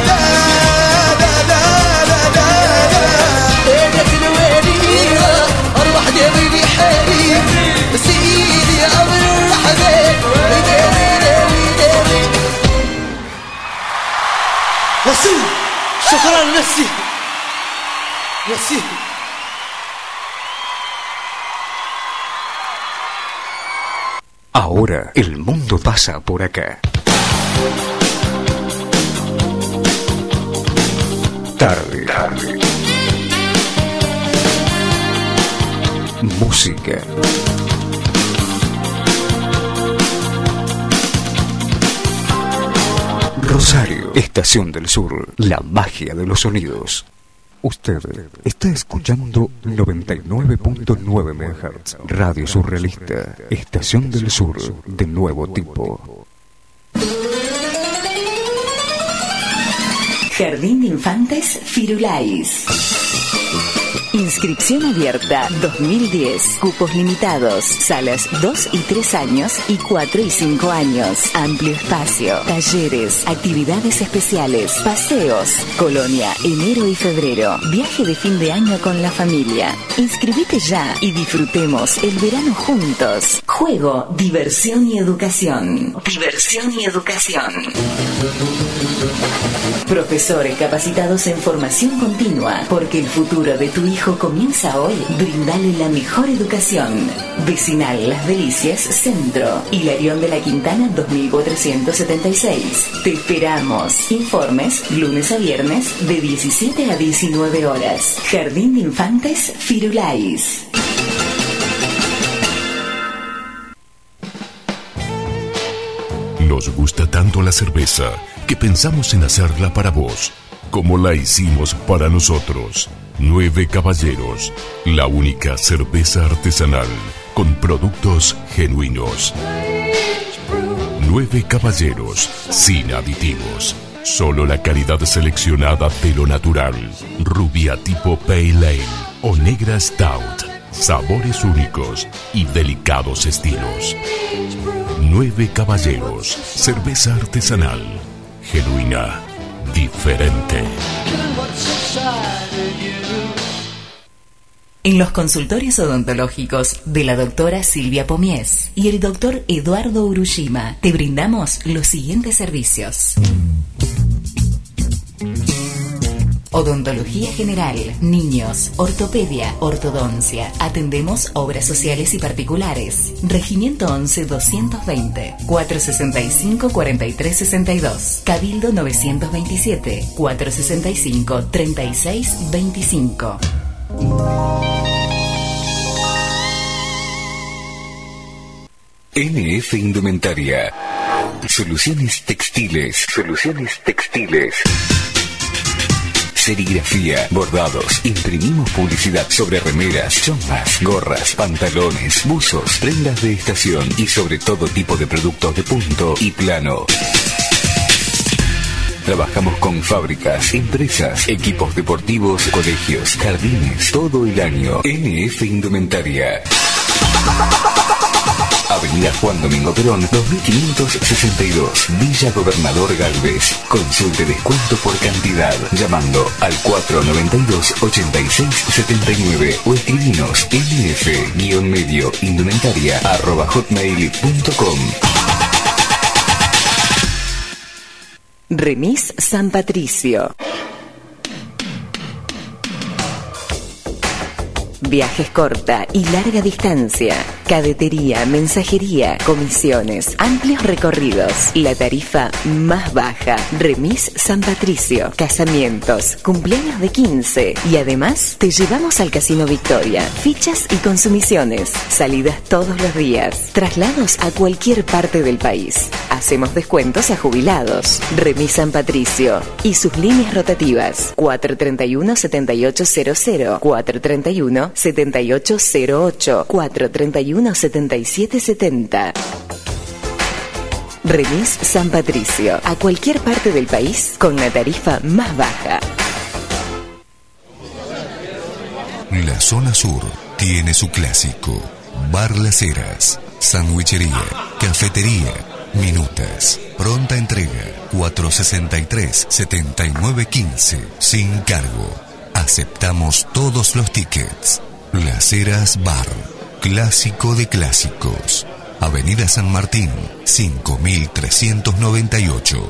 سيدي أمر الحبيب ميرسي شكرا ميرسي ميرسي Ahora el mundo pasa por acá. Tarde. Tarde. Música. Rosario, Estación del Sur, la magia de los sonidos. Usted está escuchando noventa y nueve punto nueve megahertz, Radio Surrealista, Estación del Sur, de nuevo tipo. Jardín de Infantes Firulais. Inscripción abierta dos mil diez. Cupos limitados. Salas dos y tres años y cuatro y cinco años. Amplio espacio. Talleres. Actividades especiales. Paseos. Colonia, enero y febrero. Viaje de fin de año con la familia. Inscribite ya y disfrutemos el verano juntos. Juego, diversión y educación. Diversión y educación. Profesores capacitados en formación continua, porque el futuro de tu hijo comienza hoy. Brindale la mejor educación. Vecinal Las Delicias Centro, Hilarión de la Quintana dos mil cuatrocientos setenta y seis. Te esperamos. Informes lunes a viernes de diecisiete a diecinueve horas. Jardín de Infantes Firulais. Nos gusta tanto la cerveza que pensamos en hacerla para vos, como la hicimos para nosotros. Nueve Caballeros, la única cerveza artesanal con productos genuinos. Nueve Caballeros, sin aditivos. Solo la calidad seleccionada de lo natural. Rubia tipo Pale Ale o negra Stout. Sabores únicos y delicados estilos. Nueve Caballeros, cerveza artesanal, genuina, diferente. En los consultorios odontológicos de la doctora Silvia Pomies y el doctor Eduardo Urushima te brindamos los siguientes servicios. Odontología general, niños, ortopedia, ortodoncia. Atendemos obras sociales y particulares. Regimiento once doscientos veinte, cuatrocientos sesenta y cinco, cuarenta y tres sesenta y dos. Cabildo novecientos veintisiete, cuatrocientos sesenta y cinco, treinta y seis veinticinco. N F Indumentaria. Soluciones textiles. Soluciones textiles. Serigrafía, bordados, imprimimos publicidad sobre remeras, chombas, gorras, pantalones, buzos, prendas de estación y sobre todo tipo de productos de punto y plano. Trabajamos con fábricas, empresas, equipos deportivos, colegios, jardines, todo el año. N F Indumentaria. Avenida Juan Domingo Perón, dos mil quinientos sesenta y dos, Villa Gobernador Galvez. Consulte descuento por cantidad llamando al cuatro noventa y dos, ochenta y seis setenta y nueve o escribinos nf-medio indumentaria arroba hotmail punto com. Remis San Patricio. Viajes corta y larga distancia, cadetería, mensajería, comisiones, amplios recorridos, la tarifa más baja. Remis San Patricio, casamientos, cumpleaños de quince y además te llevamos al Casino Victoria, fichas y consumiciones, salidas todos los días, traslados a cualquier parte del país. Hacemos descuentos a jubilados. Remis San Patricio y sus líneas rotativas cuatro treinta y uno, setenta y ocho cero cero, cuatro treinta y uno, setenta y ocho cero ocho, cuatro treinta y uno, setenta y siete setenta. Remis San Patricio, a cualquier parte del país con la tarifa más baja. La zona sur tiene su clásico. Bar Las Heras, sandwichería, cafetería, minutas, pronta entrega, cuatrocientos sesenta y tres, setenta y nueve quince, sin cargo. Aceptamos todos los tickets. Las Heras Bar, clásico de clásicos. Avenida San Martín, cinco mil trescientos noventa y ocho.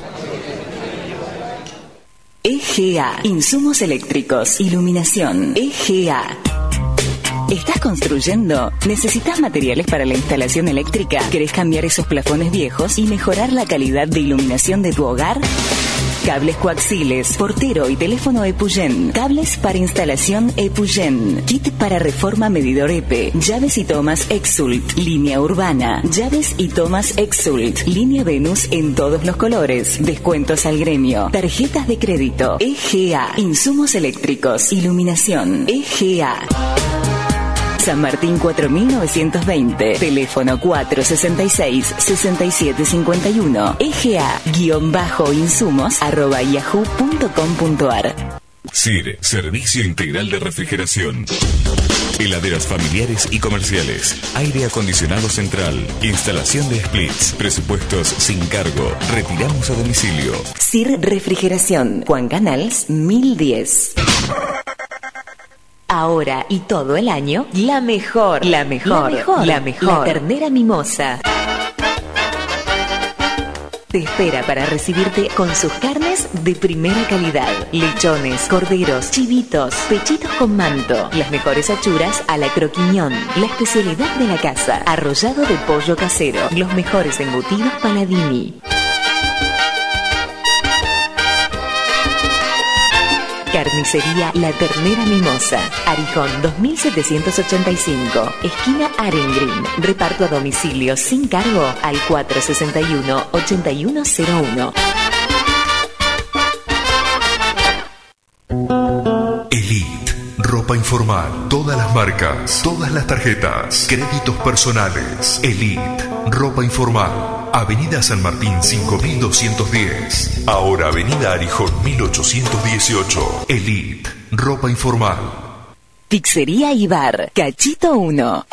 E G A, insumos eléctricos, iluminación. E G A. ¿Estás construyendo? ¿Necesitas materiales para la instalación eléctrica? ¿Querés cambiar esos plafones viejos y mejorar la calidad de iluminación de tu hogar? Cables coaxiles, portero y teléfono Epuyen. Cables para instalación Epuyen. Kit para reforma medidor E P. Llaves y tomas Exult. Línea urbana. Llaves y tomas Exult. Línea Venus en todos los colores. Descuentos al gremio. Tarjetas de crédito. E G A. Insumos eléctricos. Iluminación. E G A. San Martín cuatro mil novecientos veinte, teléfono cuatro sesenta y seis, sesenta y siete cincuenta y uno, E G A-insumos arroba yahoo punto com punto ar. S I R, Servicio Integral de Refrigeración. Heladeras familiares y comerciales. Aire acondicionado central. Instalación de splits. Presupuestos sin cargo. Retiramos a domicilio. S I R Refrigeración. Juan Canals mil diez. Ahora y todo el año, la mejor, la mejor, la mejor, la mejor, la ternera mimosa. Te espera para recibirte con sus carnes de primera calidad. Lechones, corderos, chivitos, pechitos con manto. Las mejores achuras a la croquiñón. La especialidad de la casa. Arrollado de pollo casero. Los mejores embutidos Paladini. Carnicería La Ternera Mimosa, Arijón dos mil setecientos ochenta y cinco, esquina Arengreen. Reparto a domicilio sin cargo al cuatro sesenta y uno, ochenta y uno cero uno. Elite, ropa informal, todas las marcas, todas las tarjetas, créditos personales. Elite, ropa informal. Avenida San Martín cinco mil doscientos diez. Ahora Avenida Arijón mil ochocientos dieciocho. Elite, ropa informal. Pizzería y bar, Cachito uno.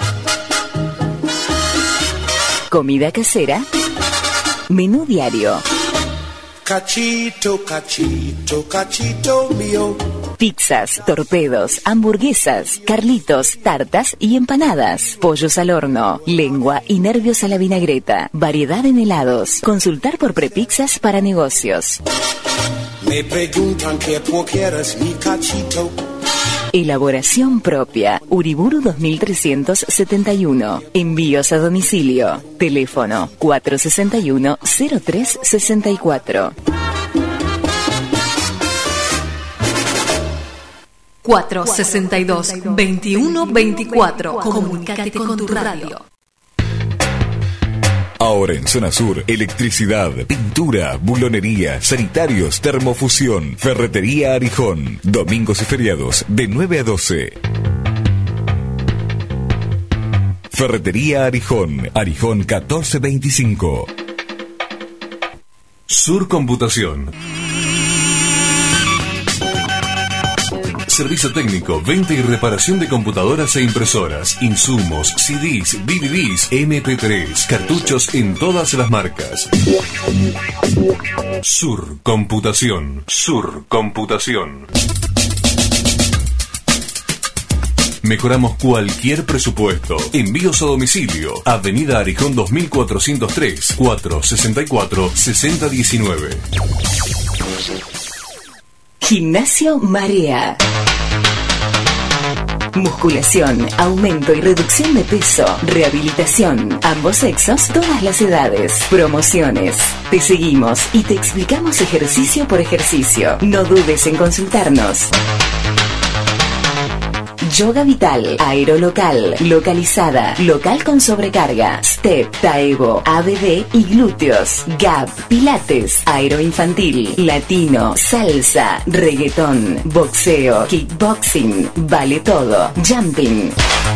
Comida casera. Menú diario. Cachito, cachito, cachito mío. Pizzas, torpedos, hamburguesas, carlitos, tartas y empanadas. Pollos al horno, lengua y nervios a la vinagreta. Variedad en helados. Consultar por prepizzas para negocios. Me preguntan que por qué eres mi cachito. Elaboración propia. Uriburu dos mil trescientos setenta y uno. Envíos a domicilio. Teléfono cuatro seis uno, cero tres seis cuatro. cuatro sesenta y dos, veintiuno veinticuatro. Comunícate con tu radio. Ahora en Zona Sur, electricidad, pintura, bulonería, sanitarios, termofusión, ferretería Arijón. Domingos y feriados de nueve a doce. Ferretería Arijón, Arijón catorce veinticinco. Sur Computación. Servicio técnico, venta y reparación de computadoras e impresoras, insumos, C Ds, D V Ds, M P tres, cartuchos en todas las marcas. Sur Computación. Sur Computación. Mejoramos cualquier presupuesto. Envíos a domicilio. Avenida Arijón dos mil cuatrocientos tres, cuatro sesenta y cuatro, sesenta diecinueve. Gimnasio Marea. Musculación, aumento y reducción de peso, rehabilitación, ambos sexos, todas las edades, promociones. Te seguimos y te explicamos ejercicio por ejercicio. No dudes en consultarnos. Yoga Vital, Aerolocal, Localizada, Local con sobrecarga, Step, Taevo, A B D y glúteos, Gap, Pilates, Aeroinfantil, Latino, Salsa, Reggaetón, Boxeo, Kickboxing, Vale Todo, Jumping.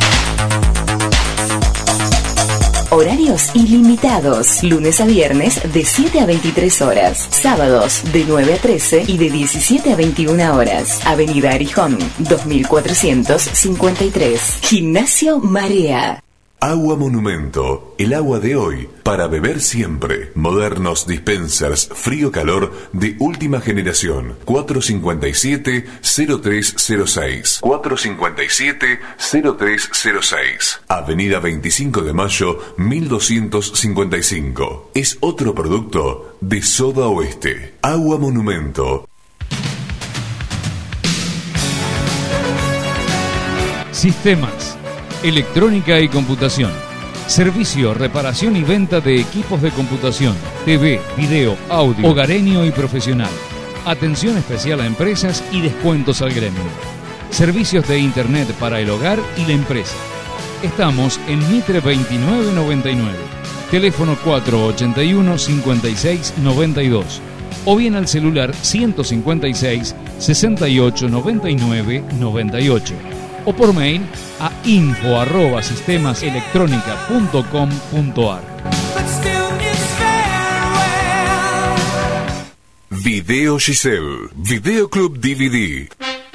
Horarios ilimitados, lunes a viernes de siete a veintitrés horas, sábados de nueve a trece y de diecisiete a veintiuna horas. Avenida Arijón, dos mil cuatrocientos cincuenta y tres. Gimnasio Marea. Agua Monumento, el agua de hoy, para beber siempre. Modernos dispensers frío-calor de última generación. cuatro cinco siete, cero tres cero seis. cuatro cinco siete, cero tres cero seis. Avenida veinticinco de mayo, mil doscientos cincuenta y cinco. Es otro producto de Soda Oeste. Agua Monumento. Sistemas, electrónica y computación. Servicio, reparación y venta de equipos de computación, T V, video, audio, hogareño y profesional. Atención especial a empresas y descuentos al gremio. Servicios de internet para el hogar y la empresa. Estamos en Mitre veintinueve noventa y nueve. Teléfono cuatro ochenta y uno, cincuenta y seis, noventa y dos. O bien al celular ciento cincuenta y seis, sesenta y ocho, noventa y nueve, noventa y ocho. O por mail a info arroba sistemaselectronica punto com punto ar. Video Giselle, Videoclub D V D.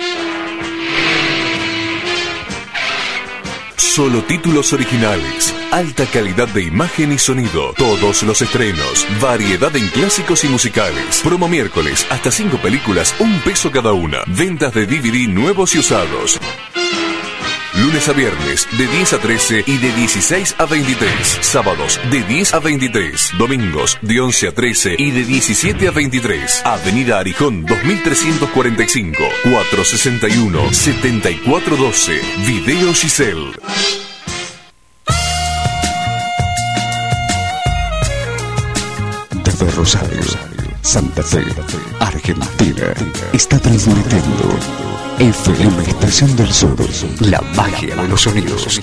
Solo títulos originales, alta calidad de imagen y sonido, todos los estrenos, variedad en clásicos y musicales. Promo miércoles, hasta cinco películas, un peso cada una. Ventas de D V D nuevos y usados. Lunes a viernes de diez a trece y de dieciséis a veintitrés. Sábados de diez a veintitrés. Domingos de once a trece y de diecisiete a veintitrés. Avenida Arijón dos mil trescientos cuarenta y cinco, cuatro sesenta y uno, setenta y cuatro doce. Video Giselle. Desde Rosario, Santa Fe, Argentina, está transmitiendo F M Estación del Sur, la magia de los sonidos.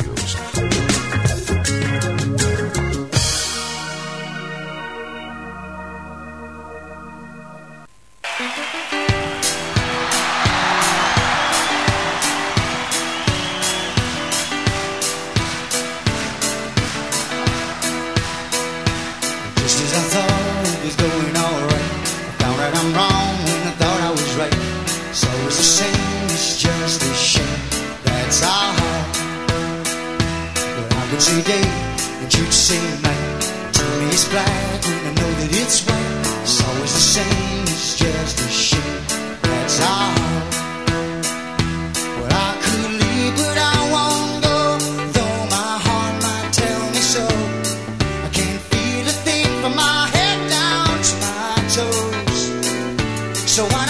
So I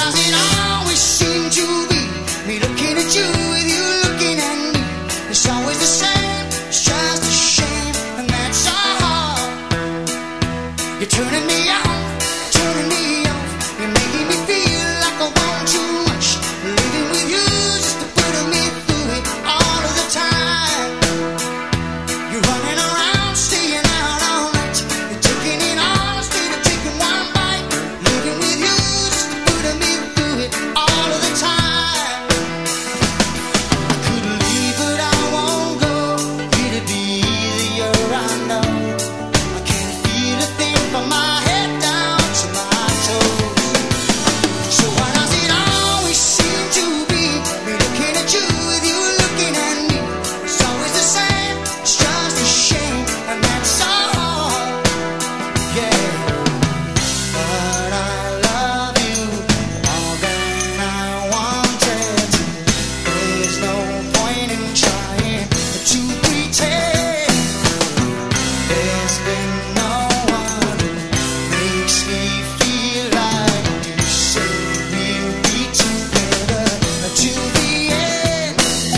You're turning me on, turning me off. You're making me feel like I want too much. Living with you just to put me through it all of the time. You're running around, staying out all night. You're taking it all instead of taking one bite. Living with you just to put me through it all of the time. I could leave but I won't go. It'd be easier, I know. I can't feel a thing from my head down to my toes. So why does it always seem to be me looking at you with you looking at me? It's always the same, it's just a shame, and that's all. Yeah, but I love you more than I wanted to. There's no point in trying to pretend. There's been no one who makes me feel like you said we'll be together till the end.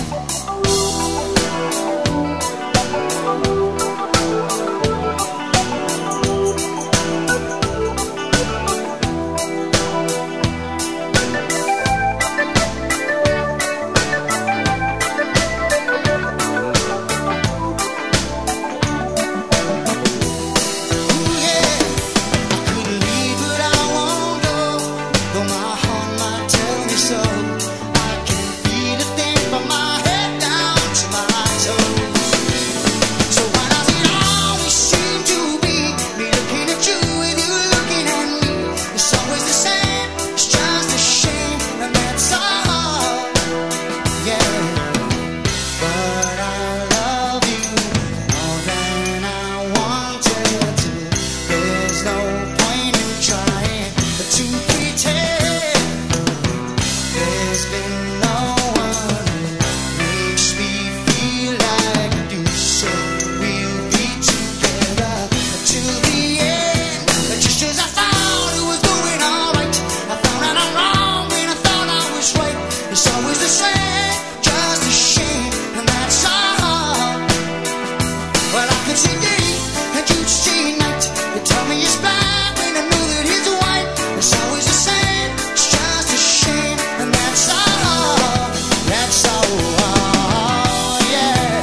Couldn't leave but I won't go. Though my heart might tell me so. I can feel a thing from my head down to my toes. So why does it always seem to be me looking at you with you looking at me? It's always the same, it's just a shame, and that's all. Yeah, but I love you more than I wanted to. There's no point in trying to pretend. There's been no one who makes me feel like you said we'll be together till the end. Just as I thought it was going alright, I found out I'm wrong when I thought I was right. It's always the same, just a shame, and that's all. Well, I could see day and you'd see night. You tell me it's black when I know that it's white. It's always the same, it's just a shame, and that's all. That's all, yeah.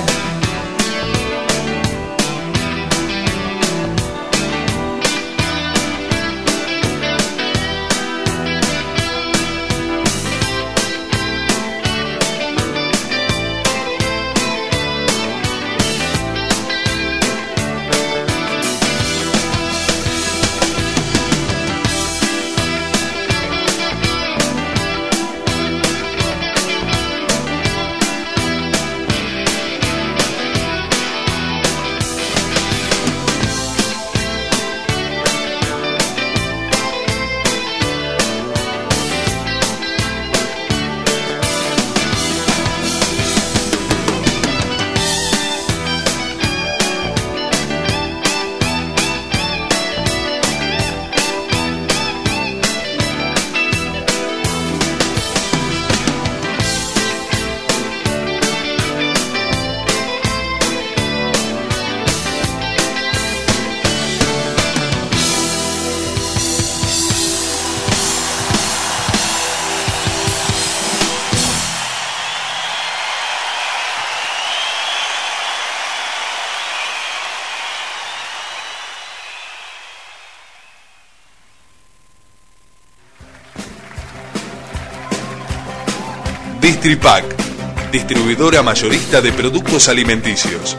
Distripac, distribuidora mayorista de productos alimenticios.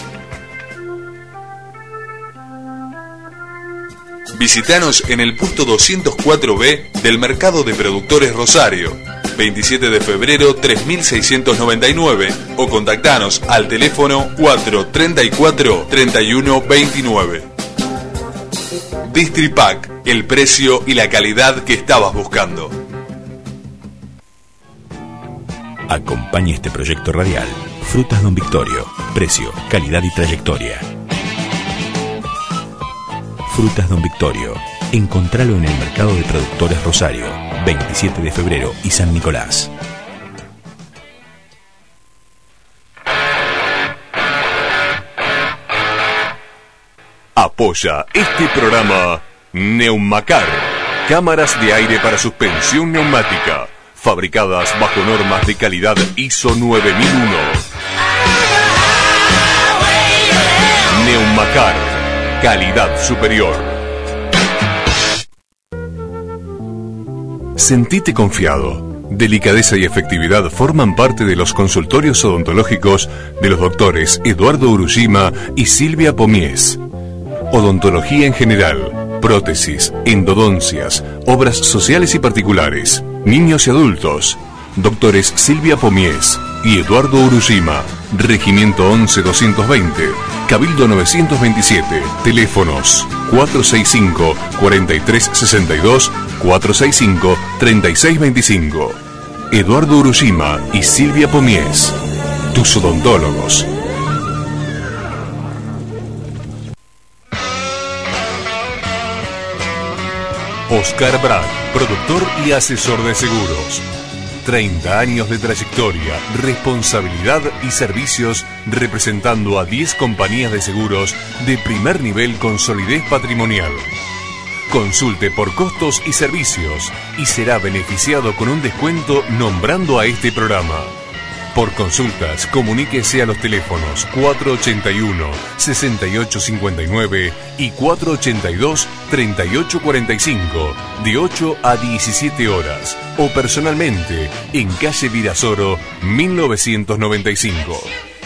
Visítanos en el puesto doscientos cuatro B del Mercado de Productores Rosario, veintisiete de febrero tres mil seiscientos noventa y nueve, o contactanos al teléfono cuatro treinta y cuatro treinta y uno veintinueve. Distripac, el precio y la calidad que estabas buscando. Acompaña este proyecto radial. Frutas Don Victorio. Precio, calidad y trayectoria. Frutas Don Victorio. Encontralo en el Mercado de Productores Rosario, veintisiete de febrero y San Nicolás. Apoya este programa Neumacar, cámaras de aire para suspensión neumática, fabricadas bajo normas de calidad I S O nueve mil uno. Neumacar, calidad superior. Sentite confiado. Delicadeza y efectividad forman parte de los consultorios odontológicos de los doctores Eduardo Urujima y Silvia Pomies. Odontología en general, prótesis, endodoncias, obras sociales y particulares, niños y adultos. Doctores Silvia Pomies y Eduardo Urujima, Regimiento once doscientos veinte, Cabildo novecientos veintisiete, teléfonos cuatro seis cinco, cuatro tres seis dos, cuatro seis cinco, tres seis dos cinco. Eduardo Urujima y Silvia Pomies, tus odontólogos. Oscar Brad, productor y asesor de seguros. treinta años de trayectoria, responsabilidad y servicios representando a diez compañías de seguros de primer nivel con solidez patrimonial. Consulte por costos y servicios y será beneficiado con un descuento nombrando a este programa. Por consultas, comuníquese a los teléfonos cuatro ochenta y uno, sesenta y ocho cincuenta y nueve y cuatro ochenta y dos, treinta y ocho cuarenta y cinco, de ocho a diecisiete horas, o personalmente en calle Virasoro, mil novecientos noventa y cinco.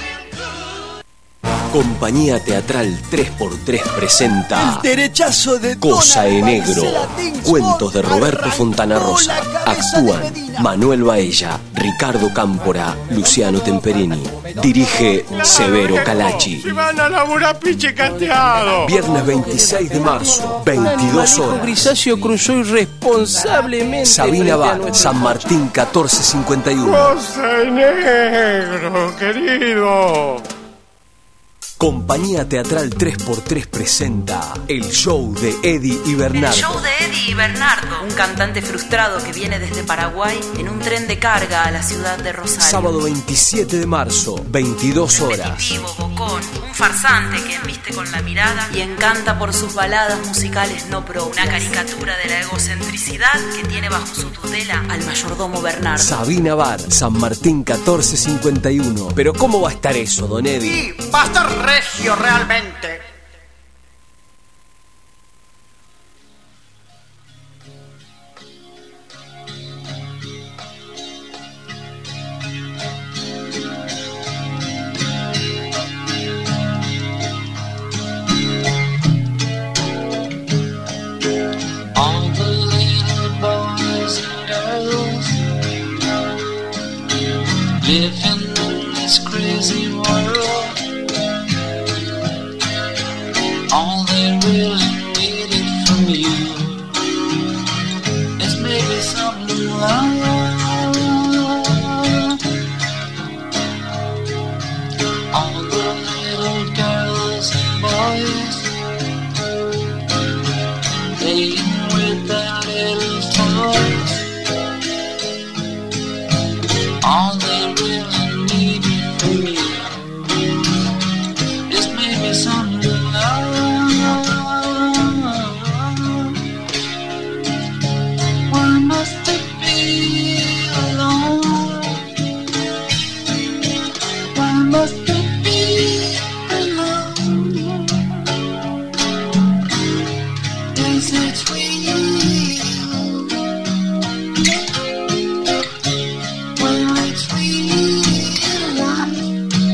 Compañía Teatral tres por tres presenta El derechazo de Cosa en Negro. Cuentos de Roberto Fontana Rosa. Actúan Manuel Baella, Ricardo Cámpora, Luciano Temperini. Dirige Severo Calachi. Se van a laburar piche casteado. Viernes veintiséis de marzo, veintidós horas. Grisáceo cruzó irresponsablemente. Sabina Bar, San Martín catorce cincuenta y uno. Cosa en Negro, querido. Compañía Teatral tres por tres presenta el show de Eddie y Bernardo. El show de Eddie y Bernardo, un cantante frustrado que viene desde Paraguay en un tren de carga a la ciudad de Rosario. Sábado veintisiete de marzo, veintidós horas. Repetitivo, bocón, un farsante que embiste con la mirada y encanta por sus baladas musicales no pro. Una caricatura de la egocentricidad que tiene bajo su tutela al mayordomo Bernardo. Sabina Bar, San Martín catorce cincuenta y uno. Pero ¿cómo va a estar eso, don Eddie? Sí, va a estar regio realmente. All the little boys and girls living in this crazy world. All they really needed from you is maybe some love. All the little girls and boys playing with their little toys. All they really needed from you is maybe some love. Why must it be alone? Why must it be alone? Is it real? Well, it's real life.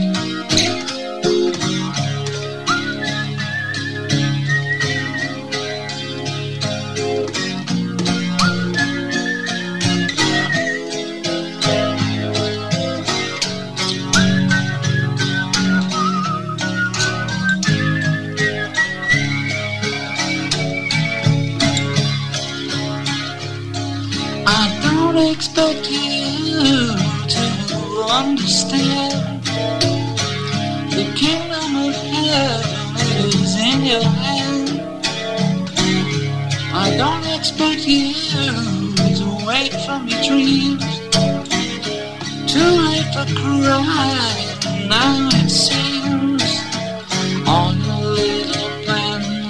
I don't expect you to understand. The kingdom of heaven is in your hand. I don't expect you to wake from your dreams. Too late for crying, now it seems. All your little plans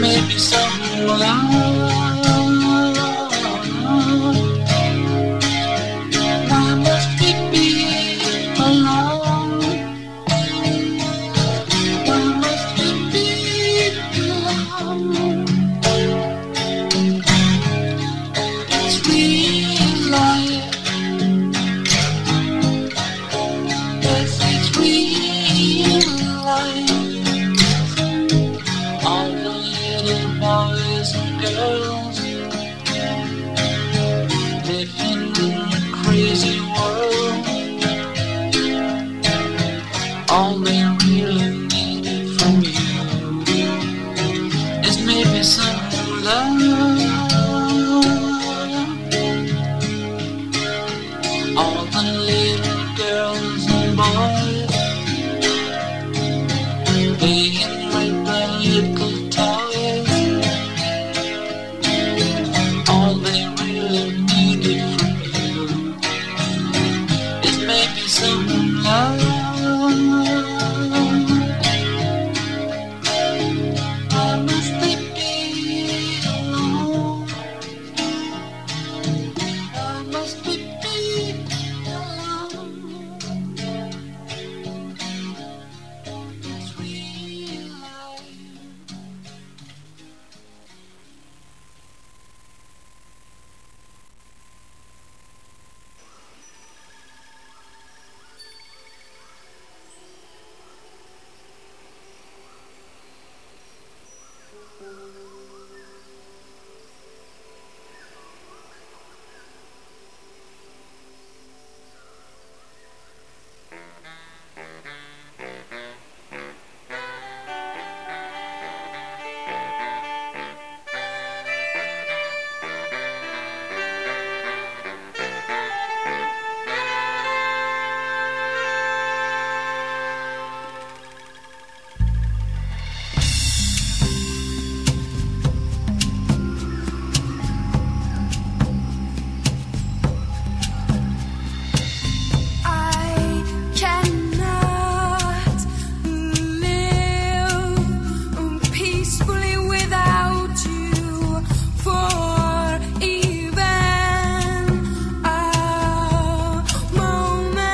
may be some love. Why must it be alone? Why must it be alone? It's real life. Yes, it's real life. All the little boys and girls living in a crazy world. All they really needed from you is maybe some love. All the little girls and boys playing with their little toys. All they really needed from you is maybe some love. Why must they be alone? Why must we be alone? It's real life. I cannot live peacefully without you for even a moment.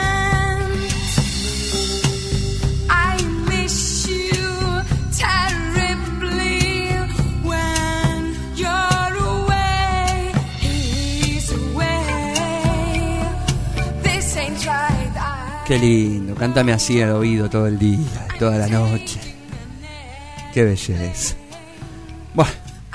I miss you terribly when you're away. He's away. This ain't right. I Qué lindo, cántame así al oído todo el día, toda la noche. Qué belleza. Bueno,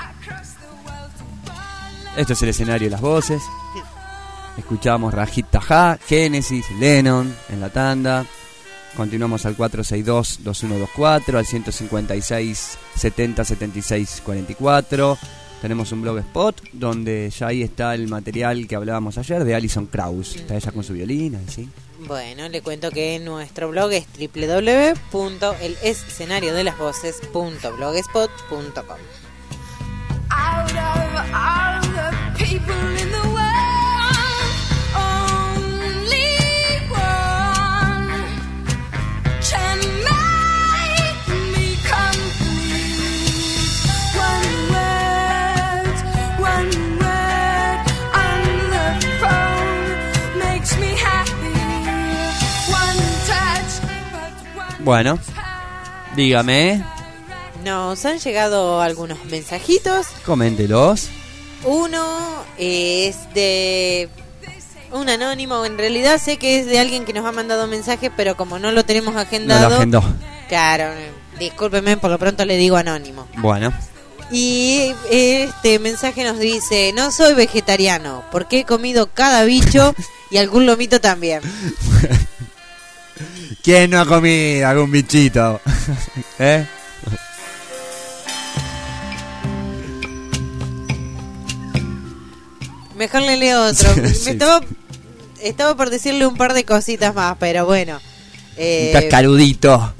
esto es el escenario de las voces. Escuchamos Rajit Taha, Genesis, Lennon en la tanda. Continuamos al cuatro seis dos, dos uno dos cuatro, al ciento cincuenta y seis, setenta, setenta y seis, cuarenta y cuatro. Tenemos un blogspot donde ya ahí está el material que hablábamos ayer de Alison Krauss. Está ella con su violín, ¿sí? Bueno, le cuento que nuestro blog es doble u doble u doble u punto el escenario de las voces punto blogspot punto com. out of all the people in the world, only one can make me complete. One word, one word on the phone makes me happy. One touch, but one Bueno, dígame, Nos han llegado algunos mensajitos. coméntelos. Uno es de un anónimo. En realidad sé que es de alguien que nos ha mandado mensaje, pero como no lo tenemos agendado. No lo agendó. Claro, discúlpeme, por lo pronto le digo anónimo. Bueno, Y este mensaje nos dice: no soy vegetariano porque he comido cada bicho y algún lomito también. ¿quién no ha comido algún bichito? ¿Eh? Mejor le leo otro. Me Sí. estaba, estaba por decirle un par de cositas más, pero bueno. Eh, Un cascarudito.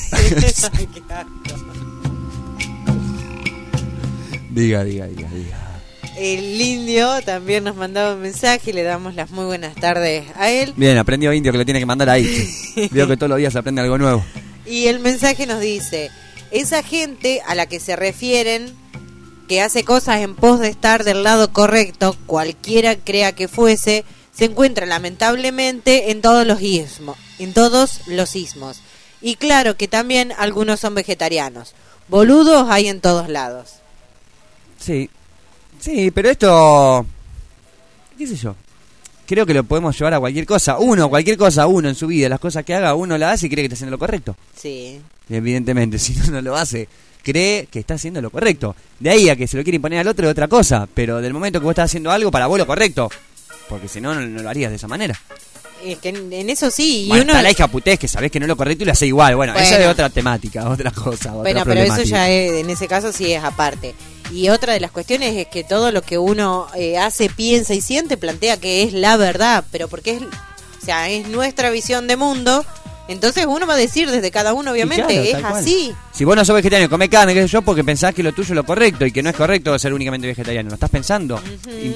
Diga, diga, diga, diga. El indio también nos mandaba un mensaje y le damos las muy buenas tardes a él. Bien, aprendió indio que lo tiene que mandar ahí. Veo que todos los días aprende algo nuevo. Y el mensaje nos dice: esa gente a la que se refieren, que hace cosas en pos de estar del lado correcto, cualquiera crea que fuese, se encuentra lamentablemente en todos los ismos, en todos los ismos. Y claro que también algunos son vegetarianos. Boludos hay en todos lados. Sí, sí, pero esto, qué sé yo, creo que lo podemos llevar a cualquier cosa. Uno, cualquier cosa, uno en su vida, las cosas que haga, uno la hace y cree que está haciendo lo correcto. Sí. Evidentemente, si no, no lo hace, cree que está haciendo lo correcto. De ahí a que se lo quiere imponer al otro es otra cosa, pero del momento que vos estás haciendo algo, para vos lo correcto, porque si no, no, no lo harías de esa manera. Es que en, en eso sí. Y bueno, uno... está la hija putés que sabés que no es lo correcto y lo hace igual. Bueno, Bueno. esa es otra temática, otra cosa, otra Bueno, pero problemática. eso ya es, en ese caso sí es aparte. Y otra de las cuestiones es que todo lo que uno eh, hace, piensa y siente plantea que es la verdad, pero porque es, o sea, es nuestra visión de mundo, entonces uno va a decir desde cada uno, obviamente, Sí, claro, es tal cual. así. Si vos no sos vegetariano, comés carne, qué sé yo, porque pensás que lo tuyo es lo correcto y que no es correcto ser únicamente vegetariano. ¿Lo estás pensando? Y,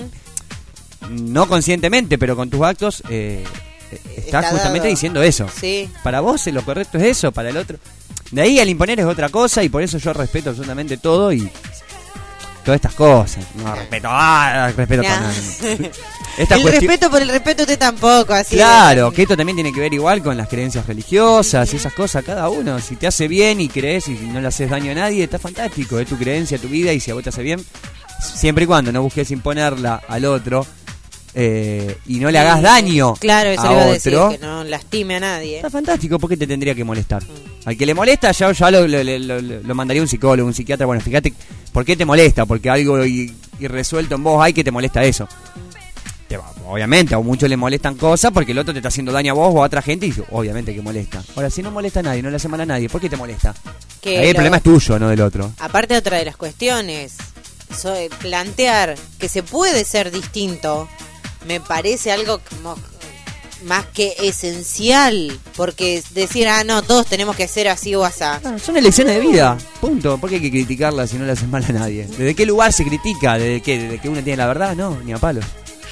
no conscientemente, pero con tus actos eh, estás Está justamente dado. diciendo eso. Sí. Para vos lo correcto es eso, para el otro. De ahí al imponer es otra cosa y por eso yo respeto absolutamente todo y todas estas cosas. No respeto, ah, respeto para Nah. nada. Esta el cuestión- respeto por el respeto usted tampoco, así. Claro, que esto también tiene que ver igual con las creencias religiosas y esas cosas, cada uno. Si te hace bien y crees y no le haces daño a nadie, está fantástico, es tu creencia, tu vida, y si a vos te hace bien, siempre y cuando no busques imponerla al otro eh, y no le hagas daño Claro, eso a le iba a decir, otro, que no lastime a nadie. está fantástico, ¿por qué te tendría que molestar? Al que le molesta, ya, ya lo, lo, lo- lo- lo mandaría un psicólogo, un psiquiatra. Bueno, fíjate, ¿por qué te molesta? Porque algo i- irresuelto en vos hay que te molesta eso. Te va- obviamente, a muchos le molestan cosas porque el otro te está haciendo daño a vos o a otra gente y obviamente que molesta. Ahora, si no molesta a nadie, no le hace mal a nadie, ¿por qué te molesta? Que Ahí el lo- problema es tuyo, no del otro. Aparte, otra de las cuestiones, so- eh, plantear que se puede ser distinto, me parece algo como más que esencial, porque decir, ah, no, todos tenemos que ser así o asá. Son elecciones de vida, punto. ¿Por qué hay que criticarlas si no le hacen mal a nadie? ¿Desde qué lugar se critica? ¿Desde qué? ¿Desde que uno tiene la verdad? No, ni a palos.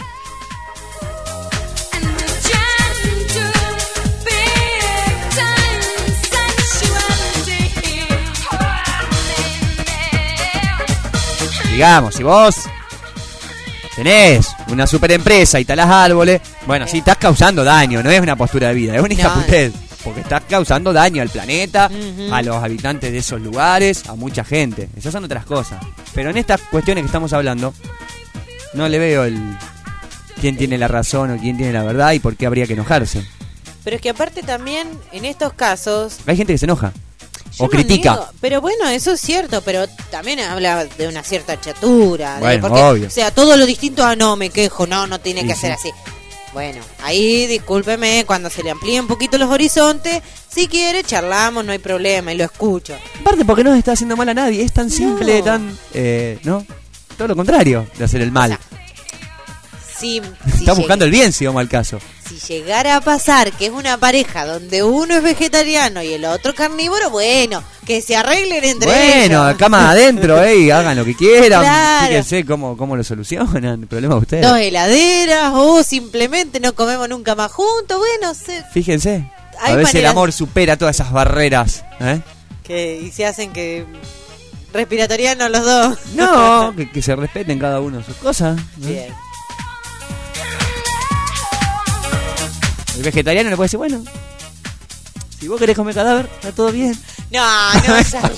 Digamos, si vos tenés una super empresa y talás árboles, bueno, sí, estás causando daño, no es una postura de vida, es una No. hijaputez, porque estás causando daño al planeta, Ujú. a los habitantes de esos lugares, a mucha gente. Esas son otras cosas. Pero en estas cuestiones que estamos hablando, no le veo el quién tiene la razón o quién tiene la verdad y por qué habría que enojarse. Pero es que aparte también, en estos casos... Hay gente que se enoja yo o no critica. niego, pero bueno, eso es cierto, pero también habla de una cierta chatura. de- Bueno, porque, obvio. O sea, todo lo distinto, ah, no, me quejo, no, no tiene Sí, que sí. ser así. Bueno, ahí discúlpeme, cuando se le amplíen un poquito los horizontes, si quiere, charlamos, no hay problema, y lo escucho. Aparte porque no está haciendo mal a nadie, es tan simple, tan... Eh, ¿no? Todo lo contrario de hacer el mal. Si, Está buscando el bien si vamos al caso. si llegara a pasar que es una pareja donde uno es vegetariano y el otro carnívoro, bueno, que se arreglen entre Bueno, ellos. cama adentro, eh, y hagan lo que quieran. Claro. Fíjense cómo, cómo lo solucionan. El problema de ustedes. Dos heladeras o simplemente no comemos nunca más juntos, bueno, se, Fíjense. Hay A veces el maneras- amor supera todas esas barreras. ¿eh? que y se hacen que respiratorianos los dos. No, que, que se respeten cada uno sus cosas. ¿no? Bien. El vegetariano le puede decir, bueno, si vos querés comer cadáver, está todo bien. No, no sale.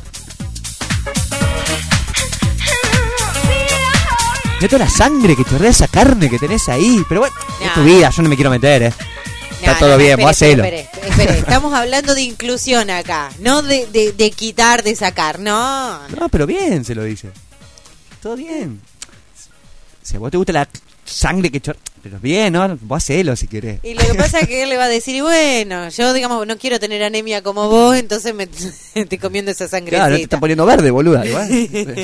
De toda la sangre que chorrea esa carne que tenés ahí. Pero bueno, es No. tu vida, yo no me quiero meter, ¿eh? Está No, todo no, no, bien, espere, vos hacelo. espere, espere, espere. Estamos hablando de inclusión acá, no de, de, de quitar, de sacar, no. No, pero bien se lo dice. Todo bien. Si a vos te gusta la sangre que chorrea, pero bien, ¿no? Vos hacelo si querés. Y lo que pasa es que él le va a decir, y bueno, yo digamos no quiero tener anemia como vos, entonces me estoy comiendo esa sangrecita. Claro, no te están poniendo verde, boluda. Igual.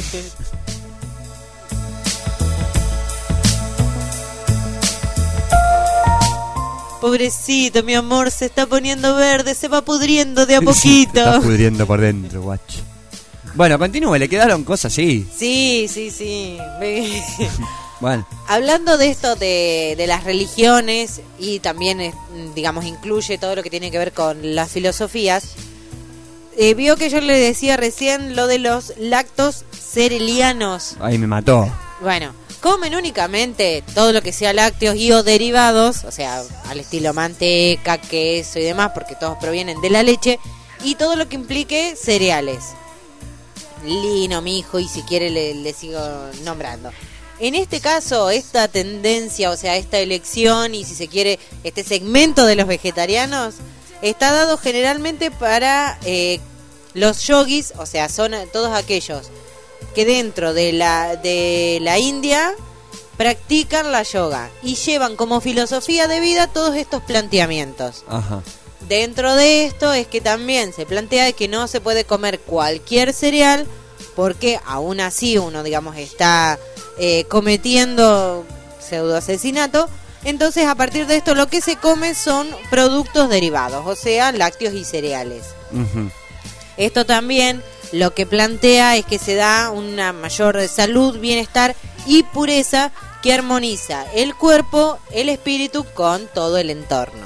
Pobrecito, mi amor, se está poniendo verde, se va pudriendo de a Sí, poquito. te estás pudriendo por dentro, guacho. Bueno, continúe, le quedaron cosas, sí. Sí, sí, sí. Bueno, Hablando de esto de, de las religiones y también, eh, digamos, incluye todo lo que tiene que ver con las filosofías, Eh, vio que yo le decía recién lo de los lactos cerelianos. Ahí me mató. Bueno, comen únicamente todo lo que sea lácteos y o derivados, o sea, al estilo manteca, queso y demás, porque todos provienen de la leche, y todo lo que implique cereales. Lino, mijo, y si quiere le, le sigo nombrando. En este caso, esta tendencia, o sea, esta elección y si se quiere, este segmento de los vegetarianos, está dado generalmente para eh, los yogis, o sea, son todos aquellos que dentro de la, de la India practican la yoga y llevan como filosofía de vida todos estos planteamientos. Ajá. Dentro de esto es que también se plantea que no se puede comer cualquier cereal porque aún así uno, digamos, está eh, cometiendo pseudo asesinato. Entonces, a partir de esto, lo que se come son productos derivados, o sea, lácteos y cereales. Uh-huh. Esto también lo que plantea es que se da una mayor salud, bienestar y pureza que armoniza el cuerpo, el espíritu con todo el entorno.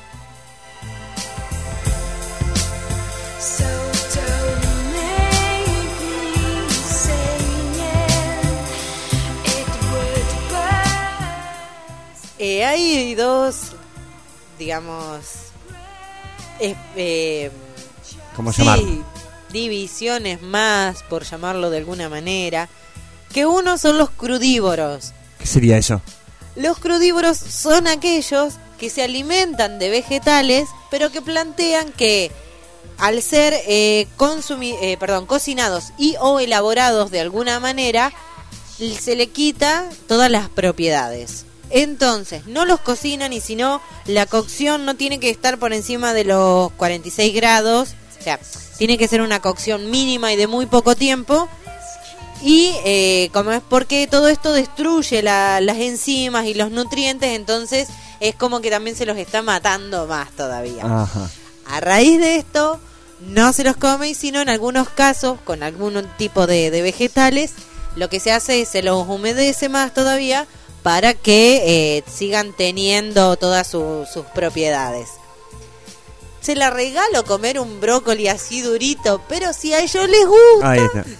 Eh, hay dos, digamos, eh, eh, ¿cómo sí, llamarlo? divisiones más, por llamarlo de alguna manera, que uno son los crudívoros. ¿Qué sería eso? Los crudívoros son aquellos que se alimentan de vegetales, pero que plantean que al ser eh, consumi- eh, perdón, cocinados y o elaborados de alguna manera, se le quita todas las propiedades. Entonces, no los cocinan y sino la cocción no tiene que estar por encima de los cuarenta y seis grados, o sea, tiene que ser una cocción mínima y de muy poco tiempo. Y eh, como es porque todo esto destruye la, las enzimas y los nutrientes, entonces es como que también se los está matando más todavía. Ajá. A raíz de esto, no se los come, sino en algunos casos, con algún tipo de, de vegetales, lo que se hace es se los humedece más todavía para que eh, sigan teniendo todas su, sus propiedades. Se la regalo comer un brócoli así durito, pero si a ellos les gusta. Ahí está.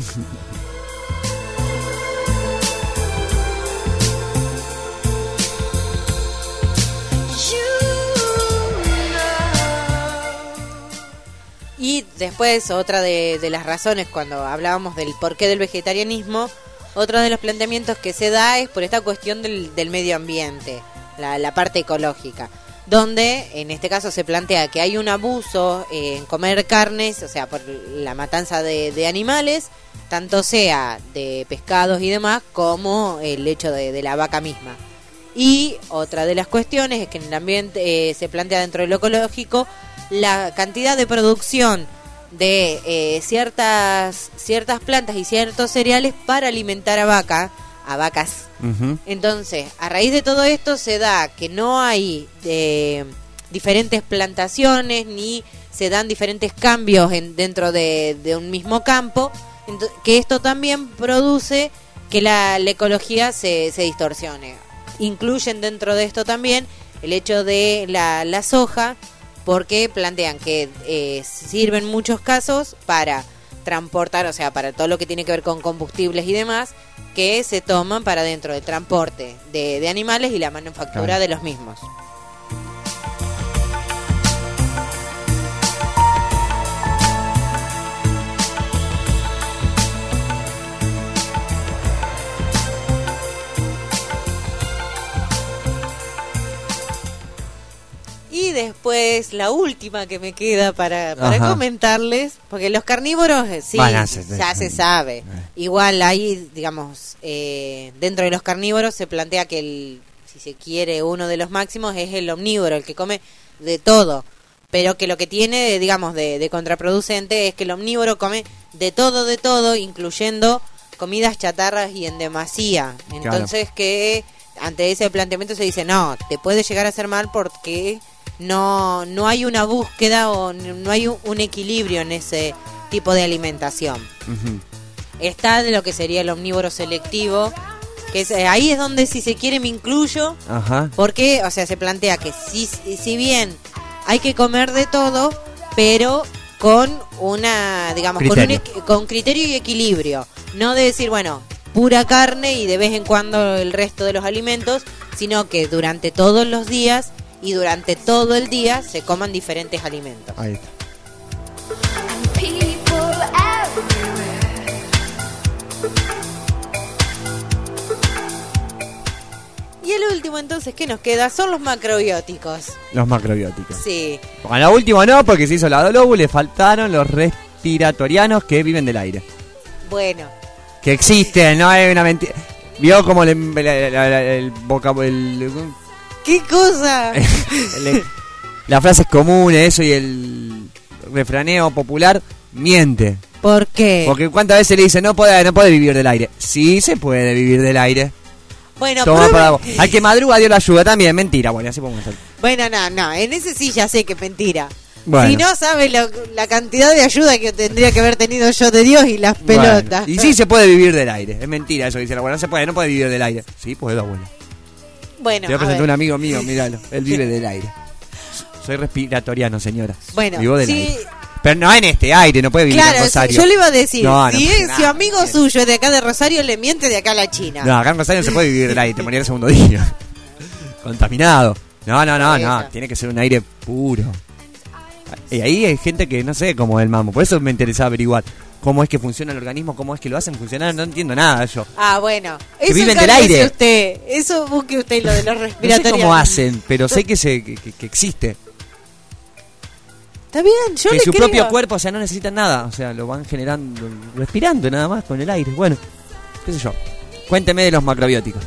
Y después otra de, de las razones cuando hablábamos del porqué del vegetarianismo, otro de los planteamientos que se da es por esta cuestión del, del medio ambiente, la, la parte ecológica, donde en este caso se plantea que hay un abuso en comer carnes, o sea, por la matanza de, de animales, tanto sea de pescados y demás, como el hecho de, de la vaca misma. Y otra de las cuestiones es que en el ambiente eh, se plantea dentro de lo ecológico la cantidad de producción de eh, ciertas ciertas plantas y ciertos cereales para alimentar a vaca, a vacas. Uh-huh. Entonces, a raíz de todo esto se da que no hay eh, diferentes plantaciones ni se dan diferentes cambios en, dentro de, de un mismo campo, ent- que esto también produce que la, la ecología se, se distorsione. Incluyen dentro de esto también el hecho de la, la soja, porque plantean que eh, sirve en muchos casos para transportar, o sea, para todo lo que tiene que ver con combustibles y demás, que se toman para dentro del transporte de, de animales y la manufactura Claro. de los mismos. Y después la última que me queda para, para Ajá. comentarles, porque los carnívoros eh, sí, Bueno, se- ya se sabe. Igual ahí, digamos, eh, dentro de los carnívoros se plantea que el, si se quiere, uno de los máximos es el omnívoro, el que come de todo. Pero que lo que tiene, digamos, de, de contraproducente es que el omnívoro come de todo, de todo, incluyendo comidas chatarras y en demasía. Entonces que ante ese planteamiento se dice, no, te puede llegar a hacer mal porque no no hay una búsqueda o no hay un, un equilibrio en ese tipo de alimentación. Uh-huh. Está de lo que sería el omnívoro selectivo, que es, eh, ahí es donde si se quiere me incluyo, Ajá. porque, o sea, se plantea que si, si bien hay que comer de todo, pero con una, digamos, con, un, equ- con criterio y equilibrio. No de decir, bueno, pura carne y de vez en cuando el resto de los alimentos, sino que durante todos los días y durante todo el día se coman diferentes alimentos. Ahí está. Y el último entonces que nos queda son los macrobióticos. Los macrobióticos. Sí. Bueno, la última no, porque se hizo la Dolobu, le faltaron los respiratorianos que viven del aire. Bueno. Que existen, no es una mentira. Vio como el, el, el, el vocabulario. ¿Qué cosa? el, las frases comunes, eso y el refraneo popular, miente. ¿Por qué? Porque cuántas veces le dicen, no puede, no puede vivir del aire. Sí se puede vivir del aire. Bueno, Toma pruebe... para vos. Al que madruga Dios lo ayuda también, mentira. Bueno, así podemos hacer. Bueno, no, no, en ese sí ya sé que es mentira. Bueno. Si no sabe lo, la cantidad de ayuda que tendría que haber tenido yo de Dios y las pelotas. Bueno. Y sí se puede vivir del aire. Es mentira eso, dice la abuela. No se puede, no puede vivir del aire. Sí, puedo, abuela. Bueno, te voy a presentar a un amigo mío, míralo. Él vive del aire. Soy respiratoriano, señora. Bueno, vivo del sí. aire. Pero no en este aire, no puede vivir claro, en Rosario. Yo le iba a decir, no, si, no, es, no, si amigo no, suyo es de acá de Rosario, le miente de acá a la China. No, acá en Rosario no se puede vivir del aire, te moría el segundo día. Contaminado. No, no, no, no, tiene que ser un aire puro. Y ahí hay gente que no sé cómo es el mambo, por eso me interesa averiguar cómo es que funciona el organismo, cómo es que lo hacen funcionar, no entiendo nada yo. Ah, bueno. Que eso viven del aire. Usted. Eso busque usted lo de los respiratorios. No sé cómo hacen, pero sé que se que, que existe. Está bien, yo que le su creo. propio cuerpo, o sea, no necesitan nada, o sea, lo van generando, respirando nada más con el aire. Bueno, qué sé yo. Cuénteme de los macrobióticos.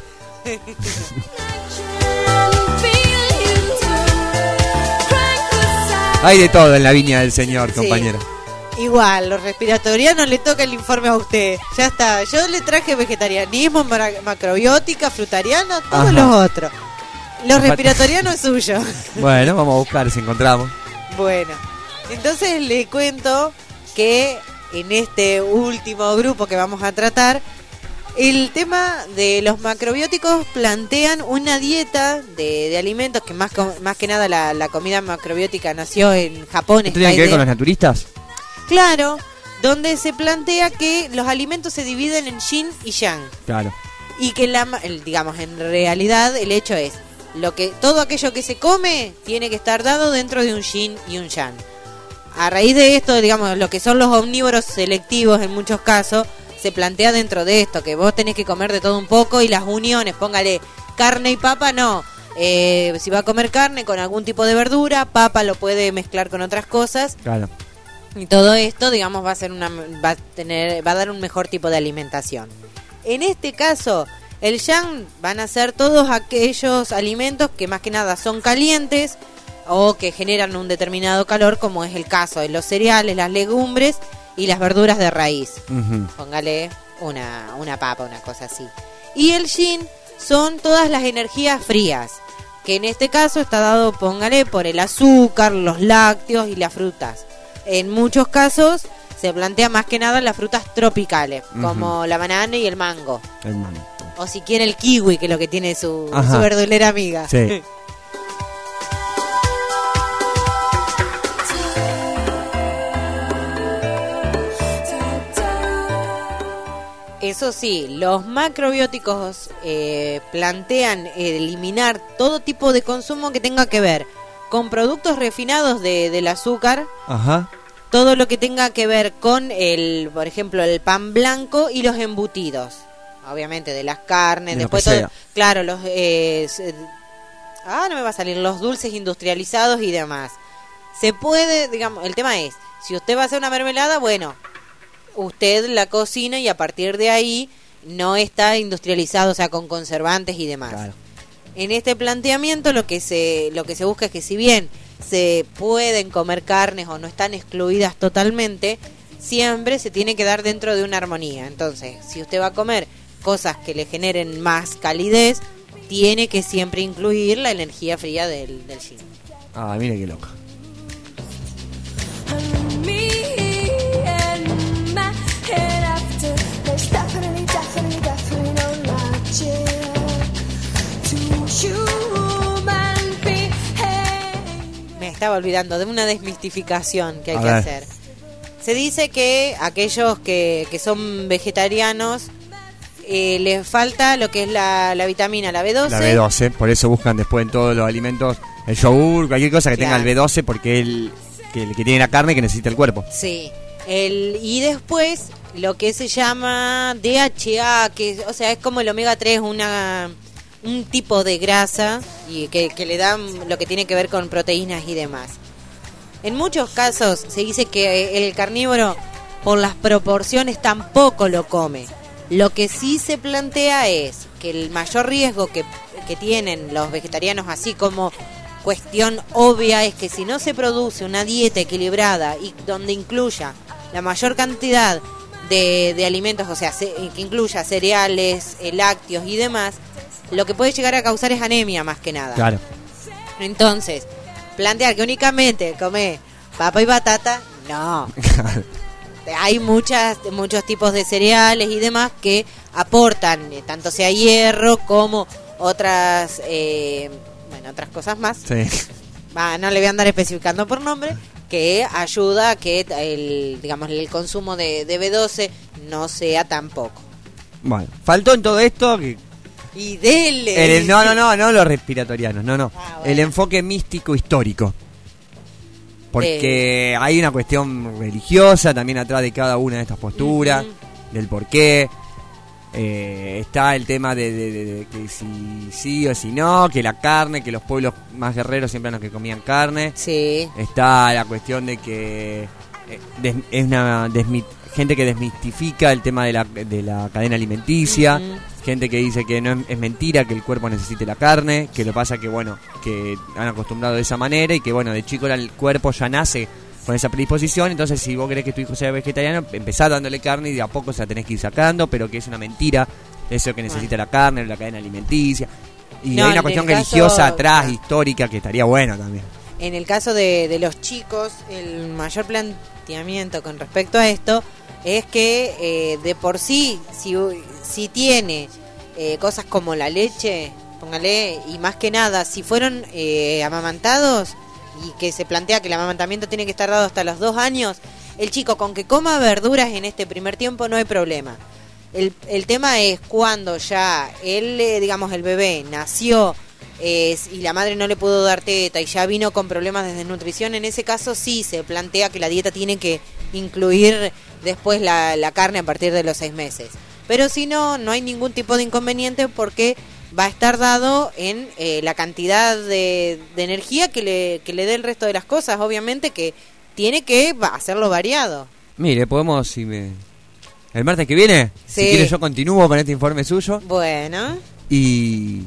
Hay de todo en la viña del Señor, Sí. compañero. Igual, los respiratorianos le toca el informe a usted. Ya está. Yo le traje vegetarianismo, mara- macrobiótica, frutariano, todos Ajá. los otros. Los Me falta- respiratorianos es suyo. Bueno, vamos a buscar si encontramos. Bueno, entonces le cuento que en este último grupo que vamos a tratar, el tema de los macrobióticos plantean una dieta de, de alimentos que más, co- más que nada la, la comida macrobiótica nació en Japón. ¿No esta tiene que ver idea. con los naturistas? Claro, donde se plantea que los alimentos se dividen en yin y yang. Claro. Y que la, ma- el, digamos, en realidad el hecho es lo que todo aquello que se come tiene que estar dado dentro de un yin y un yang. A raíz de esto, digamos, lo que son los omnívoros selectivos en muchos casos, se plantea dentro de esto, que vos tenés que comer de todo un poco y las uniones, póngale carne y papa, no. Eh, si va a comer carne con algún tipo de verdura, papa lo puede mezclar con otras cosas. Claro. Y todo esto, digamos, va a ser una va a tener va a dar un mejor tipo de alimentación. En este caso, el yang van a ser todos aquellos alimentos que más que nada son calientes o que generan un determinado calor, como es el caso de los cereales, las legumbres y las verduras de raíz. Uh-huh. Póngale una, una papa, una cosa así. Y el yin son todas las energías frías, que en este caso está dado, póngale, por el azúcar, los lácteos y las frutas. En muchos casos se plantea más que nada las frutas tropicales, Ujú. como la banana y el mango. El mango. O si quiere el kiwi, que es lo que tiene su, Ajá. su verdulera amiga. Sí. Eso sí, los macrobióticos eh, plantean eliminar todo tipo de consumo que tenga que ver con productos refinados de, del azúcar, Ajá. todo lo que tenga que ver con el, por ejemplo, el pan blanco y los embutidos, obviamente de las carnes, De lo después que todo, sea. claro, los eh, s- ah, no me va a salir los dulces industrializados y demás. Se puede, digamos, el tema es, si usted va a hacer una mermelada, bueno, usted la cocina y a partir de ahí no está industrializado, o sea, con conservantes y demás. Claro. En este planteamiento lo que se lo que se busca es que si bien se pueden comer carnes o no están excluidas totalmente, siempre se tiene que dar dentro de una armonía. Entonces, si usted va a comer cosas que le generen más calidez, tiene que siempre incluir la energía fría del, del yin. Ah, mire qué loco. Me estaba olvidando de una desmistificación que hay A que ver. hacer. se dice que aquellos que, que son vegetarianos eh, les falta lo que es la, la vitamina, la B doce. La B doce, por eso buscan después en todos los alimentos el yogur, cualquier cosa que Claro. tenga el B doce, porque el que, el que tiene la carne que necesita el cuerpo. Sí. El, y después lo que se llama D H A, que o sea es como el omega tres, una un tipo de grasa y que, que le dan lo que tiene que ver con proteínas y demás. En muchos casos se dice que el carnívoro por las proporciones tampoco lo come. Lo que sí se plantea es que el mayor riesgo que, que tienen los vegetarianos, así como cuestión obvia, es que si no se produce una dieta equilibrada y donde incluya la mayor cantidad de, de alimentos, o sea, se, que incluya cereales, eh, lácteos y demás, lo que puede llegar a causar es anemia más que nada. Claro. Entonces, plantear que únicamente come papa y batata, no. Hay muchas muchos tipos de cereales y demás que aportan, eh, tanto sea hierro como otras, eh, bueno, otras cosas más. Sí. Va, no le voy a andar especificando por nombre, que ayuda a que el, digamos, el consumo de, de B doce no sea tan poco. Bueno, faltó en todo esto que Y dele. el- no, no, no, no los respiratorianos, no, no. Ah, bueno. El enfoque místico histórico. Porque hay una cuestión religiosa también atrás de cada una de estas posturas, del por qué. Eh, está el tema de, de- de- de que si sí o si no, que la carne, que los pueblos más guerreros siempre eran los que comían carne. Sí. Está la cuestión de que eh, des- es una desmi- gente que desmistifica el tema de la, de la cadena alimenticia. Ujú. Gente que dice que no es, es mentira que el cuerpo necesite la carne, que lo pasa que bueno, que han acostumbrado de esa manera y que bueno, de chico el cuerpo ya nace con esa predisposición. Entonces si vos querés que tu hijo sea vegetariano, empezá dándole carne y de a poco se la tenés que ir sacando, pero que es una mentira eso que necesita la carne, la cadena alimenticia. Y No, hay en una el cuestión caso- religiosa atrás, histórica, que estaría bueno también. En el caso de, de los chicos, el mayor planteamiento con respecto a esto es que eh, de por sí, si, si tiene eh, cosas como la leche, póngale, y más que nada, si fueron eh, amamantados y que se plantea que el amamantamiento tiene que estar dado hasta los dos años, el chico con que coma verduras en este primer tiempo no hay problema. El, el tema es cuando ya él, eh, digamos, el bebé nació eh, y la madre no le pudo dar teta y ya vino con problemas de desnutrición, en ese caso sí se plantea que la dieta tiene que incluir después la, la carne a partir de los seis meses. Pero si no, no hay ningún tipo de inconveniente porque va a estar dado en eh, la cantidad de, de energía que le, que le dé el resto de las cosas. Obviamente que tiene que va, hacerlo variado. Mire, podemos, si me... el martes que viene, Sí. si quiere yo continúo con este informe suyo Bueno, y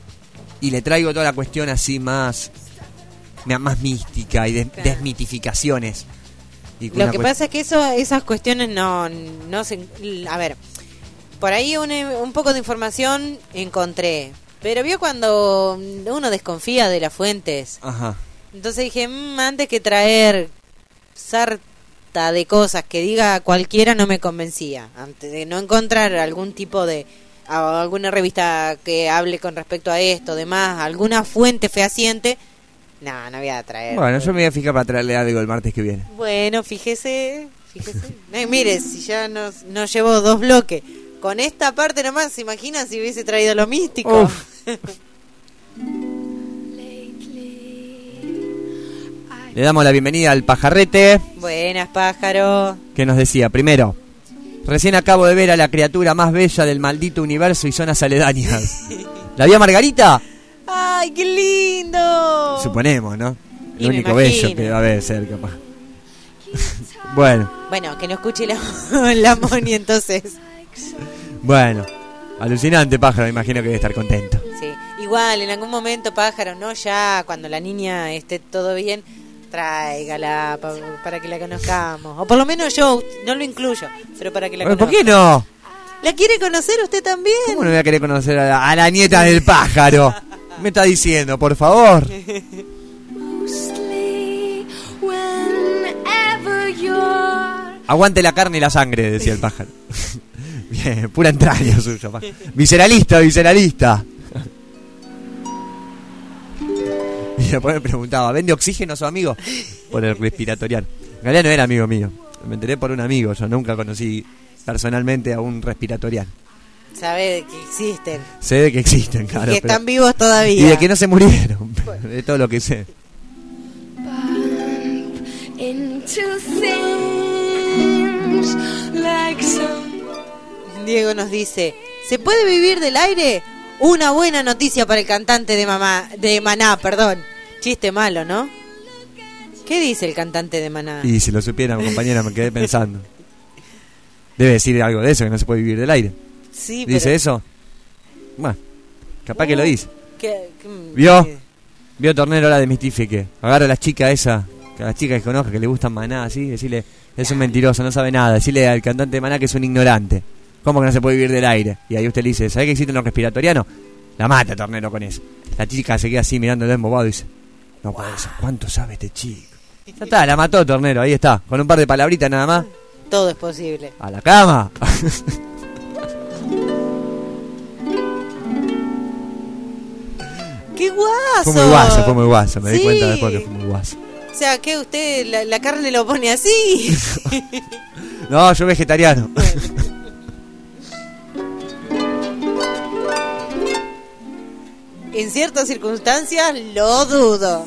y le traigo toda la cuestión así más más mística y de, Claro. desmitificaciones. Y lo una que cuest- pasa es que eso, esas cuestiones no, no se... A ver, por ahí un, un poco de información encontré, pero vio cuando uno desconfía de las fuentes. Ajá. Entonces dije, "Mm, antes que traer sarta de cosas que diga cualquiera no me convencía. Antes de no encontrar algún tipo de... a- alguna revista que hable con respecto a esto, demás, alguna fuente fehaciente, no, no voy a traer. Bueno, yo me voy a fijar para traerle algo el martes que viene. Bueno, fíjese, fíjese. Eh, mire, si ya nos, nos llevó dos bloques. Con esta parte nomás, ¿se imagina si hubiese traído lo místico? Uf. Le damos la bienvenida al pajarrete, Buenas, pájaro. que nos decía, primero, recién acabo de ver a la criatura más bella del maldito universo y zonas aledañas. ¿La vio Margarita? ¡Ay, qué lindo! Suponemos, ¿no? Y El me único bello imagino. que va a haber ser capaz. Bueno, Bueno, que no escuche la, la Moni entonces. bueno. Alucinante pájaro, me imagino que debe estar contento. Sí. Igual, en algún momento, pájaro, no ya, cuando la niña esté todo bien, tráigala pa- para que la conozcamos. O por lo menos yo, no lo incluyo, pero para que la Bueno, ¿por conozca. qué no? ¿La quiere conocer usted también? ¿Cómo no voy a querer conocer a la, a la nieta del pájaro? Me está diciendo, por favor. Aguante la carne y la sangre, decía el pájaro. Bien, pura entraña suyo, pájaro. Visceralista, visceralista. Y después me preguntaba, ¿vende oxígeno a su amigo? Por el respiratoriano. En realidad no era amigo mío. Me enteré por un amigo, yo nunca conocí personalmente a un respiratoriano. Sabe que existen. Sé de que existen, claro. Y que pero... están vivos todavía. Y de que no se murieron, de todo lo que sé. Diego nos dice, ¿se puede vivir del aire? Una buena noticia para el cantante de mamá, de Maná, perdón. Chiste malo, ¿no? ¿Qué dice el cantante de Maná? Y si lo supieran, compañera, me quedé pensando. Debe decir algo de eso, que no se puede vivir del aire. Sí, ¿Dice pero... eso? Bueno, capaz uh, que lo dice. ¿Qué, qué, ¿Vio? qué? Vio Tornero, la desmistifique. Agarra a la chica esa, a la chica que conozca, que le gustan Maná, así, decirle, es un mentiroso, no sabe nada. Decirle al cantante de Maná que es un ignorante. ¿Cómo que no se puede vivir del aire? Y ahí usted le dice, ¿sabe que existen los respiratorianos? La mata Tornero con eso. La chica se queda así mirándolo embobado y dice, no puede ser, ¿cuánto sabe este chico? Ya está, la mató Tornero, ahí está, con un par de palabritas nada más. Todo es posible. A la cama. ¡Qué guaso! Fue muy guaso, fue muy guaso, me sí. di cuenta después que fue muy guaso. O sea, que usted la, la carne lo pone así. No, yo vegetariano. En ciertas circunstancias lo dudo.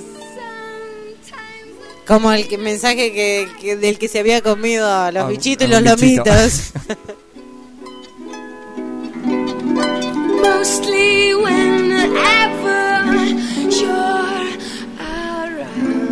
Como el que, mensaje que, que del que se había comido a los a, bichitos a y los bichito. lomitos. Mostly whenever you're around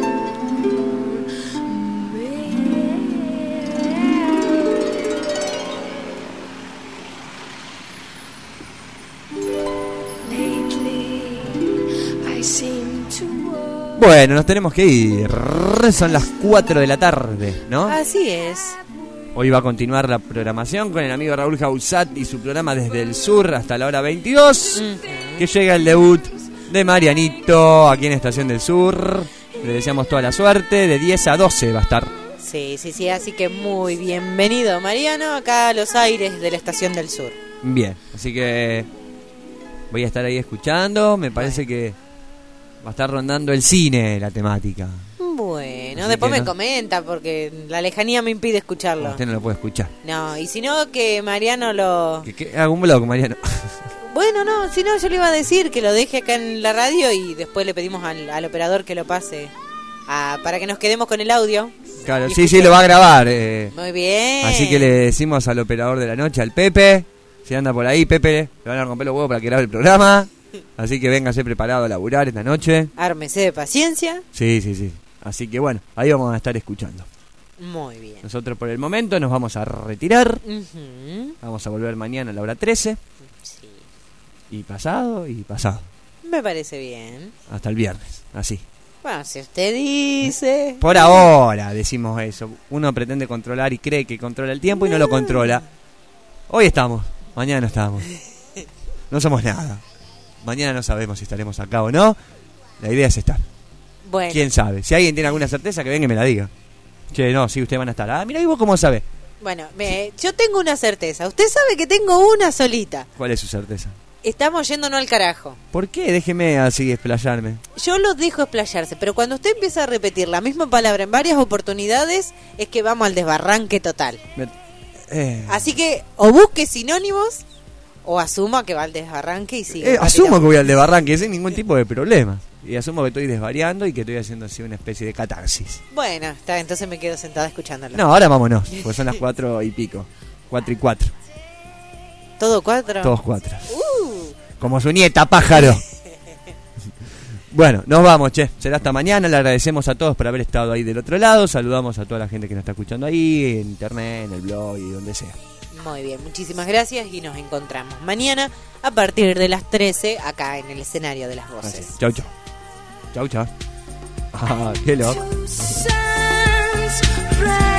lately I seem to. Bueno, nos tenemos que ir. Son las cuatro de la tarde, ¿no? Así es. Hoy va a continuar la programación con el amigo Raúl Jausat y su programa Desde el Sur hasta la hora veintidós. Uh-huh. Que llega el debut de Marianito aquí en Estación del Sur. Le deseamos toda la suerte. De diez a doce va a estar. Sí, sí, sí. Así que muy bienvenido, Mariano, acá a los aires de la Estación del Sur. Bien, así que voy a estar ahí escuchando. Me parece que va a estar rondando el cine la temática. Bueno, así después me no... comenta porque la lejanía me impide escucharlo. Usted no lo puede escuchar. No, y si no, que Mariano lo... Que, que haga un blog, Mariano. Bueno, no, si no, yo le iba a decir que lo deje acá en la radio y después le pedimos al, al operador que lo pase a, para que nos quedemos con el audio. Claro, sí, sí, lo va a grabar. Eh. Muy bien. Así que le decimos al operador de la noche, al Pepe, si anda por ahí, Pepe, le van a romper los huevos para que grabe el programa. Así que véngase preparado a laburar esta noche. Ármese de paciencia. Sí, sí, sí. Así que bueno, ahí vamos a estar escuchando. Muy bien. Nosotros por el momento nos vamos a retirar. Uh-huh. Vamos a volver mañana a la hora trece. Sí. Y pasado, y pasado. Me parece bien. Hasta el viernes, así. Bueno, si usted dice... Por ahora decimos eso. Uno pretende controlar y cree que controla el tiempo y no lo controla. Hoy estamos, mañana no estamos. No somos nada. Mañana no sabemos si estaremos acá o no. La idea es estar. Bueno. ¿Quién sabe? Si alguien tiene alguna certeza, que venga y me la diga. Che, no, sí, ustedes van a estar. Ah, mira, ¿y vos cómo sabés? Bueno, me, yo tengo una certeza. Usted sabe que tengo una solita. ¿Cuál es su certeza? Estamos yéndonos al carajo. ¿Por qué? Déjeme así explayarme. Yo lo dejo explayarse, pero cuando usted empieza a repetir la misma palabra en varias oportunidades, es que vamos al desbarranque total. Me... Eh... Así que, o busque sinónimos, o asuma que va al desbarranque y sigue. Eh, asumo que voy al desbarranque sin ningún tipo de problema. Y asumo que estoy desvariando y que estoy haciendo así una especie de catarsis. Bueno, está, entonces me quedo sentada escuchándolo. No, ahora vámonos, pues son las cuatro y pico. Cuatro y cuatro. ¿Todo cuatro? Todos cuatro. Uh. Como su nieta, pájaro. Bueno, nos vamos, che. Será hasta mañana. Le agradecemos a todos por haber estado ahí del otro lado. Saludamos a toda la gente que nos está escuchando ahí, en internet, en el blog y donde sea. Muy bien, muchísimas gracias y nos encontramos mañana a partir de las trece acá en el escenario de las voces. Chau, chau. Chau, chau. Ah, qué loco.